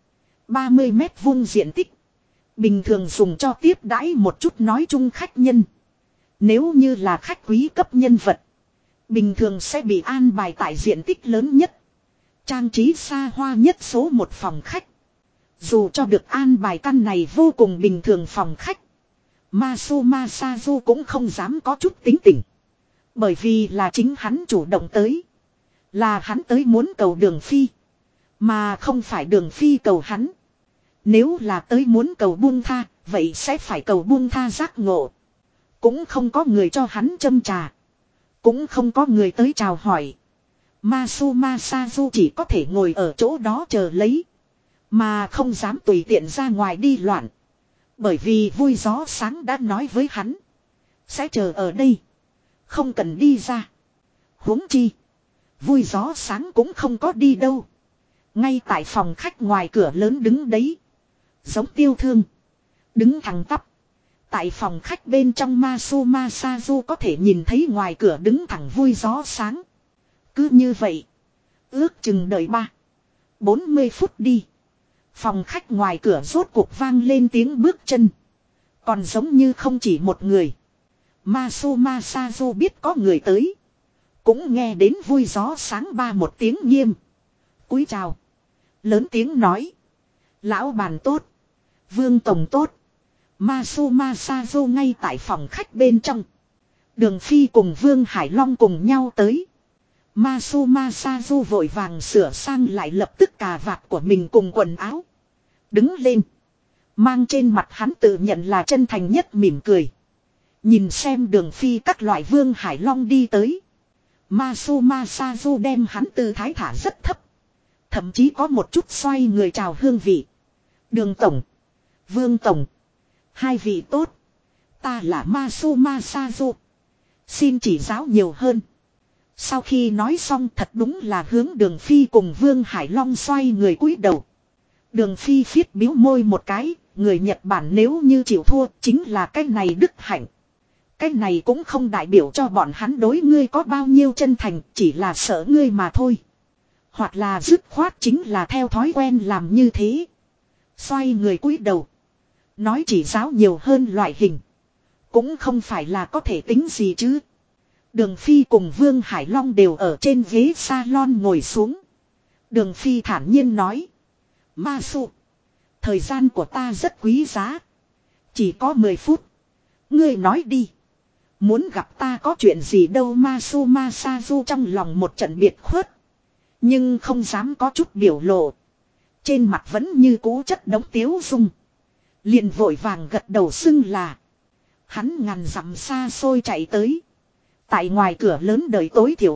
30 mét vuông diện tích. Bình thường dùng cho tiếp đãi một chút nói chung khách nhân. Nếu như là khách quý cấp nhân vật. Bình thường sẽ bị an bài tại diện tích lớn nhất. Trang trí xa hoa nhất số một phòng khách. Dù cho được an bài căn này vô cùng bình thường phòng khách. Masuma Sazu cũng không dám có chút tính tình. Bởi vì là chính hắn chủ động tới. Là hắn tới muốn cầu Đường Phi. Mà không phải Đường Phi cầu hắn. Nếu là tới muốn cầu buông tha, vậy sẽ phải cầu buông tha giác ngộ. Cũng không có người cho hắn châm trà. Cũng không có người tới chào hỏi. Masuma Sazu chỉ có thể ngồi ở chỗ đó chờ lấy. Mà không dám tùy tiện ra ngoài đi loạn. Bởi vì Vui Gió Sáng đã nói với hắn. Sẽ chờ ở đây. Không cần đi ra. Huống chi. Vui Gió Sáng cũng không có đi đâu. Ngay tại phòng khách ngoài cửa lớn đứng đấy. Giống tiêu thương. Đứng thẳng tắp. Tại phòng khách bên trong Masuma Sazu có thể nhìn thấy ngoài cửa đứng thẳng Vui Gió Sáng. Cứ như vậy. Ước chừng đợi 40 phút đi. Phòng khách ngoài cửa rốt cuộc vang lên tiếng bước chân. Còn giống như không chỉ một người. Masuma Sazu biết có người tới. Cũng nghe đến Vui Gió Sáng một tiếng nghiêm. Cúi chào. Lớn tiếng nói. Lão bàn tốt. Vương tổng tốt. Masuma Sazu ngay tại phòng khách bên trong. Đường Phi cùng Vương Hải Long cùng nhau tới. Masuma Sazu vội vàng sửa sang lại lập tức cà vạt của mình cùng quần áo. Đứng lên. Mang trên mặt hắn tự nhận là chân thành nhất mỉm cười. Nhìn xem Đường Phi các loại Vương Hải Long đi tới. Masuma Sazu đem hắn tư thái thả rất thấp. Thậm chí có một chút xoay người chào hương vị. Đường tổng. Vương tổng. Hai vị tốt. Ta là Masuma Sazu. Xin chỉ giáo nhiều hơn. Sau khi nói xong thật đúng là hướng Đường Phi cùng Vương Hải Long xoay người cúi đầu. Đường Phi phiết biếu môi một cái. Người Nhật Bản nếu như chịu thua chính là cái này đức hạnh. Cái này cũng không đại biểu cho bọn hắn đối ngươi có bao nhiêu chân thành, chỉ là sợ ngươi mà thôi. Hoặc là dứt khoát chính là theo thói quen làm như thế. Xoay người cúi đầu. Nói chỉ giáo nhiều hơn loại hình. Cũng không phải là có thể tính gì chứ. Đường Phi cùng Vương Hải Long đều ở trên ghế salon ngồi xuống. Đường Phi thản nhiên nói. Masu. Thời gian của ta rất quý giá. Chỉ có 10 phút. Ngươi nói đi. Muốn gặp ta có chuyện gì đâu. Masuma Sazu trong lòng một trận biệt khuất. Nhưng không dám có chút biểu lộ. Trên mặt vẫn như cũ chất đống tiếu dung. Liền vội vàng gật đầu xưng là. Hắn ngàn dặm xa xôi chạy tới. Tại ngoài cửa lớn đợi tối thiểu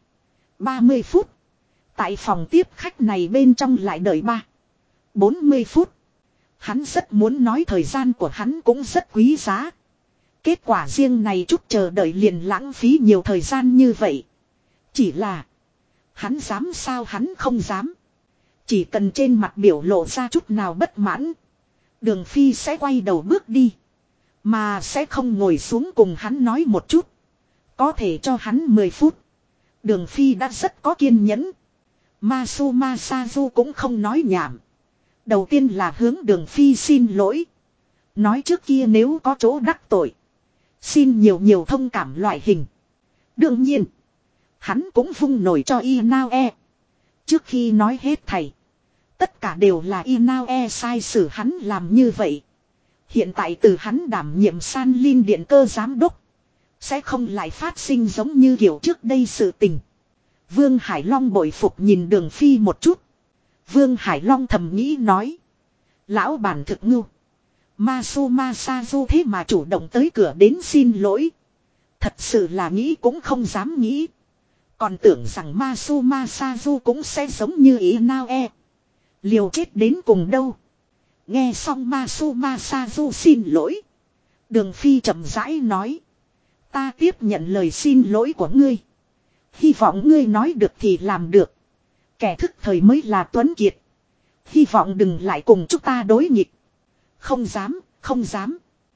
30 phút. Tại phòng tiếp khách này bên trong lại đợi 40 phút. Hắn rất muốn nói thời gian của hắn cũng rất quý giá. Kết quả riêng này chút chờ đợi liền lãng phí nhiều thời gian như vậy. Chỉ là. Hắn dám sao hắn không dám. Chỉ cần trên mặt biểu lộ ra chút nào bất mãn. Đường Phi sẽ quay đầu bước đi. Mà sẽ không ngồi xuống cùng hắn nói một chút. Có thể cho hắn 10 phút. Đường Phi đã rất có kiên nhẫn. Masuma Sazu cũng không nói nhảm. Đầu tiên là hướng Đường Phi xin lỗi. Nói trước kia nếu có chỗ đắc tội. Xin nhiều thông cảm loại hình. Đương nhiên. Hắn cũng vung nổi cho Inaue. Trước khi nói hết thầy. Tất cả đều là Inaue sai xử hắn làm như vậy. Hiện tại từ hắn đảm nhiệm San Linh Điện cơ giám đốc. Sẽ không lại phát sinh giống như kiểu trước đây sự tình. Vương Hải Long bội phục nhìn Đường Phi một chút. Vương Hải Long thầm nghĩ nói. Lão bản thực ngưu. Masuma Sazu thế mà chủ động tới cửa đến xin lỗi. Thật sự là nghĩ cũng không dám nghĩ. Còn tưởng rằng Masuma Sazu cũng sẽ giống như Inaue. Liều chết đến cùng đâu. Nghe xong Masuma Sazu xin lỗi. Đường Phi chậm rãi nói. Ta tiếp nhận lời xin lỗi của ngươi. Hy vọng ngươi nói được thì làm được. Kẻ thức thời mới là tuấn kiệt. Hy vọng đừng lại cùng chúng ta đối nghịch. Không dám, không dám.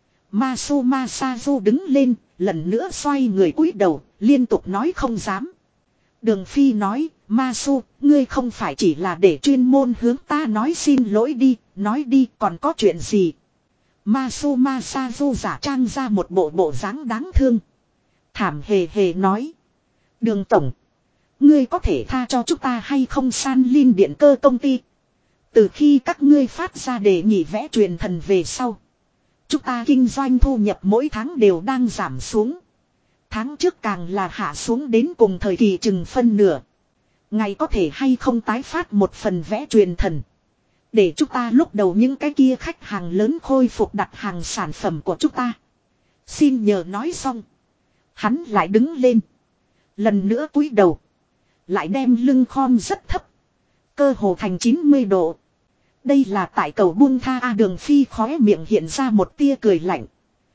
Masu Masazu đứng lên, lần nữa xoay người cúi đầu, liên tục nói không dám. Đường Phi nói, Masu, ngươi không phải chỉ là để chuyên môn hướng ta nói xin lỗi đi, nói đi còn có chuyện gì. Masu Masazu giả trang ra một bộ dáng đáng thương. Thảm hề hề nói. Đường tổng, ngươi có thể tha cho chúng ta hay không San Linh điện cơ công ty. Từ khi các ngươi phát ra đề nghị vẽ truyền thần về sau. Chúng ta kinh doanh thu nhập mỗi tháng đều đang giảm xuống. Tháng trước càng là hạ xuống đến cùng thời kỳ chừng phân nửa. Ngày có thể hay không tái phát một phần vẽ truyền thần. Để chúng ta lúc đầu những cái kia khách hàng lớn khôi phục đặt hàng sản phẩm của chúng ta. Xin nhờ nói xong. Hắn lại đứng lên. Lần nữa cúi đầu. Lại đem lưng khom rất thấp. Cơ hồ thành 90 độ. Đây là tại cầu buông tha A Đường Phi khóe miệng hiện ra một tia cười lạnh.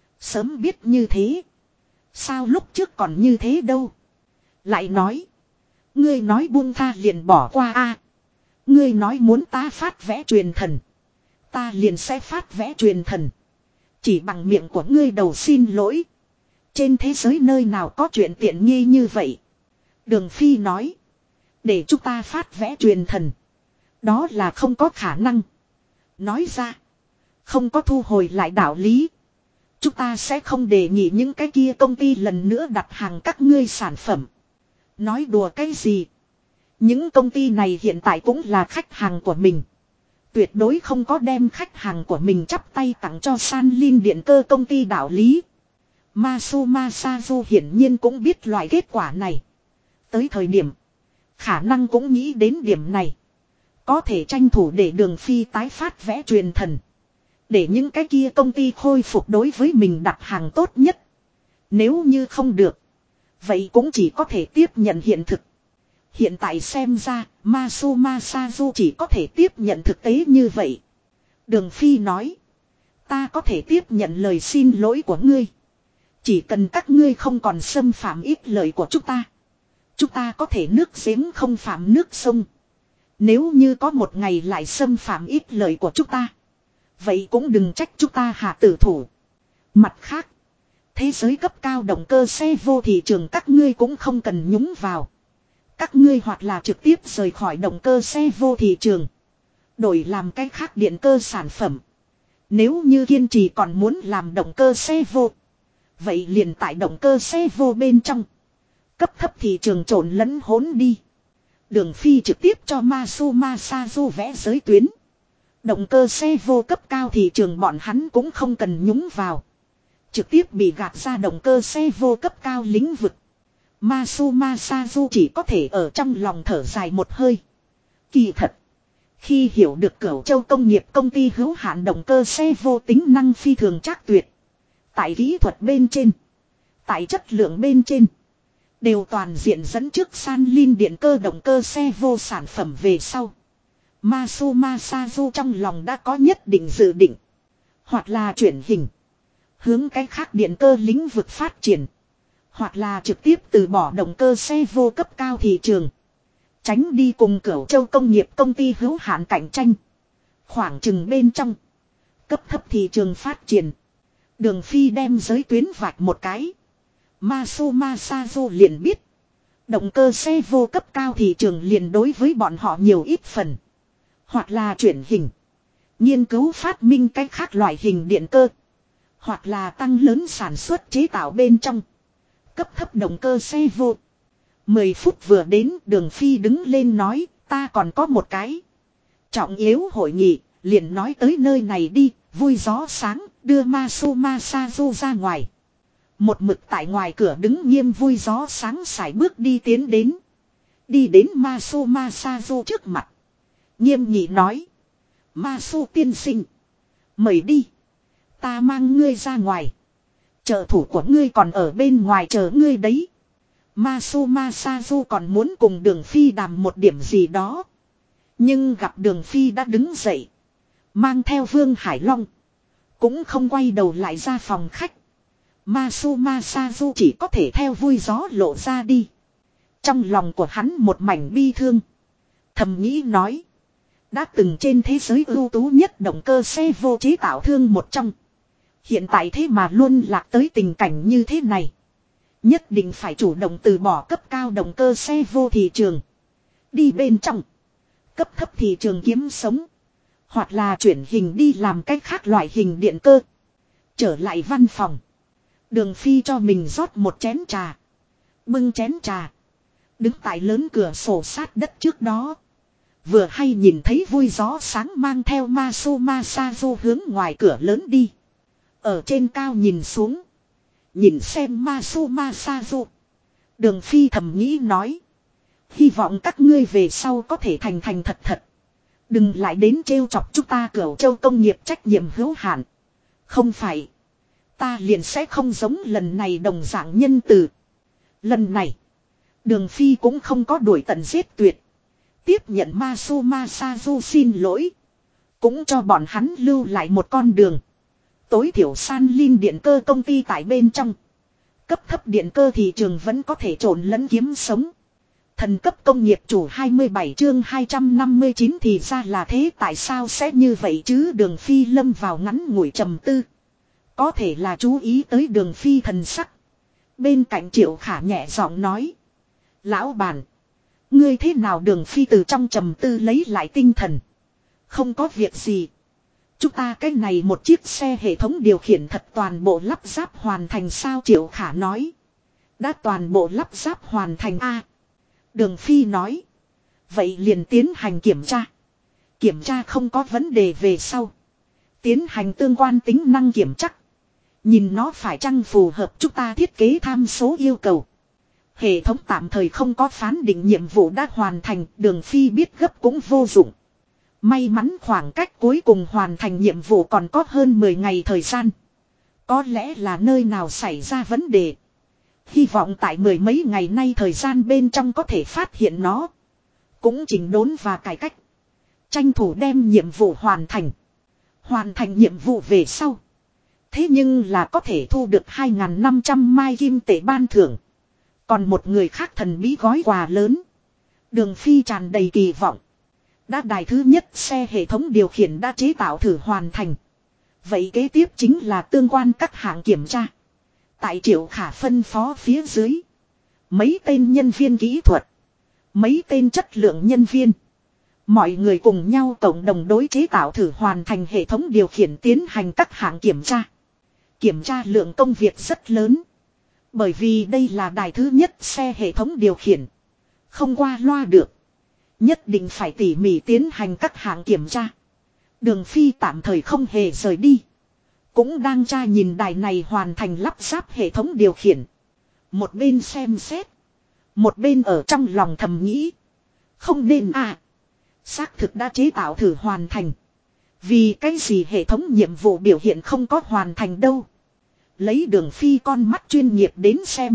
Sớm biết như thế. Sao lúc trước còn như thế đâu. Lại nói. Ngươi nói buông tha liền bỏ qua A. Ngươi nói muốn ta phát vẽ truyền thần. Ta liền sẽ phát vẽ truyền thần. Chỉ bằng miệng của ngươi đầu xin lỗi. Trên thế giới nơi nào có chuyện tiện nghi như vậy. Đường Phi nói. Để chúng ta phát vẽ truyền thần. Đó là không có khả năng. Nói ra. Không có thu hồi lại đạo lý. Chúng ta sẽ không đề nghị những cái kia công ty lần nữa đặt hàng các ngươi sản phẩm. Nói đùa cái gì. Những công ty này hiện tại cũng là khách hàng của mình. Tuyệt đối không có đem khách hàng của mình chắp tay tặng cho San Linh điện cơ công ty đạo lý. Masu Masazu hiển nhiên cũng biết loại kết quả này. Tới thời điểm. Khả năng cũng nghĩ đến điểm này. Có thể tranh thủ để Đường Phi tái phát vẽ truyền thần. Để những cái kia công ty khôi phục đối với mình đặt hàng tốt nhất. Nếu như không được. Vậy cũng chỉ có thể tiếp nhận hiện thực. Hiện tại xem ra Masu Masazu chỉ có thể tiếp nhận thực tế như vậy. Đường Phi nói. Ta có thể tiếp nhận lời xin lỗi của ngươi. Chỉ cần các ngươi không còn xâm phạm ít lời của chúng ta. Chúng ta có thể nước giếng không phạm nước sông. Nếu như có một ngày lại xâm phạm ít lời của chúng ta. Vậy cũng đừng trách chúng ta hạ tử thủ. Mặt khác. Thế giới cấp cao động cơ xe vô thị trường các ngươi cũng không cần nhúng vào. Các ngươi hoặc là trực tiếp rời khỏi động cơ xe vô thị trường. Đổi làm cái khác điện cơ sản phẩm. Nếu như kiên trì còn muốn làm động cơ xe vô. Vậy liền tại động cơ xe vô bên trong. Cấp thấp thị trường trộn lẫn hỗn đi. Đường Phi trực tiếp cho Masu Masazu vẽ giới tuyến. Động cơ xe vô cấp cao thị trường bọn hắn cũng không cần nhúng vào. Trực tiếp bị gạt ra động cơ xe vô cấp cao lĩnh vực. Masu Masazu chỉ có thể ở trong lòng thở dài một hơi. Kỳ thật. Khi hiểu được Cửu Châu công nghiệp công ty hữu hạn động cơ xe vô tính năng phi thường trác tuyệt. Tại kỹ thuật bên trên. Tại chất lượng bên trên. Đều toàn diện dẫn trước San Linh điện cơ động cơ xe vô sản phẩm về sau. Masu Masazu trong lòng đã có nhất định dự định. Hoặc là chuyển hình. Hướng cái khác điện cơ lĩnh vực phát triển. Hoặc là trực tiếp từ bỏ động cơ xe vô cấp cao thị trường. Tránh đi cùng Cửu Châu công nghiệp công ty hữu hạn cạnh tranh. Khoảng chừng bên trong. Cấp thấp thị trường phát triển. Đường Phi đem giới tuyến vạch một cái. Masu Masazu liền biết. Động cơ xe vô cấp cao thị trường liền đối với bọn họ nhiều ít phần. Hoặc là chuyển hình. Nghiên cứu phát minh cách khác loại hình điện cơ. Hoặc là tăng lớn sản xuất chế tạo bên trong. Cấp thấp động cơ xe vô. 10 phút vừa đến Đường Phi đứng lên nói. Ta còn có một cái. Trọng yếu hội nghị. Liền nói tới nơi này đi. Vui gió sáng. Đưa Masu Masazu ra ngoài. Một mực tại ngoài cửa đứng nghiêm vui gió sáng sải bước đi tiến đến. Đi đến Masu Masazu trước mặt. Nghiêm nghị nói. Masu tiên sinh. Mời đi. Ta mang ngươi ra ngoài. Trợ thủ của ngươi còn ở bên ngoài chờ ngươi đấy. Masu Masazu còn muốn cùng Đường Phi đàm một điểm gì đó. Nhưng gặp Đường Phi đã đứng dậy. Mang theo Vương Hải Long. Cũng không quay đầu lại ra phòng khách. Masu Masazu chỉ có thể theo vui gió lộ ra đi. Trong lòng của hắn một mảnh bi thương. Thầm nghĩ nói. Đã từng trên thế giới ưu tú nhất động cơ xe vô chế tạo thương một trong. Hiện tại thế mà luôn lạc tới tình cảnh như thế này. Nhất định phải chủ động từ bỏ cấp cao động cơ xe vô thị trường. Đi bên trong. Cấp thấp thị trường kiếm sống. Hoặc là chuyển hình đi làm cách khác loại hình điện cơ. Trở lại văn phòng. Đường Phi cho mình rót một chén trà. Bưng chén trà. Đứng tại lớn cửa sổ sát đất trước đó. Vừa hay nhìn thấy vui gió sáng mang theo Masu Masazu hướng ngoài cửa lớn đi. Ở trên cao nhìn xuống. Nhìn xem Masu Masazu. Đường Phi thầm nghĩ nói. Hy vọng các ngươi về sau có thể thành thành thật thật. Đừng lại đến trêu chọc chúng ta Cửu Châu công nghiệp trách nhiệm hữu hạn. Không phải. Ta liền sẽ không giống lần này đồng dạng nhân từ. Lần này. Đường Phi cũng không có đuổi tận giết tuyệt. Tiếp nhận Masu Masazu xin lỗi. Cũng cho bọn hắn lưu lại một con đường. Tối thiểu San Linh điện cơ công ty tại bên trong. Cấp thấp điện cơ thị trường vẫn có thể trộn lẫn kiếm sống. Thần cấp công nghiệp chủ 27 chương 259 thì ra là thế, tại sao sẽ như vậy chứ? Đường Phi lâm vào ngắn ngủi trầm tư. Có thể là chú ý tới Đường Phi thần sắc. Bên cạnh Triệu Khả nhẹ giọng nói. Lão bản. Ngươi thế nào? Đường Phi từ trong trầm tư lấy lại tinh thần. Không có việc gì. Chúng ta cái này một chiếc xe hệ thống điều khiển thật toàn bộ lắp ráp hoàn thành sao? Triệu Khả nói. Đã toàn bộ lắp ráp hoàn thành a. Đường Phi nói. Vậy liền tiến hành kiểm tra. Kiểm tra không có vấn đề về sau. Tiến hành tương quan tính năng kiểm chắc. Nhìn nó phải chăng phù hợp chúng ta thiết kế tham số yêu cầu. Hệ thống tạm thời không có phán định nhiệm vụ đã hoàn thành. Đường Phi biết gấp cũng vô dụng. May mắn khoảng cách cuối cùng hoàn thành nhiệm vụ còn có hơn 10 ngày thời gian. Có lẽ là nơi nào xảy ra vấn đề. Hy vọng tại 10 mấy ngày nay thời gian bên trong có thể phát hiện nó. Cũng chỉnh đốn và cải cách. Tranh thủ đem nhiệm vụ hoàn thành. Hoàn thành nhiệm vụ về sau. Thế nhưng là có thể thu được 2.500 mai kim tệ ban thưởng. Còn một người khác thần bí gói quà lớn. Đường Phi tràn đầy kỳ vọng. Đã đài thứ nhất xe hệ thống điều khiển đã chế tạo thử hoàn thành. Vậy kế tiếp chính là tương quan các hạng kiểm tra. Tại Triệu Khả phân phó phía dưới. Mấy tên nhân viên kỹ thuật. Mấy tên chất lượng nhân viên. Mọi người cùng nhau cộng đồng đối chế tạo thử hoàn thành hệ thống điều khiển tiến hành các hạng kiểm tra. Kiểm tra lượng công việc rất lớn. Bởi vì đây là đài thứ nhất xe hệ thống điều khiển. Không qua loa được. Nhất định phải tỉ mỉ tiến hành các hạng kiểm tra. Đường Phi tạm thời không hề rời đi. Cũng đang tra nhìn đài này hoàn thành lắp ráp hệ thống điều khiển. Một bên xem xét. Một bên ở trong lòng thầm nghĩ. Không nên à. Xác thực đã chế tạo thử hoàn thành. Vì cái gì hệ thống nhiệm vụ biểu hiện không có hoàn thành đâu. Lấy Đường Phi con mắt chuyên nghiệp đến xem.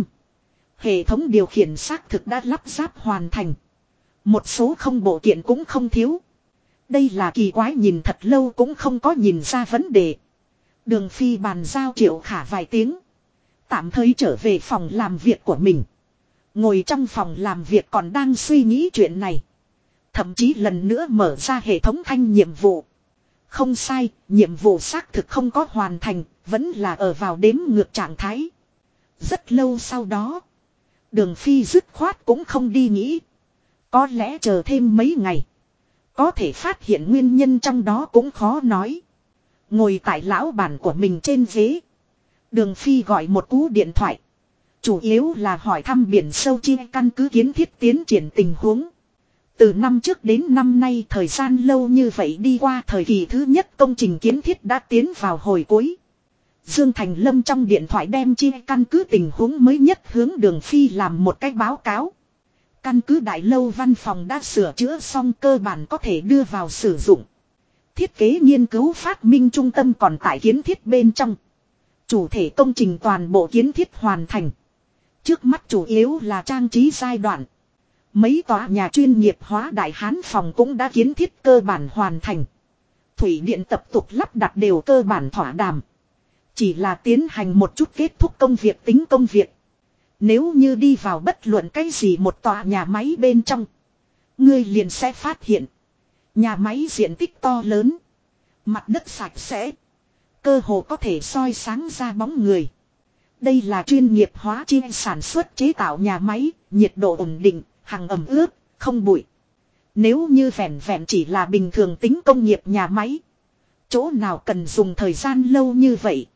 Hệ thống điều khiển xác thực đã lắp ráp hoàn thành. Một số không bộ kiện cũng không thiếu. Đây là kỳ quái, nhìn thật lâu cũng không có nhìn ra vấn đề. Đường Phi bàn giao Triệu Khả vài tiếng. Tạm thời trở về phòng làm việc của mình. Ngồi trong phòng làm việc còn đang suy nghĩ chuyện này. Thậm chí lần nữa mở ra hệ thống thanh nhiệm vụ. Không sai, nhiệm vụ xác thực không có hoàn thành, vẫn là ở vào đếm ngược trạng thái. Rất lâu sau đó. Đường Phi dứt khoát cũng không đi nghĩ. Có lẽ chờ thêm mấy ngày. Có thể phát hiện nguyên nhân trong đó cũng khó nói. Ngồi tại lão bản của mình trên ghế. Đường Phi gọi một cú điện thoại. Chủ yếu là hỏi thăm biển sâu chi căn cứ kiến thiết tiến triển tình huống. Từ năm trước đến năm nay thời gian lâu như vậy đi qua, thời kỳ thứ nhất công trình kiến thiết đã tiến vào hồi cuối. Dương Thành Lâm trong điện thoại đem chi căn cứ tình huống mới nhất hướng Đường Phi làm một cái báo cáo. Căn cứ đại lâu văn phòng đã sửa chữa xong, cơ bản có thể đưa vào sử dụng. Thiết kế nghiên cứu phát minh trung tâm còn tại kiến thiết bên trong. Chủ thể công trình toàn bộ kiến thiết hoàn thành. Trước mắt chủ yếu là trang trí giai đoạn. Mấy tòa nhà chuyên nghiệp hóa đại hán phòng cũng đã kiến thiết cơ bản hoàn thành. Thủy điện tập tục lắp đặt đều cơ bản thỏa đàm. Chỉ là tiến hành một chút kết thúc công việc tính công việc. Nếu như đi vào bất luận cái gì một tòa nhà máy bên trong, ngươi liền sẽ phát hiện. Nhà máy diện tích to lớn. Mặt đất sạch sẽ. Cơ hồ có thể soi sáng ra bóng người. Đây là chuyên nghiệp hóa chuyên sản xuất chế tạo nhà máy, nhiệt độ ổn định, hằng ẩm ướt, không bụi. Nếu như vẹn vẹn chỉ là bình thường tính công nghiệp nhà máy, chỗ nào cần dùng thời gian lâu như vậy.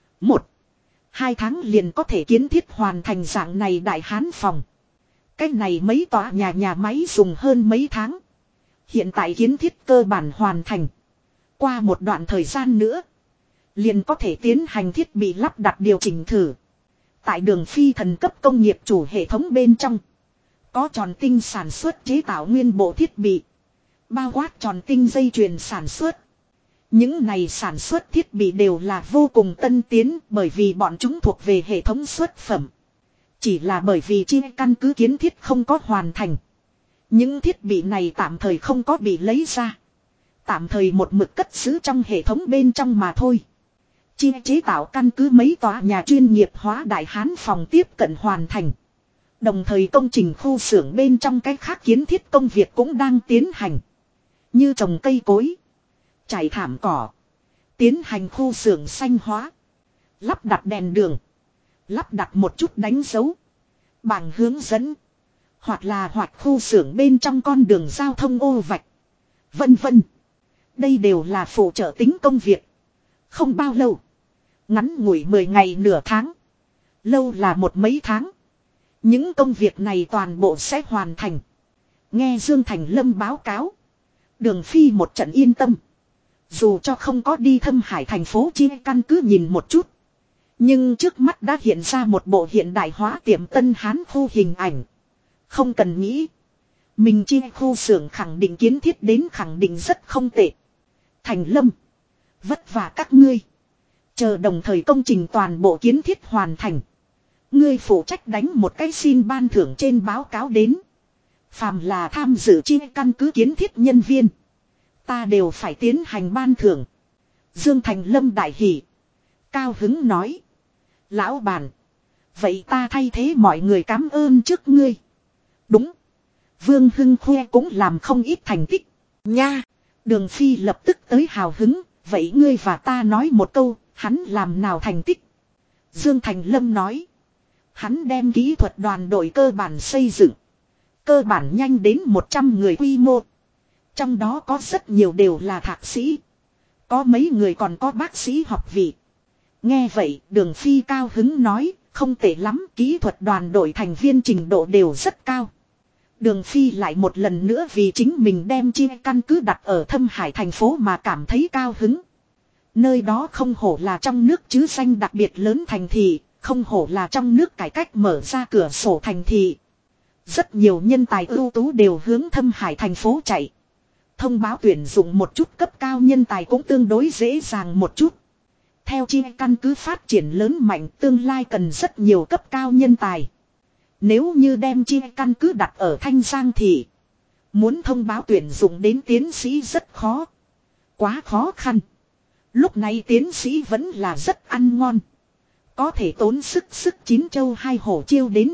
1-2 tháng liền có thể kiến thiết hoàn thành dạng này đại hán phòng. Cái này mấy tòa nhà máy dùng hơn mấy tháng. Hiện tại kiến thiết cơ bản hoàn thành. Qua một đoạn thời gian nữa, liền có thể tiến hành thiết bị lắp đặt điều chỉnh thử. Tại đường phi thần cấp công nghiệp chủ hệ thống bên trong, có tròn tinh sản xuất chế tạo nguyên bộ thiết bị, bao quát tròn tinh dây chuyền sản xuất. Những này sản xuất thiết bị đều là vô cùng tân tiến bởi vì bọn chúng thuộc về hệ thống xuất phẩm. Chỉ là bởi vì chi căn cứ kiến thiết không có hoàn thành. Những thiết bị này tạm thời không có bị lấy ra. Tạm thời một mực cất giữ trong hệ thống bên trong mà thôi. Chi chế tạo căn cứ mấy tòa nhà chuyên nghiệp hóa đại hán phòng tiếp cận hoàn thành. Đồng thời công trình khu xưởng bên trong cái khác kiến thiết công việc cũng đang tiến hành. Như trồng cây cối, trải thảm cỏ, tiến hành khu xưởng xanh hóa, lắp đặt đèn đường, lắp đặt một chút đánh dấu, bảng hướng dẫn, hoặc là hoạt khu xưởng bên trong con đường giao thông ô vạch, vân vân. Đây đều là phụ trợ tính công việc. Không bao lâu, ngắn ngủi 10 ngày nửa tháng, lâu là một mấy tháng, những công việc này toàn bộ sẽ hoàn thành. Nghe Dương Thành Lâm báo cáo, Đường Phi một trận yên tâm. Dù cho không có đi Thâm Hải thành phố chi căn cứ nhìn một chút, nhưng trước mắt đã hiện ra một bộ hiện đại hóa tiệm Tân Hán khu hình ảnh. Không cần nghĩ, mình chi khu xưởng khẳng định kiến thiết đến khẳng định rất không tệ. Thành Lâm, vất vả các ngươi. Chờ đồng thời công trình toàn bộ kiến thiết hoàn thành, ngươi phụ trách đánh một cái xin ban thưởng trên báo cáo đến. Phàm là tham dự chi căn cứ kiến thiết nhân viên, ta đều phải tiến hành ban thưởng. Dương Thành Lâm đại hỉ, cao hứng nói: lão bản, vậy ta thay thế mọi người cảm ơn trước ngươi. Đúng, Vương Hưng Khoe cũng làm không ít thành tích nha. Đường Phi lập tức tới hào hứng: vậy ngươi và ta nói một câu, hắn làm nào thành tích? Dương Thành Lâm nói: hắn đem kỹ thuật đoàn đội cơ bản xây dựng, cơ bản nhanh đến 100 người quy mô. Trong đó có rất nhiều đều là thạc sĩ, có mấy người còn có bác sĩ học vị. Nghe vậy, Đường Phi cao hứng nói: không tệ lắm, kỹ thuật đoàn đội thành viên trình độ đều rất cao. Đường Phi lại một lần nữa vì chính mình đem chi căn cứ đặt ở Thâm Hải thành phố mà cảm thấy cao hứng. Nơi đó không hổ là trong nước chứ danh đặc biệt lớn thành thị, không hổ là trong nước cải cách mở ra cửa sổ thành thị. Rất nhiều nhân tài ưu tú đều hướng Thâm Hải thành phố chạy. Thông báo tuyển dụng một chút cấp cao nhân tài cũng tương đối dễ dàng một chút. Theo chi căn cứ phát triển lớn mạnh, tương lai cần rất nhiều cấp cao nhân tài. Nếu như đem chi căn cứ đặt ở Thanh Giang thì muốn thông báo tuyển dụng đến tiến sĩ rất khó. Quá khó khăn. Lúc này tiến sĩ vẫn là rất ăn ngon. Có thể tốn sức chín châu hai hổ chiêu đến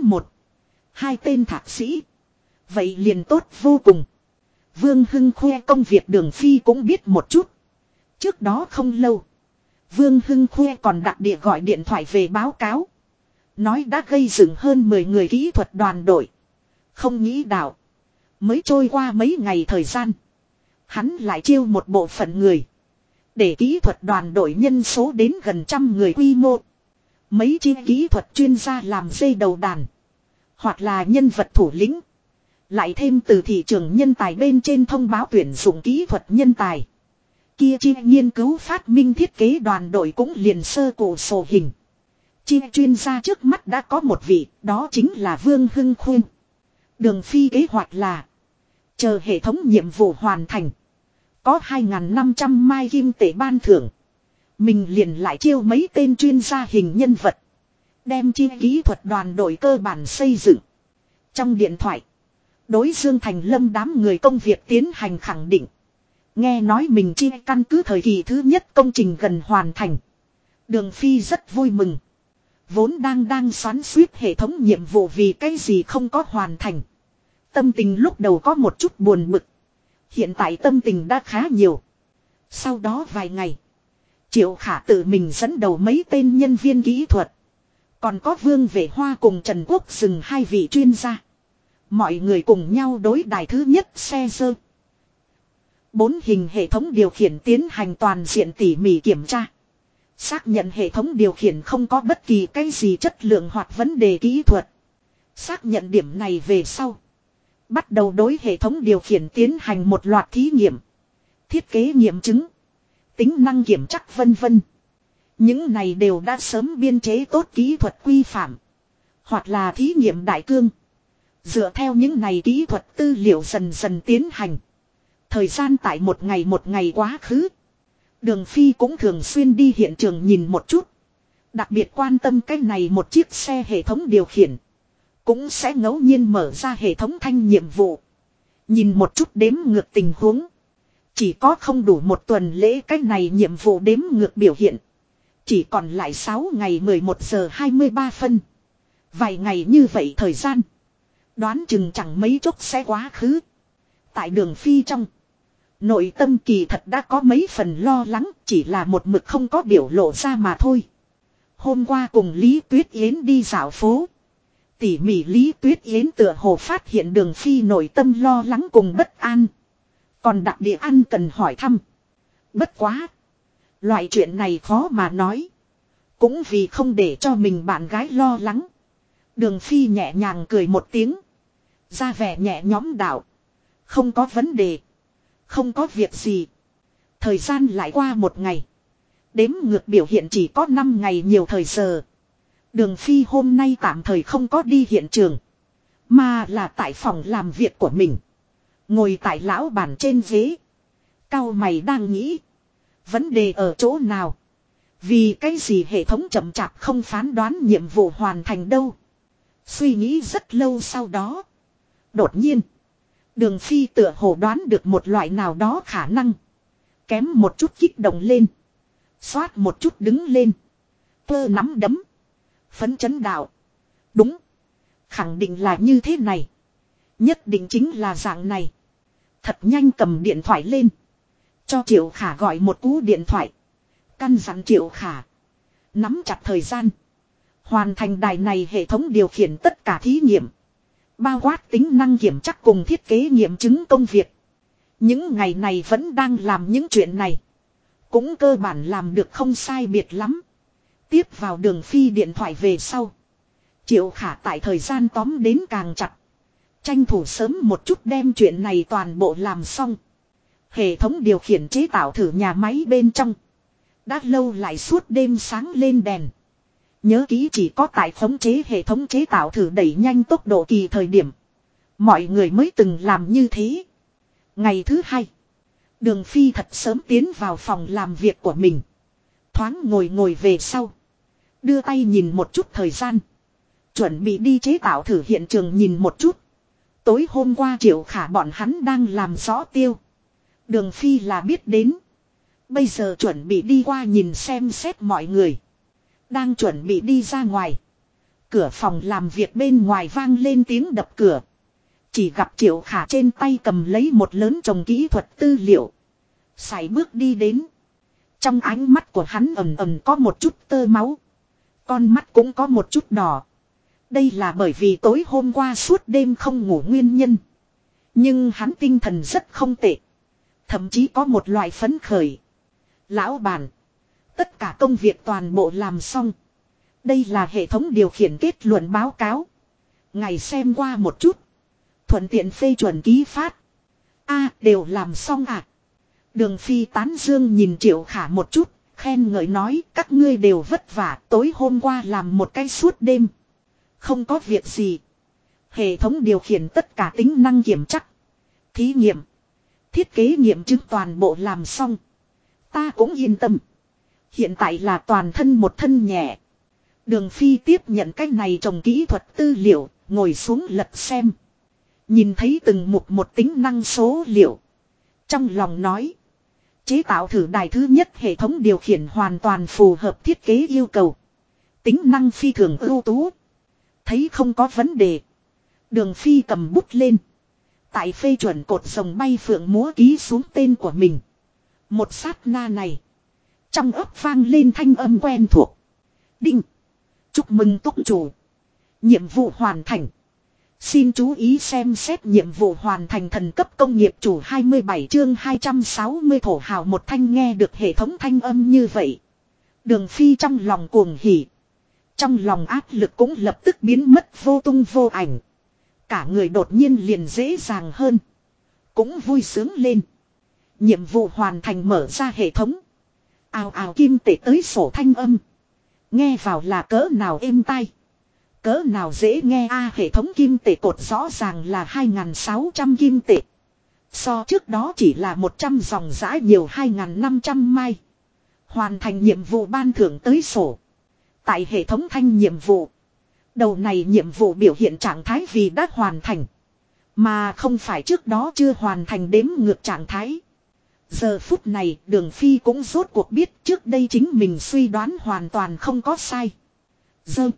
1-2 tên thạc sĩ. Vậy liền tốt vô cùng. Vương Hưng Khoe công việc Đường Phi cũng biết một chút. Trước đó không lâu, Vương Hưng Khoe còn đặc địa gọi điện thoại về báo cáo. Nói đã gây dựng hơn 10 người kỹ thuật đoàn đội. Không nghĩ đạo, mới trôi qua mấy ngày thời gian, hắn lại chiêu một bộ phận người, để kỹ thuật đoàn đội nhân số đến gần 100 người quy mô. Mấy chi kỹ thuật chuyên gia làm dây đầu đàn, hoặc là nhân vật thủ lĩnh. Lại thêm từ thị trường nhân tài bên trên thông báo tuyển dụng kỹ thuật nhân tài. Kia chi nghiên cứu phát minh thiết kế đoàn đội cũng liền sơ cổ sổ hình. Chi chuyên gia trước mắt đã có một vị, đó chính là Vương Hưng Khuyên. Đường Phi kế hoạch là chờ hệ thống nhiệm vụ hoàn thành, có 2.500 mai kim tệ ban thưởng, mình liền lại chiêu mấy tên chuyên gia hình nhân vật, đem chi kỹ thuật đoàn đội cơ bản xây dựng. Trong điện thoại, đối Dương Thành Lâm đám người công việc tiến hành khẳng định. Nghe nói mình chi căn cứ thời kỳ thứ nhất công trình gần hoàn thành, Đường Phi rất vui mừng. Vốn đang xoắn xuýt hệ thống nhiệm vụ vì cái gì không có hoàn thành. Tâm tình lúc đầu có một chút buồn bực. Hiện tại tâm tình đã khá nhiều. Sau đó vài ngày. Triệu Khả tự mình dẫn đầu mấy tên nhân viên kỹ thuật. Còn có Vương Vệ Hoa cùng Trần Quốc Dừng hai vị chuyên gia. Mọi người cùng nhau đối đài thứ nhất xe dơ. 4 hình hệ thống điều khiển tiến hành toàn diện tỉ mỉ kiểm tra. Xác nhận hệ thống điều khiển không có bất kỳ cái gì chất lượng hoặc vấn đề kỹ thuật. Xác nhận điểm này về sau. Bắt đầu đối hệ thống điều khiển tiến hành một loạt thí nghiệm. Thiết kế nghiệm chứng. Tính năng kiểm chắc vân vân. Những này đều đã sớm biên chế tốt kỹ thuật quy phạm. Hoặc là thí nghiệm đại cương. Dựa theo những này kỹ thuật tư liệu dần dần tiến hành. Thời gian tại một ngày quá khứ. Đường Phi cũng thường xuyên đi hiện trường nhìn một chút. Đặc biệt quan tâm cái này một chiếc xe hệ thống điều khiển. Cũng sẽ ngẫu nhiên mở ra hệ thống thanh nhiệm vụ. Nhìn một chút đếm ngược tình huống. Chỉ có không đủ một tuần lễ cái này nhiệm vụ đếm ngược biểu hiện. Chỉ còn lại 6 ngày 11 giờ 23 phân. Vài ngày như vậy thời gian. Đoán chừng chẳng mấy chốc sẽ quá khứ. Tại Đường Phi trong. Nội tâm kỳ thật đã có mấy phần lo lắng. Chỉ là một mực không có biểu lộ ra mà thôi. Hôm qua cùng Lý Tuyết Yến đi dạo phố. Tỉ mỉ Lý Tuyết Yến tựa hồ phát hiện Đường Phi nội tâm lo lắng cùng bất an. Còn đặc địa ăn cần hỏi thăm. Bất quá. Loại chuyện này khó mà nói. Cũng vì không để cho mình bạn gái lo lắng. Đường Phi nhẹ nhàng cười một tiếng. Ra vẻ nhẹ nhõm đạo. Không có vấn đề. Không có việc gì. Thời gian lại qua một ngày. Đếm ngược biểu hiện chỉ có 5 ngày nhiều thời giờ. Đường Phi hôm nay tạm thời không có đi hiện trường. Mà là tại phòng làm việc của mình. Ngồi tại lão bàn trên ghế. Cau mày đang nghĩ. Vấn đề ở chỗ nào? Vì cái gì hệ thống chậm chạp không phán đoán nhiệm vụ hoàn thành đâu? Suy nghĩ rất lâu sau đó. Đột nhiên. Đường Phi tựa hồ đoán được một loại nào đó khả năng. Kém một chút kích động lên. Xoát một chút đứng lên. Cơ nắm đấm. Phấn chấn đạo. Đúng. Khẳng định là như thế này. Nhất định chính là dạng này. Thật nhanh cầm điện thoại lên. Cho Triệu Khả gọi một cú điện thoại. Căn dặn Triệu Khả. Nắm chặt thời gian. Hoàn thành đài này hệ thống điều khiển tất cả thí nghiệm. Bao quát tính năng kiểm chắc cùng thiết kế nghiệm chứng công việc. Những ngày này vẫn đang làm những chuyện này. Cũng cơ bản làm được không sai biệt lắm. Tiếp vào Đường Phi điện thoại về sau. Triệu Khả tại thời gian tóm đến càng chặt. Tranh thủ sớm một chút đem chuyện này toàn bộ làm xong. Hệ thống điều khiển chế tạo thử nhà máy bên trong. Đã lâu lại suốt đêm sáng lên đèn. Nhớ kỹ chỉ có tại khống chế hệ thống chế tạo thử đẩy nhanh tốc độ kỳ thời điểm. Mọi người mới từng làm như thế. Ngày thứ 2. Đường Phi thật sớm tiến vào phòng làm việc của mình. Thoáng ngồi về sau. Đưa tay nhìn một chút thời gian. Chuẩn bị đi chế tạo thử hiện trường nhìn một chút. Tối hôm qua Triệu Khả bọn hắn đang làm rõ tiêu. Đường Phi là biết đến. Bây giờ chuẩn bị đi qua nhìn xem xét mọi người. Đang chuẩn bị đi ra ngoài. Cửa phòng làm việc bên ngoài vang lên tiếng đập cửa. Chỉ gặp Triệu Khả trên tay cầm lấy một lớn chồng kỹ thuật tư liệu. Sải bước đi đến. Trong ánh mắt của hắn ầm ầm có một chút tơ máu. Con mắt cũng có một chút đỏ. Đây là bởi vì tối hôm qua suốt đêm không ngủ nguyên nhân. Nhưng hắn tinh thần rất không tệ. Thậm chí có một loại phấn khởi. Lão bản. Tất cả công việc toàn bộ làm xong. Đây là hệ thống điều khiển kết luận báo cáo. Ngài xem qua một chút. Thuận tiện phê chuẩn ký phát. Đều làm xong à. Đường Phi tán dương nhìn Triệu Khả một chút. Khen ngợi nói các ngươi đều vất vả. Tối hôm qua làm một cái suốt đêm. Không có việc gì. Hệ thống điều khiển tất cả tính năng kiểm chắc. Thí nghiệm. Thiết kế nghiệm chứng toàn bộ làm xong. Ta cũng yên tâm. Hiện tại là toàn thân một thân nhẹ. Đường Phi tiếp nhận cái này trồng kỹ thuật tư liệu. Ngồi xuống lật xem. Nhìn thấy từng mục một tính năng số liệu. Trong lòng nói. Chế tạo thử đài thứ nhất hệ thống điều khiển hoàn toàn phù hợp thiết kế yêu cầu. Tính năng phi thường ưu tú. Thấy không có vấn đề. Đường Phi cầm bút lên. Tại phê chuẩn cột rồng bay phượng múa ký xuống tên của mình. Một sát na này. Trong ấp vang lên thanh âm quen thuộc. Đinh. Chúc mừng túc chủ. Nhiệm vụ hoàn thành. Xin chú ý xem xét nhiệm vụ hoàn thành thần cấp công nghiệp chủ 27 chương 260 thổ hào một thanh nghe được hệ thống thanh âm như vậy. Đường Phi trong lòng cuồng hỉ. Trong lòng áp lực cũng lập tức biến mất vô tung vô ảnh. Cả người đột nhiên liền dễ dàng hơn. Cũng vui sướng lên. Nhiệm vụ hoàn thành mở ra hệ thống. Ào ào kim tệ tới sổ thanh âm. Nghe vào là cỡ nào êm tai. Cỡ nào dễ nghe hệ thống kim tệ cột rõ ràng là 2.600 kim tệ. So trước đó chỉ là 100 dòng giã nhiều 2.500 mai. Hoàn thành nhiệm vụ ban thưởng tới sổ. Tại hệ thống thanh nhiệm vụ. Đầu này nhiệm vụ biểu hiện trạng thái vì đã hoàn thành. Mà không phải trước đó chưa hoàn thành đếm ngược trạng thái. Giờ phút này Đường Phi cũng rốt cuộc biết trước đây chính mình suy đoán hoàn toàn không có sai. Dơ.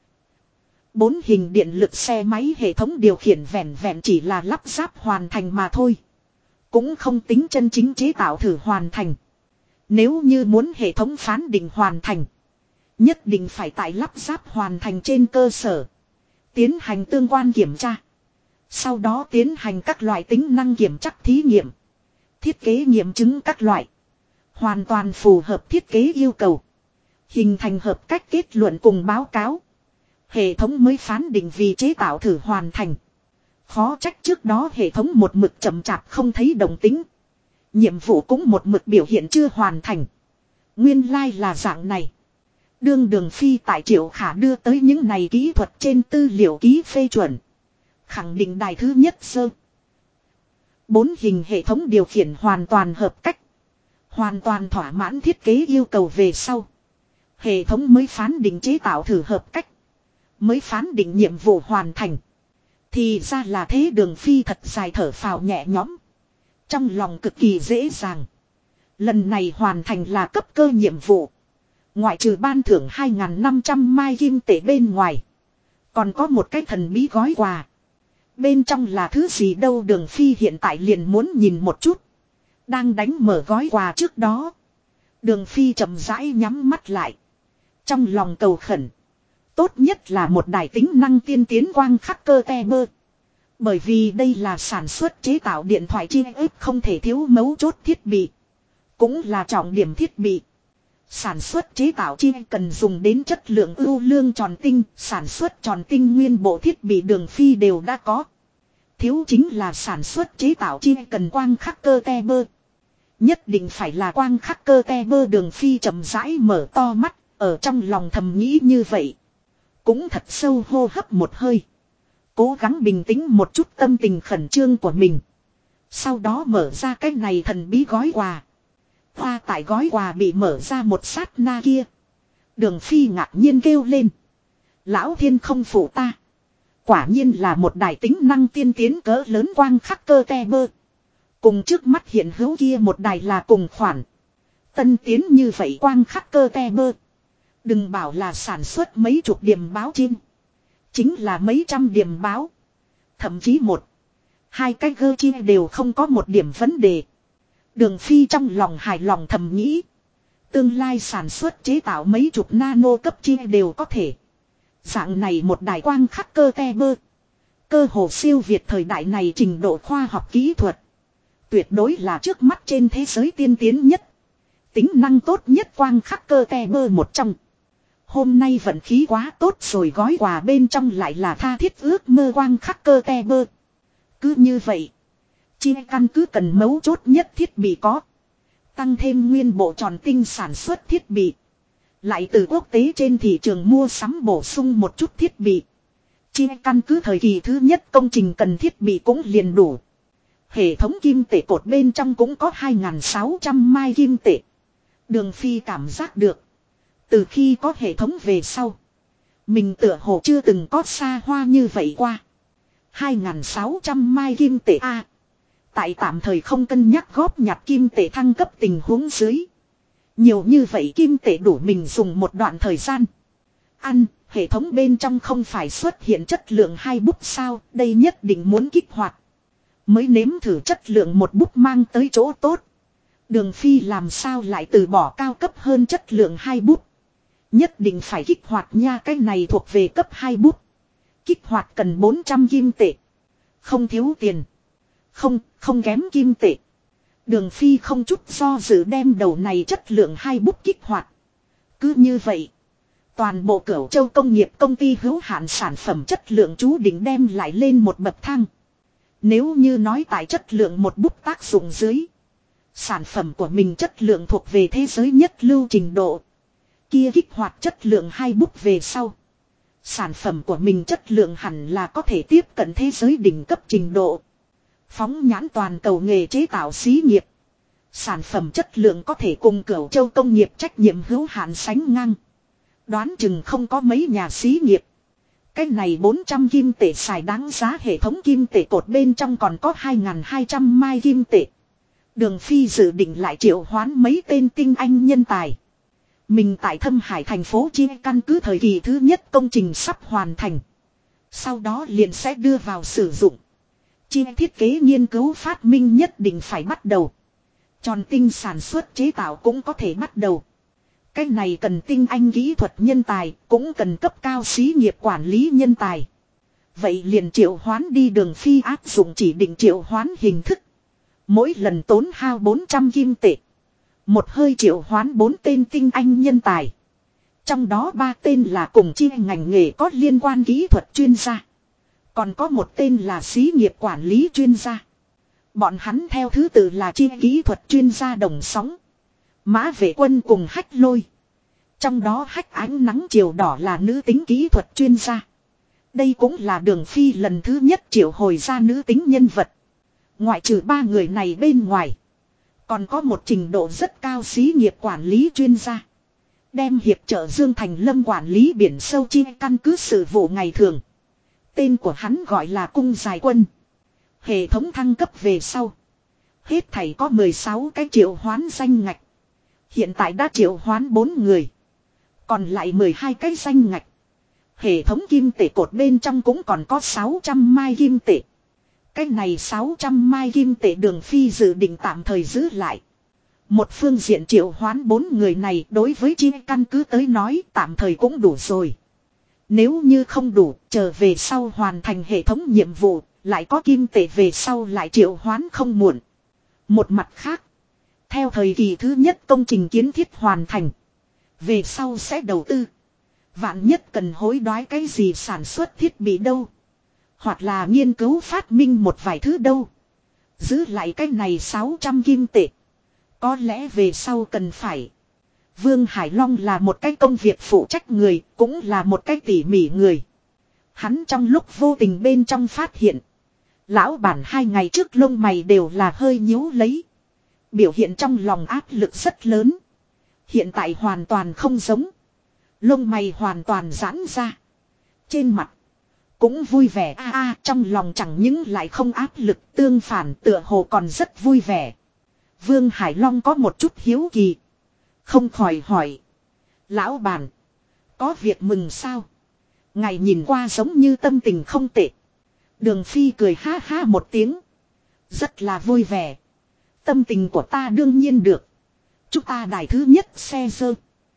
4 hình điện lực xe máy hệ thống điều khiển vẹn vẹn chỉ là lắp ráp hoàn thành mà thôi. Cũng không tính chân chính chế tạo thử hoàn thành. Nếu như muốn hệ thống phán định hoàn thành. Nhất định phải tại lắp ráp hoàn thành trên cơ sở. Tiến hành tương quan kiểm tra. Sau đó tiến hành các loại tính năng kiểm chắc thí nghiệm. Thiết kế nghiệm chứng các loại. Hoàn toàn phù hợp thiết kế yêu cầu. Hình thành hợp cách kết luận cùng báo cáo. Hệ thống mới phán định vì chế tạo thử hoàn thành. Khó trách trước đó hệ thống một mực chậm chạp không thấy đồng tính. Nhiệm vụ cũng một mực biểu hiện chưa hoàn thành. Nguyên lai là dạng này. Đường Phi tại Triệu Khả đưa tới những này kỹ thuật trên tư liệu ký phê chuẩn. Khẳng định đài thứ nhất sơ. 4 hình hệ thống điều khiển hoàn toàn hợp cách. Hoàn toàn thỏa mãn thiết kế yêu cầu về sau. Hệ thống mới phán định chế tạo thử hợp cách. Mới phán định nhiệm vụ hoàn thành. Thì ra là thế Đường Phi thật dài thở phào nhẹ nhõm. Trong lòng cực kỳ dễ dàng. Lần này hoàn thành là cấp cơ nhiệm vụ. Ngoại trừ ban thưởng 2.500 mai kim tệ bên ngoài. Còn có một cái thần bí gói quà. Bên trong là thứ gì đâu Đường Phi hiện tại liền muốn nhìn một chút. Đang đánh mở gói quà trước đó. Đường Phi chậm rãi nhắm mắt lại. Trong lòng cầu khẩn. Tốt nhất là một đài tính năng tiên tiến quang khắc cơ te bơ. Bởi vì đây là sản xuất chế tạo điện thoại chi ếp không thể thiếu mấu chốt thiết bị. Cũng là trọng điểm thiết bị. Sản xuất chế tạo chi cần dùng đến chất lượng ưu lương tròn tinh, sản xuất tròn tinh nguyên bộ thiết bị Đường Phi đều đã có. Thiếu chính là sản xuất chế tạo chi cần quang khắc cơ te bơ. Nhất định phải là quang khắc cơ te bơ Đường Phi chậm rãi mở to mắt, ở trong lòng thầm nghĩ như vậy. Cũng thật sâu hô hấp một hơi. Cố gắng bình tĩnh một chút tâm tình khẩn trương của mình. Sau đó mở ra cái này thần bí gói quà. Hoa tại gói quà bị mở ra một sát na kia. Đường Phi ngạc nhiên kêu lên. Lão thiên không phụ ta. Quả nhiên là một đài tính năng tiên tiến cỡ lớn quang khắc cơ te bơ. Cùng trước mắt hiện hữu kia một đài là cùng khoản. Tân tiến như vậy quang khắc cơ te bơ. Đừng bảo là sản xuất mấy chục điểm báo chim. Chính là mấy trăm điểm báo. Thậm chí một. Hai cái gơ chi đều không có một điểm vấn đề. Đường Phi trong lòng hài lòng thầm nghĩ. Tương lai sản xuất chế tạo mấy chục nano cấp chi đều có thể. Dạng này một đài quang khắc cơ te bơ. Cơ hồ siêu việt thời đại này trình độ khoa học kỹ thuật. Tuyệt đối là trước mắt trên thế giới tiên tiến nhất. Tính năng tốt nhất quang khắc cơ te bơ một trong. Hôm nay vận khí quá tốt rồi gói quà bên trong lại là tha thiết ước mơ quang khắc cơ te bơ. Cứ như vậy. Chi căn cứ cần mấu chốt nhất thiết bị có. Tăng thêm nguyên bộ tròn tinh sản xuất thiết bị. Lại từ quốc tế trên thị trường mua sắm bổ sung một chút thiết bị. Chi căn cứ thời kỳ thứ nhất công trình cần thiết bị cũng liền đủ. Hệ thống kim tệ cột bên trong cũng có 2.600 mai kim tệ. Đường Phi cảm giác được. Từ khi có hệ thống về sau. Mình tựa hồ chưa từng có xa hoa như vậy qua. 2.600 mai kim tệ A. Tại tạm thời không cân nhắc góp nhặt kim tệ thăng cấp tình huống dưới. Nhiều như vậy kim tệ đủ mình dùng một đoạn thời gian. Ăn, hệ thống bên trong không phải xuất hiện chất lượng 2 bút sao, đây nhất định muốn kích hoạt. Mới nếm thử chất lượng 1 bút mang tới chỗ tốt. Đường Phi làm sao lại từ bỏ cao cấp hơn chất lượng 2 bút. Nhất định phải kích hoạt nha, cái này thuộc về cấp 2 bút. Kích hoạt cần 400 kim tệ. Không thiếu tiền. Không kém kim tệ. Đường Phi không chút do dự đem đầu này chất lượng 2 bút kích hoạt. Cứ như vậy. Toàn bộ Cửu Châu công nghiệp công ty hữu hạn sản phẩm chất lượng chú định đem lại lên một bậc thang. Nếu như nói tại chất lượng 1 bút tác dụng dưới. Sản phẩm của mình chất lượng thuộc về thế giới nhất lưu trình độ. Kia kích hoạt chất lượng 2 bút về sau. Sản phẩm của mình chất lượng hẳn là có thể tiếp cận thế giới đỉnh cấp trình độ. Phóng nhãn toàn cầu nghề chế tạo xí nghiệp. Sản phẩm chất lượng có thể cùng Cửu Châu công nghiệp trách nhiệm hữu hạn sánh ngang. Đoán chừng không có mấy nhà xí nghiệp. Cái này 400 kim tệ xài đáng giá, hệ thống kim tệ cột bên trong còn có 2.200 mai kim tệ. Đường Phi dự định lại triệu hoán mấy tên tinh anh nhân tài. Mình tại Thâm Hải thành phố chia căn cứ thời kỳ thứ nhất công trình sắp hoàn thành. Sau đó liền sẽ đưa vào sử dụng. Chia thiết kế nghiên cứu phát minh nhất định phải bắt đầu. Tròn tinh sản xuất chế tạo cũng có thể bắt đầu. Cái này cần tinh anh kỹ thuật nhân tài, cũng cần cấp cao xí nghiệp quản lý nhân tài. Vậy liền triệu hoán đi, Đường Phi áp dụng chỉ định triệu hoán hình thức. Mỗi lần tốn hao 400 kim tệ. Một hơi triệu hoán 4 tên tinh anh nhân tài. Trong đó 3 tên là cùng chi ngành nghề có liên quan kỹ thuật chuyên gia. Còn có 1 tên là xí nghiệp quản lý chuyên gia. Bọn hắn theo thứ tự là chi kỹ thuật chuyên gia Đồng Sóng, Mã Vệ Quân cùng Hách Lôi. Trong đó Hách Ánh Nắng Chiều Đỏ là nữ tính kỹ thuật chuyên gia. Đây cũng là Đường Phi lần thứ nhất triệu hồi ra nữ tính nhân vật. Ngoại trừ 3 người này bên ngoài, còn có một trình độ rất cao xí nghiệp quản lý chuyên gia. Đem hiệp trợ Dương Thành Lâm quản lý biển sâu chi căn cứ sự vụ ngày thường. Tên của hắn gọi là Cung Dài Quân. Hệ thống thăng cấp về sau. Hết thảy có 16 cái triệu hoán danh ngạch. Hiện tại đã triệu hoán 4 người. Còn lại 12 cái danh ngạch. Hệ thống kim tệ cột bên trong cũng còn có 600 mai kim tệ. Cái này 600 mai kim tệ Đường Phi dự định tạm thời giữ lại. Một phương diện triệu hoán 4 người này đối với chi căn cứ tới nói tạm thời cũng đủ rồi. Nếu như không đủ, chờ về sau hoàn thành hệ thống nhiệm vụ, lại có kim tệ về sau lại triệu hoán không muộn. Một mặt khác, theo thời kỳ thứ nhất công trình kiến thiết hoàn thành, về sau sẽ đầu tư. Vạn nhất cần hối đoái cái gì sản xuất thiết bị đâu. Hoặc là nghiên cứu phát minh một vài thứ đâu. Giữ lại cái này 600 kim tệ. Có lẽ về sau cần phải. Vương Hải Long là một cái công việc phụ trách người, cũng là một cái tỉ mỉ người. Hắn trong lúc vô tình bên trong phát hiện. Lão bản 2 ngày trước lông mày đều là hơi nhíu lấy. Biểu hiện trong lòng áp lực rất lớn. Hiện tại hoàn toàn không giống. Lông mày hoàn toàn giãn ra. Trên mặt cũng vui vẻ trong lòng chẳng những lại không áp lực, tương phản tựa hồ còn rất vui vẻ. Vương Hải Long có một chút hiếu kỳ. Không khỏi hỏi. Lão bản, có việc mừng sao? Ngài nhìn qua giống như tâm tình không tệ. Đường Phi cười ha ha một tiếng. Rất là vui vẻ. Tâm tình của ta đương nhiên được. Chúng ta đài thứ nhất xe dơ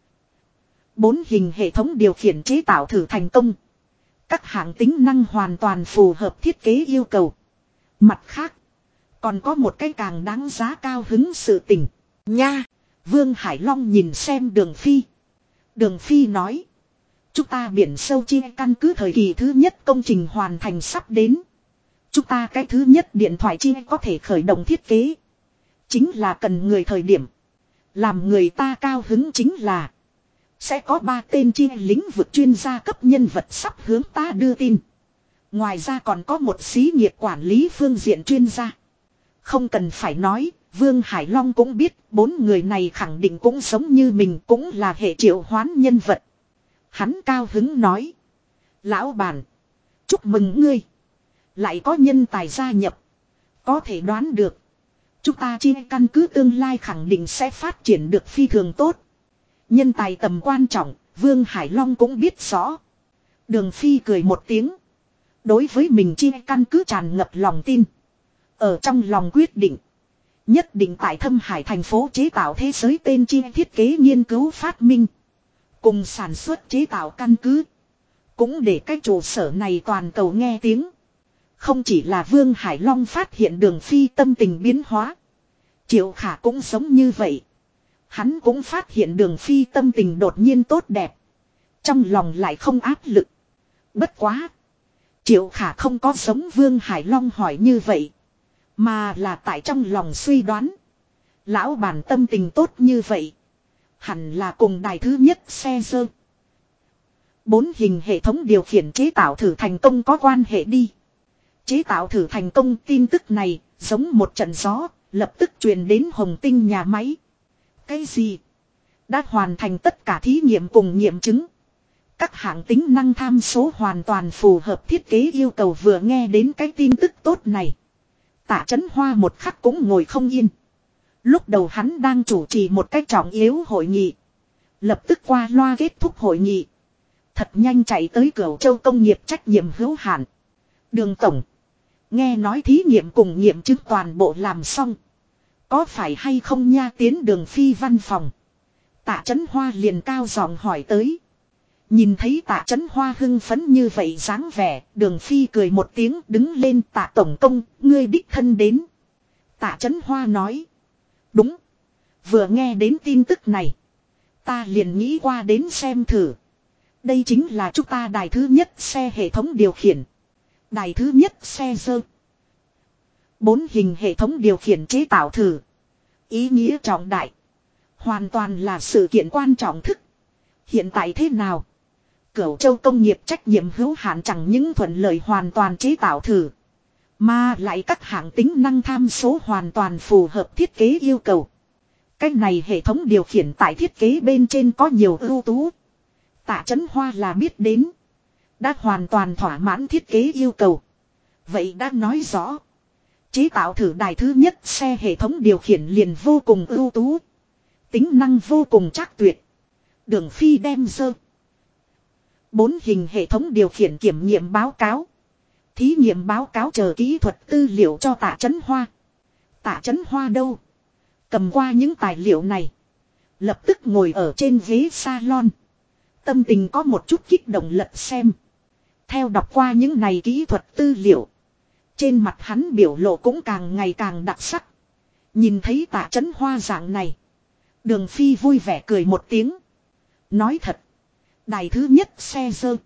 4 hình hệ thống điều khiển chế tạo thử thành công. Các hạng tính năng hoàn toàn phù hợp thiết kế yêu cầu. Mặt khác, còn có một cái càng đáng giá cao hứng sự tình. Nha! Vương Hải Long nhìn xem Đường Phi. Đường Phi nói. Chúng ta biển sâu chi căn cứ thời kỳ thứ nhất công trình hoàn thành sắp đến. Chúng ta cái thứ nhất điện thoại chi có thể khởi động thiết kế. Chính là cần người thời điểm. Làm người ta cao hứng chính là. Sẽ có 3 tên chi lĩnh vực chuyên gia cấp nhân vật sắp hướng ta đưa tin. Ngoài ra còn có một xí nghiệp quản lý phương diện chuyên gia. Không cần phải nói, Vương Hải Long cũng biết 4 người này khẳng định cũng giống như mình, cũng là hệ triệu hoán nhân vật. Hắn cao hứng nói. Lão bản, chúc mừng ngươi. Lại có nhân tài gia nhập. Có thể đoán được. Chúng ta chi căn cứ tương lai khẳng định sẽ phát triển được phi thường tốt. Nhân tài tầm quan trọng, Vương Hải Long cũng biết rõ. Đường Phi cười một tiếng. Đối với mình chi căn cứ tràn ngập lòng tin. Ở trong lòng quyết định. Nhất định tại Thâm Hải thành phố chế tạo thế giới tên chi thiết kế nghiên cứu phát minh. Cùng sản xuất chế tạo căn cứ. Cũng để cái trụ sở này toàn cầu nghe tiếng. Không chỉ là Vương Hải Long phát hiện Đường Phi tâm tình biến hóa. Triệu Khả cũng giống như vậy. Hắn cũng phát hiện Đường Phi tâm tình đột nhiên tốt đẹp. Trong lòng lại không áp lực. Bất quá. Triệu Khả không có giống Vương Hải Long hỏi như vậy. Mà là tại trong lòng suy đoán. Lão bản tâm tình tốt như vậy. Hẳn là cùng đài thứ nhất xe dơ. 4 hình hệ thống điều khiển chế tạo thử thành công có quan hệ đi. Chế tạo thử thành công tin tức này giống một trận gió. Lập tức truyền đến Hồng Tinh nhà máy. Cái gì? Đã hoàn thành tất cả thí nghiệm cùng nghiệm chứng. Các hạng tính năng tham số hoàn toàn phù hợp thiết kế yêu cầu vừa nghe đến cái tin tức tốt này. Tạ Chấn Hoa một khắc cũng ngồi không yên. Lúc đầu hắn đang chủ trì một cách trọng yếu hội nghị. Lập tức qua loa kết thúc hội nghị. Thật nhanh chạy tới Cửu Châu công nghiệp trách nhiệm hữu hạn. Đường tổng. Nghe nói thí nghiệm cùng nghiệm chứng toàn bộ làm xong. Có phải hay không nha? Tiến Đường Phi văn phòng. Tạ Chấn Hoa liền cao giọng hỏi tới. Nhìn thấy Tạ Chấn Hoa hưng phấn như vậy dáng vẻ, Đường Phi cười một tiếng đứng lên. Tạ tổng công, ngươi đích thân đến. Tạ Chấn Hoa nói. Đúng. Vừa nghe đến tin tức này. Ta liền nghĩ qua đến xem thử. Đây chính là chúng ta đài thứ nhất xe hệ thống điều khiển. Đài thứ nhất xe dơ. 4 hình hệ thống điều khiển chế tạo thử. Ý nghĩa trọng đại. Hoàn toàn là sự kiện quan trọng thức. Hiện tại thế nào? Cửu Châu công nghiệp trách nhiệm hữu hạn chẳng những thuận lợi hoàn toàn chế tạo thử. Mà lại các hạng tính năng tham số hoàn toàn phù hợp thiết kế yêu cầu. Cách này hệ thống điều khiển tại thiết kế bên trên có nhiều ưu tú. Tạ Chấn Hoa là biết đến. Đã hoàn toàn thỏa mãn thiết kế yêu cầu. Vậy đã nói rõ. Chế tạo thử đài thứ nhất xe hệ thống điều khiển liền vô cùng ưu tú. Tính năng vô cùng chắc tuyệt. Đường Phi đem dơ. 4 hình hệ thống điều khiển kiểm nghiệm báo cáo. Thí nghiệm báo cáo chờ kỹ thuật tư liệu cho Tạ Chấn Hoa. Tạ Chấn Hoa đâu? Cầm qua những tài liệu này. Lập tức ngồi ở trên ghế salon. Tâm tình có một chút kích động lật xem. Theo đọc qua những này kỹ thuật tư liệu. Trên mặt hắn biểu lộ cũng càng ngày càng đặc sắc. Nhìn thấy Tạ Chấn Hoa dạng này. Đường Phi vui vẻ cười một tiếng. Nói thật. Đài thứ nhất xe dơ.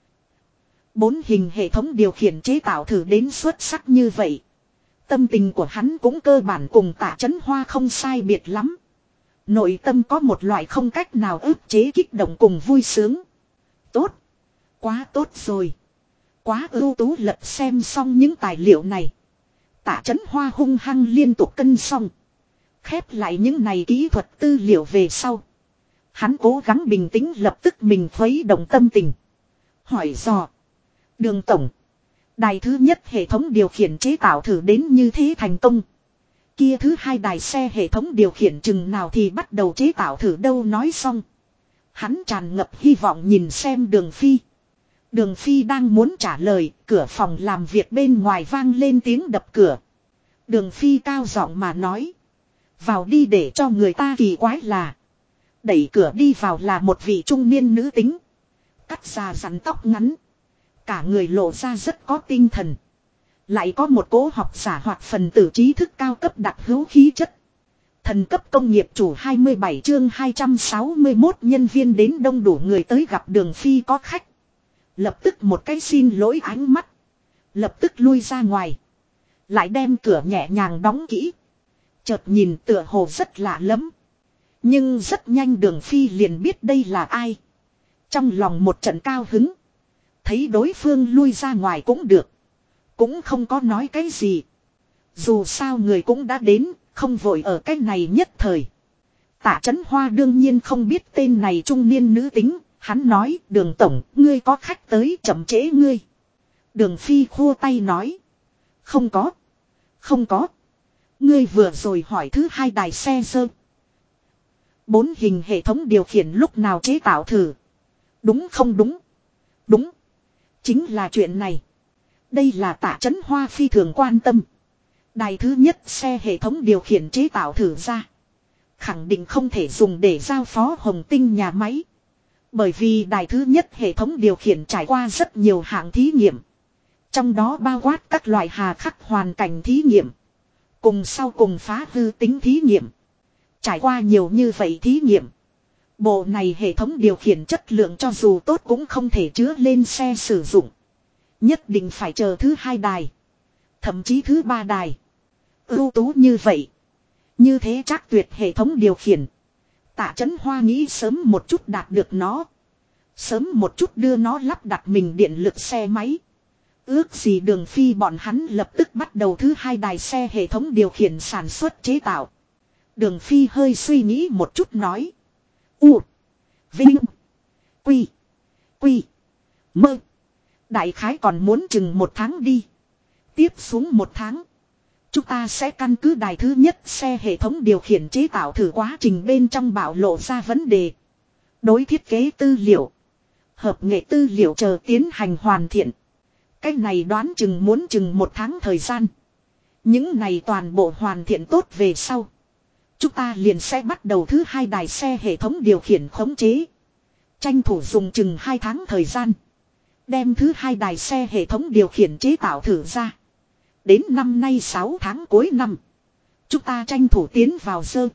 4 hình hệ thống điều khiển chế tạo thử đến xuất sắc như vậy. Tâm tình của hắn cũng cơ bản cùng Tạ Chấn Hoa không sai biệt lắm. Nội tâm có một loại không cách nào ức chế kích động cùng vui sướng. Tốt. Quá tốt rồi. Quá ưu tú. Lật xem xong những tài liệu này. Tạ Chấn Hoa hung hăng liên tục cân xong. Khép lại những này kỹ thuật tư liệu về sau. Hắn cố gắng bình tĩnh lập tức mình khuấy động tâm tình. Hỏi dò. Đường tổng. Đài thứ nhất hệ thống điều khiển chế tạo thử đến như thế thành công. Kia thứ hai đài xe hệ thống điều khiển chừng nào thì bắt đầu chế tạo thử đâu nói xong. Hắn tràn ngập hy vọng nhìn xem Đường Phi. Đường Phi đang muốn trả lời, cửa phòng làm việc bên ngoài vang lên tiếng đập cửa. Đường Phi cao giọng mà nói. Vào đi để cho người ta kỳ quái là. Đẩy cửa đi vào là một vị trung niên nữ tính. Cắt ra rắn tóc ngắn. Cả người lộ ra rất có tinh thần. Lại có một cố học giả hoặc phần tử trí thức cao cấp đặc hữu khí chất. Thần cấp công nghiệp chủ 27 chương 261 nhân viên đến đông đủ người tới gặp Đường Phi có khách. Lập tức một cái xin lỗi ánh mắt. Lập tức lui ra ngoài. Lại đem cửa nhẹ nhàng đóng kỹ. Chợt nhìn tựa hồ rất lạ lắm. Nhưng rất nhanh Đường Phi liền biết đây là ai. Trong lòng một trận cao hứng. Thấy đối phương lui ra ngoài cũng được. Cũng không có nói cái gì. Dù sao người cũng đã đến, không vội ở cái này nhất thời. Tạ Chấn Hoa đương nhiên không biết tên này trung niên nữ tính. Hắn nói, Đường tổng, ngươi có khách tới chậm trễ ngươi. Đường Phi khua tay nói. Không có. Không có. Ngươi vừa rồi hỏi thứ hai đài xe dơ. 4 hình hệ thống điều khiển lúc nào chế tạo thử. Đúng không đúng? Đúng. Chính là chuyện này. Đây là Tạ Chấn Hoa phi thường quan tâm. Đài thứ nhất xe hệ thống điều khiển chế tạo thử ra. Khẳng định không thể dùng để giao phó Hồng Tinh nhà máy. Bởi vì đài thứ nhất hệ thống điều khiển trải qua rất nhiều hạng thí nghiệm. Trong đó bao quát các loại hà khắc hoàn cảnh thí nghiệm. Cùng sau cùng phá hư tính thí nghiệm. Trải qua nhiều như vậy thí nghiệm. Bộ này hệ thống điều khiển chất lượng cho dù tốt cũng không thể chứa lên xe sử dụng. Nhất định phải chờ thứ 2 đài. Thậm chí thứ 3 đài. Ưu tú như vậy. Như thế chắc tuyệt hệ thống điều khiển. Tạ Chấn Hoa nghĩ sớm một chút đạt được nó. Sớm một chút đưa nó lắp đặt mình điện lực xe máy. Ước gì Đường Phi bọn hắn lập tức bắt đầu thứ 2 đài xe hệ thống điều khiển sản xuất chế tạo. Đường Phi hơi suy nghĩ một chút nói. U. Vinh. Quy. Quy. Mơ. Đại khái còn muốn chừng 1 tháng đi. Tiếp xuống 1 tháng. Chúng ta sẽ căn cứ đài thứ nhất xe hệ thống điều khiển chế tạo thử quá trình bên trong bạo lộ ra vấn đề. Đối thiết kế tư liệu. Hợp nghệ tư liệu chờ tiến hành hoàn thiện. Cái này đoán chừng muốn chừng 1 tháng thời gian. Những này toàn bộ hoàn thiện tốt về sau. Chúng ta liền sẽ bắt đầu thứ 2 đài xe hệ thống điều khiển khống chế. Tranh thủ dùng chừng 2 tháng thời gian. Đem thứ 2 đài xe hệ thống điều khiển chế tạo thử ra. Đến năm nay 6 tháng cuối năm. Chúng ta tranh thủ tiến vào sơ.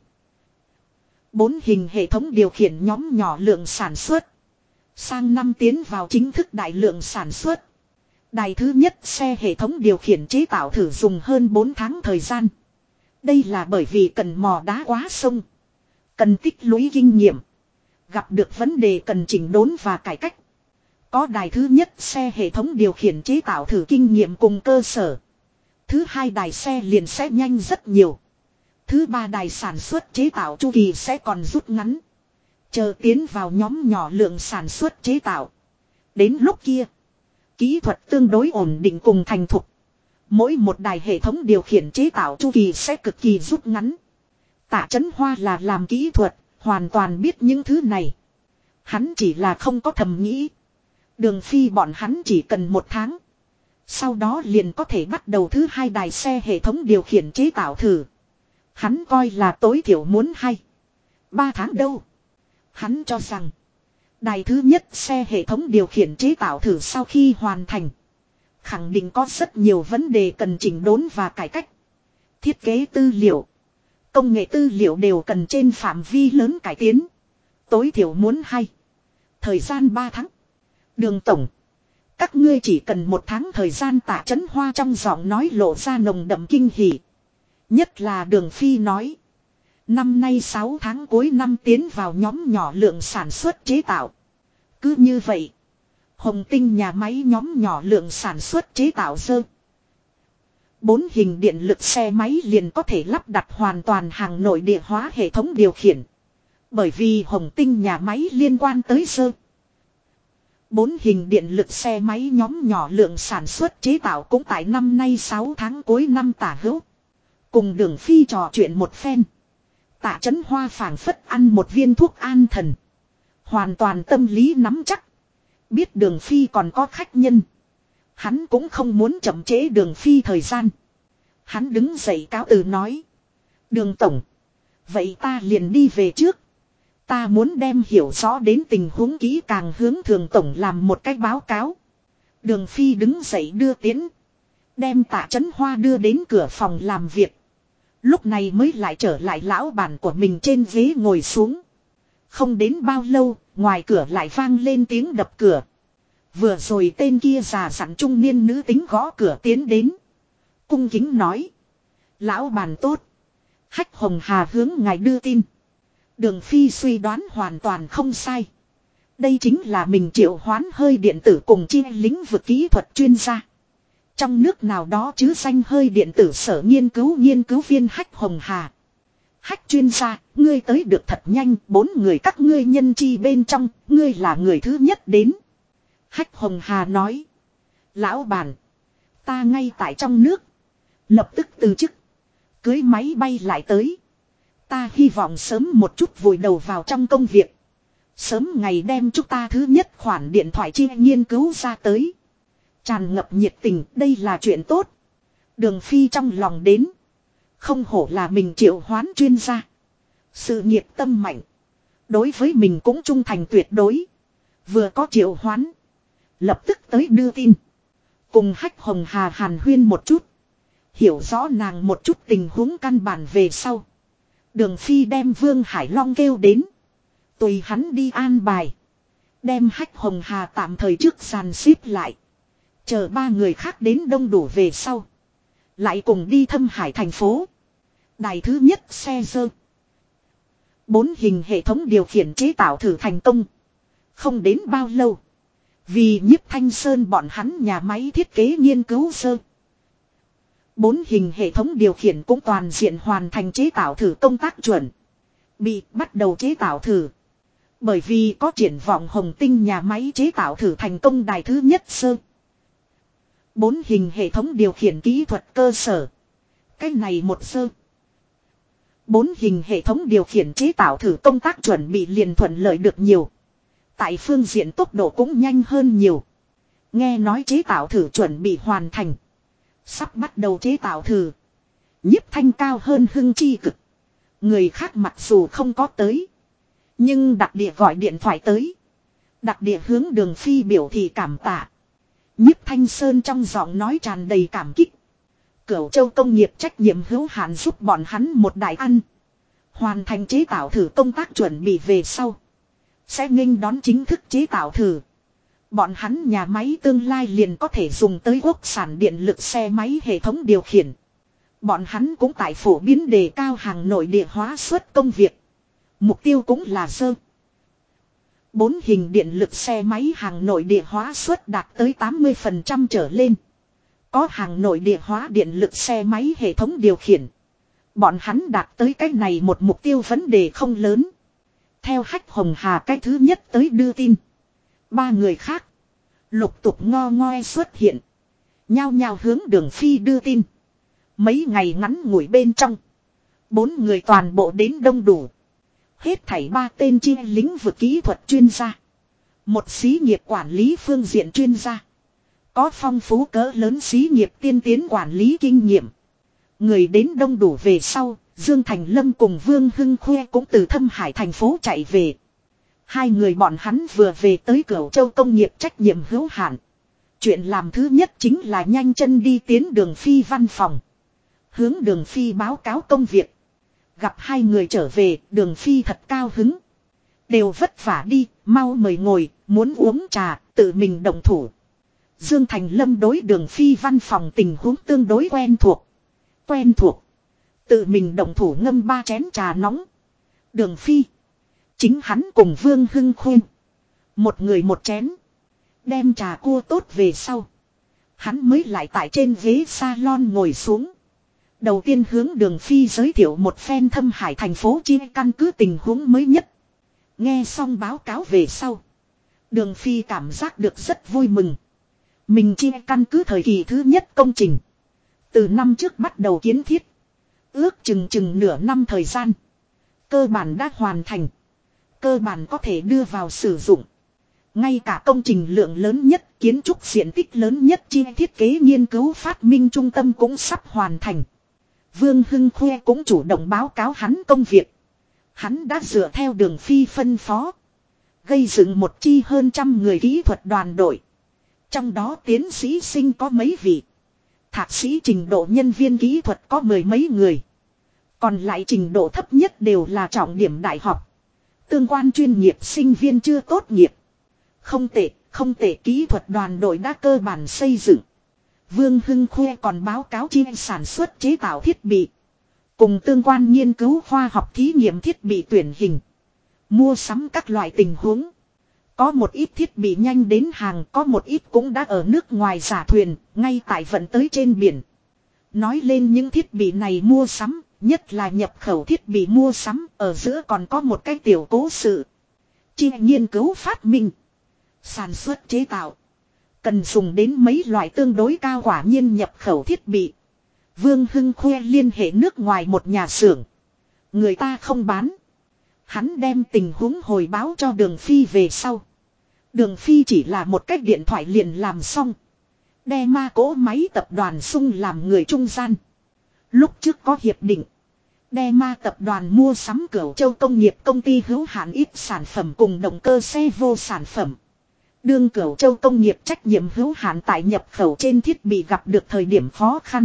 4 hình hệ thống điều khiển nhóm nhỏ lượng sản xuất. Sang năm tiến vào chính thức đại lượng sản xuất. Đài thứ nhất xe hệ thống điều khiển chế tạo thử dùng hơn 4 tháng thời gian. Đây là bởi vì cần mò đá quá sông. Cần tích lũy kinh nghiệm. Gặp được vấn đề cần chỉnh đốn và cải cách. Có đài thứ nhất xe hệ thống điều khiển chế tạo thử kinh nghiệm cùng cơ sở. Thứ 2 đài xe liền sẽ nhanh rất nhiều. Thứ 3 đài sản xuất chế tạo chu kỳ sẽ còn rút ngắn. Chờ tiến vào nhóm nhỏ lượng sản xuất chế tạo. Đến lúc kia, kỹ thuật tương đối ổn định cùng thành thục. Mỗi một đài hệ thống điều khiển chế tạo chu kỳ sẽ cực kỳ rút ngắn. Tạ Chấn Hoa là làm kỹ thuật, hoàn toàn biết những thứ này. Hắn chỉ là không có thầm nghĩ. Đường Phi bọn hắn chỉ cần 1 tháng. Sau đó liền có thể bắt đầu thứ 2 đài xe hệ thống điều khiển chế tạo thử. Hắn coi là tối thiểu muốn 3 tháng đâu. Hắn cho rằng đài thứ nhất xe hệ thống điều khiển chế tạo thử sau khi hoàn thành. Khẳng định có rất nhiều vấn đề cần chỉnh đốn và cải cách. Thiết kế tư liệu. Công nghệ tư liệu đều cần trên phạm vi lớn cải tiến. Tối thiểu muốn thời gian 3 tháng. Đường tổng. Các ngươi chỉ cần 1 tháng thời gian. Tạ Chấn Hoa trong giọng nói lộ ra nồng đậm kinh hỉ. Nhất là Đường Phi nói. Năm nay 6 tháng cuối năm tiến vào nhóm nhỏ lượng sản xuất chế tạo. Cứ như vậy. Hồng Tinh nhà máy nhóm nhỏ lượng sản xuất chế tạo sơ. 4 hình điện lực xe máy liền có thể lắp đặt hoàn toàn hàng nội địa hóa hệ thống điều khiển. Bởi vì Hồng Tinh nhà máy liên quan tới sơ. 4 hình điện lực xe máy nhóm nhỏ lượng sản xuất chế tạo cũng tại năm nay 6 tháng cuối năm tả hữu. Cùng Đường Phi trò chuyện một phen. Tạ Chấn Hoa phảng phất ăn một viên thuốc an thần. Hoàn toàn tâm lý nắm chắc. Biết Đường Phi còn có khách nhân. Hắn cũng không muốn chậm trễ Đường Phi thời gian. Hắn đứng dậy cáo từ nói. Đường tổng. Vậy ta liền đi về trước. Ta muốn đem hiểu rõ đến tình huống kỹ càng hướng Thường tổng làm một cách báo cáo. Đường Phi đứng dậy đưa tiến. Đem Tạ Chấn Hoa đưa đến cửa phòng làm việc. Lúc này mới lại trở lại lão bản của mình trên ghế ngồi xuống. Không đến bao lâu, ngoài cửa lại vang lên tiếng đập cửa. Vừa rồi tên kia già dặn trung niên nữ tính gõ cửa tiến đến. Cung kính nói. Lão bản tốt. Hách Hồng Hà hướng ngài đưa tin. Đường Phi suy đoán hoàn toàn không sai. Đây chính là mình triệu hoán hơi điện tử cùng chi lĩnh vực kỹ thuật chuyên gia. Trong nước nào đó chứ danh hơi điện tử sở nghiên cứu viên Hách Hồng Hà. Hách chuyên gia, ngươi tới được thật nhanh, 4 người các ngươi nhân chi bên trong, ngươi là người thứ nhất đến. Hách Hồng Hà nói. Lão bản, ta ngay tại trong nước. Lập tức từ chức. Cưới máy bay lại tới. Ta hy vọng sớm một chút vùi đầu vào trong công việc. Sớm ngày đem chúng ta thứ nhất khoản điện thoại chi nghiên cứu ra tới. Tràn ngập nhiệt tình, đây là chuyện tốt. Đường Phi trong lòng đến. Không hổ là mình triệu hoán chuyên gia. Sự nghiệp tâm mạnh. Đối với mình cũng trung thành tuyệt đối. Vừa có triệu hoán. Lập tức tới đưa tin. Cùng Hách Hồng Hà hàn huyên một chút. Hiểu rõ nàng một chút tình huống căn bản về sau. Đường Phi đem Vương Hải Long kêu đến. Tùy hắn đi an bài. Đem Hách Hồng Hà tạm thời trước sàn xếp lại. Chờ ba người khác đến đông đủ về sau. Lại cùng đi Thâm Hải thành phố. Đài thứ nhất xe dơ. 4 hình hệ thống điều khiển chế tạo thử thành công. Không đến bao lâu. Vì Nhiếp Thanh Sơn bọn hắn nhà máy thiết kế nghiên cứu sơ. 4 hình hệ thống điều khiển cũng toàn diện hoàn thành chế tạo thử công tác chuẩn. Bị bắt đầu chế tạo thử. Bởi vì có triển vọng Hồng Tinh nhà máy chế tạo thử thành công đài thứ nhất sơ. 4 hình hệ thống điều khiển kỹ thuật cơ sở. Cái này một sơ. 4 hình hệ thống điều khiển chế tạo thử công tác chuẩn bị liền thuận lợi được nhiều. Tại phương diện tốc độ cũng nhanh hơn nhiều. Nghe nói chế tạo thử chuẩn bị hoàn thành. Sắp bắt đầu chế tạo thử. Nhiếp Thanh cao hơn hưng chi cực. Người khác mặc dù không có tới. Nhưng đặc địa gọi điện thoại tới. Đặc địa hướng Đường Phi biểu thị cảm tạ. Nhiếp Thanh Sơn trong giọng nói tràn đầy cảm kích. Cửu Châu công nghiệp trách nhiệm hữu hạn giúp bọn hắn một đại ăn. Hoàn thành chế tạo thử công tác chuẩn bị về sau. Sẽ nghênh đón chính thức chế tạo thử. Bọn hắn nhà máy tương lai liền có thể dùng tới quốc sản điện lực xe máy hệ thống điều khiển. Bọn hắn cũng tại phổ biến đề cao hàng nội địa hóa suất công việc. Mục tiêu cũng là dơ. 4 hình điện lực xe máy hàng nội địa hóa suất đạt tới 80% trở lên. Có hàng nội địa hóa điện lực xe máy hệ thống điều khiển. Bọn hắn đạt tới cái này một mục tiêu vấn đề không lớn. Theo Hách Hồng Hà cái thứ nhất tới đưa tin. 3 người khác. Lục tục ngo ngoe xuất hiện. Nhao nhao hướng Đường Phi đưa tin. Mấy ngày ngắn ngủi bên trong. 4 người toàn bộ đến đông đủ. Hết thảy 3 tên chia lĩnh vực kỹ thuật chuyên gia. Một xí nghiệp quản lý phương diện chuyên gia. Có phong phú cỡ lớn xí nghiệp tiên tiến quản lý kinh nghiệm. Người đến đông đủ về sau, Dương Thành Lâm cùng Vương Hưng Khuê cũng từ Thâm Hải thành phố chạy về. 2 người bọn hắn vừa về tới Cửu Châu công nghiệp trách nhiệm hữu hạn. Chuyện làm thứ nhất chính là nhanh chân đi tiến Đường Phi văn phòng. Hướng Đường Phi báo cáo công việc. Gặp 2 người trở về, Đường Phi thật cao hứng. Đều vất vả đi, mau mời ngồi, muốn uống trà, tự mình động thủ. Dương Thành Lâm đối Đường Phi văn phòng tình huống tương đối quen thuộc. Quen thuộc. Tự mình động thủ ngâm 3 chén trà nóng. Đường Phi. Chính hắn cùng Vương Hưng Khuê. Một người một chén. Đem trà cua tốt về sau. Hắn mới lại tại trên ghế salon ngồi xuống. Đầu tiên hướng Đường Phi giới thiệu một phen Thâm Hải thành phố chia căn cứ tình huống mới nhất. Nghe xong báo cáo về sau. Đường Phi cảm giác được rất vui mừng. Mình chia căn cứ thời kỳ thứ nhất công trình. Từ năm trước bắt đầu kiến thiết. Ước chừng nửa năm thời gian. Cơ bản đã hoàn thành. Cơ bản có thể đưa vào sử dụng. Ngay cả công trình lượng lớn nhất, kiến trúc diện tích lớn nhất chi thiết kế nghiên cứu phát minh trung tâm cũng sắp hoàn thành. Vương Hưng Khuê cũng chủ động báo cáo hắn công việc. Hắn đã dựa theo Đường Phi phân phó. Gây dựng một chi hơn 100 người kỹ thuật đoàn đội. Trong đó tiến sĩ sinh có mấy vị. Thạc sĩ trình độ nhân viên kỹ thuật có 10 mấy người. Còn lại trình độ thấp nhất đều là trọng điểm đại học. Tương quan chuyên nghiệp sinh viên chưa tốt nghiệp. Không tệ kỹ thuật đoàn đội đã cơ bản xây dựng. Vương Hưng Khuê còn báo cáo chi sản xuất chế tạo thiết bị. Cùng tương quan nghiên cứu khoa học thí nghiệm thiết bị tuyển hình. Mua sắm các loại tình huống. Có một ít thiết bị nhanh đến hàng, có một ít cũng đã ở nước ngoài giả thuyền, ngay tại vận tới trên biển. Nói lên những thiết bị này mua sắm, nhất là nhập khẩu thiết bị mua sắm, ở giữa còn có một cái tiểu cố sự. Chi nghiên cứu phát minh, sản xuất chế tạo, cần dùng đến mấy loại tương đối cao quả nhiên nhập khẩu thiết bị. Vương Hưng Khuê liên hệ nước ngoài một nhà xưởng. Người ta không bán. Hắn đem tình huống hồi báo cho Đường Phi về sau. Đường Phi chỉ là một cách điện thoại liền làm xong. Đe ma cỗ máy tập đoàn Sung làm người trung gian. Lúc trước có hiệp định. Đe ma tập đoàn mua sắm Cửu Châu công nghiệp công ty hữu hạn ít sản phẩm cùng động cơ xe vô sản phẩm. Đương Cửu Châu công nghiệp trách nhiệm hữu hạn tại nhập khẩu trên thiết bị gặp được thời điểm khó khăn.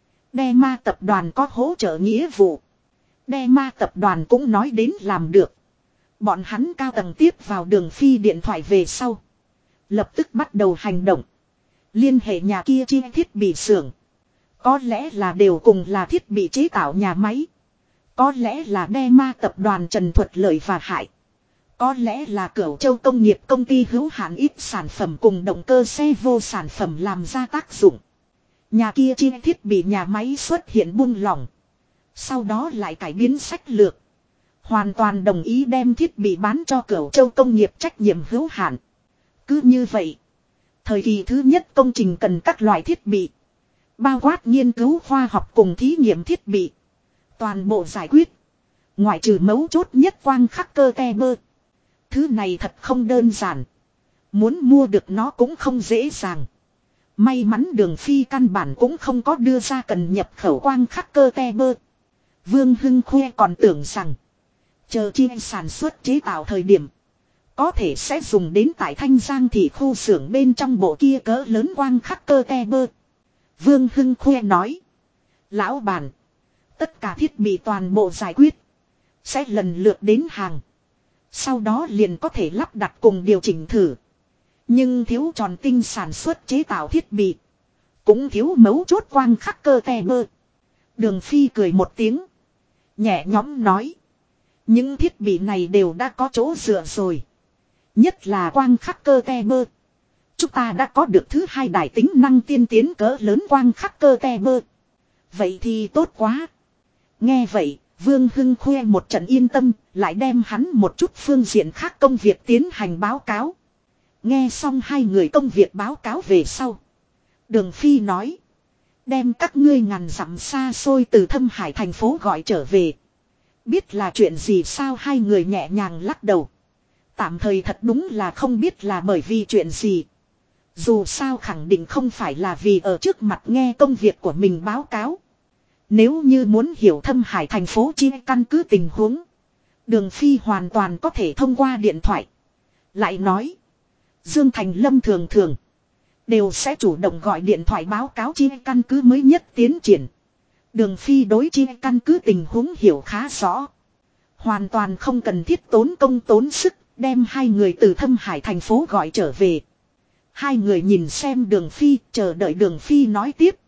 Đe ma tập đoàn có hỗ trợ nghĩa vụ. Đe ma tập đoàn cũng nói đến làm được. Bọn hắn cao tầng tiếp vào Đường Phi điện thoại về sau. Lập tức bắt đầu hành động. Liên hệ nhà kia chi thiết bị xưởng. Có lẽ là đều cùng là thiết bị chế tạo nhà máy. Có lẽ là Đe ma tập đoàn Trần Thuật Lợi và Hại. Có lẽ là Cửu Châu công nghiệp công ty hữu hạn ít sản phẩm cùng động cơ xe vô sản phẩm làm ra tác dụng. Nhà kia chi thiết bị nhà máy xuất hiện buông lỏng. Sau đó lại cải biến sách lược. Hoàn toàn đồng ý đem thiết bị bán cho Cửu Châu công nghiệp trách nhiệm hữu hạn. Cứ như vậy. Thời kỳ thứ nhất công trình cần các loại thiết bị. Bao quát nghiên cứu khoa học cùng thí nghiệm thiết bị. Toàn bộ giải quyết. Ngoại trừ mấu chốt nhất quang khắc cơ te bơ. Thứ này thật không đơn giản. Muốn mua được nó cũng không dễ dàng. May mắn Đường Phi căn bản cũng không có đưa ra cần nhập khẩu quang khắc cơ te bơ. Vương Hưng khoe còn tưởng rằng. Chờ chi sản xuất chế tạo thời điểm. Có thể sẽ dùng đến tại Thanh Giang thị khu xưởng bên trong bộ kia cỡ lớn quang khắc cơ te bơ. Vương Hưng khoe nói. Lão bản. Tất cả thiết bị toàn bộ giải quyết. Sẽ lần lượt đến hàng. Sau đó liền có thể lắp đặt cùng điều chỉnh thử. Nhưng thiếu tròn tinh sản xuất chế tạo thiết bị. Cũng thiếu mấu chốt quang khắc cơ te bơ. Đường Phi cười một tiếng. Nhẹ nhõm nói. Những thiết bị này đều đã có chỗ dựa rồi. Nhất là quang khắc cơ te bơ. Chúng ta đã có được thứ hai đài tính năng tiên tiến cỡ lớn quang khắc cơ te bơ. Vậy thì tốt quá. Nghe vậy, Vương Hưng khoe một trận yên tâm, lại đem hắn một chút phương diện khác công việc tiến hành báo cáo. Nghe xong hai người công việc báo cáo về sau. Đường Phi nói. Đem các ngươi ngàn dặm xa xôi từ Thâm Hải thành phố gọi trở về. Biết là chuyện gì sao hai người nhẹ nhàng lắc đầu. Tạm thời thật đúng là không biết là bởi vì chuyện gì. Dù sao khẳng định không phải là vì ở trước mặt nghe công việc của mình báo cáo. Nếu như muốn hiểu Thâm Hải thành phố chi căn cứ tình huống. Đường Phi hoàn toàn có thể thông qua điện thoại. Lại nói. Dương Thành Lâm thường thường. Đều sẽ chủ động gọi điện thoại báo cáo chi căn cứ mới nhất tiến triển. Đường Phi đối chi căn cứ tình huống hiểu khá rõ. Hoàn toàn không cần thiết tốn công tốn sức. Đem hai người từ Thâm Hải thành phố gọi trở về. Hai người nhìn xem Đường Phi, chờ đợi Đường Phi nói tiếp.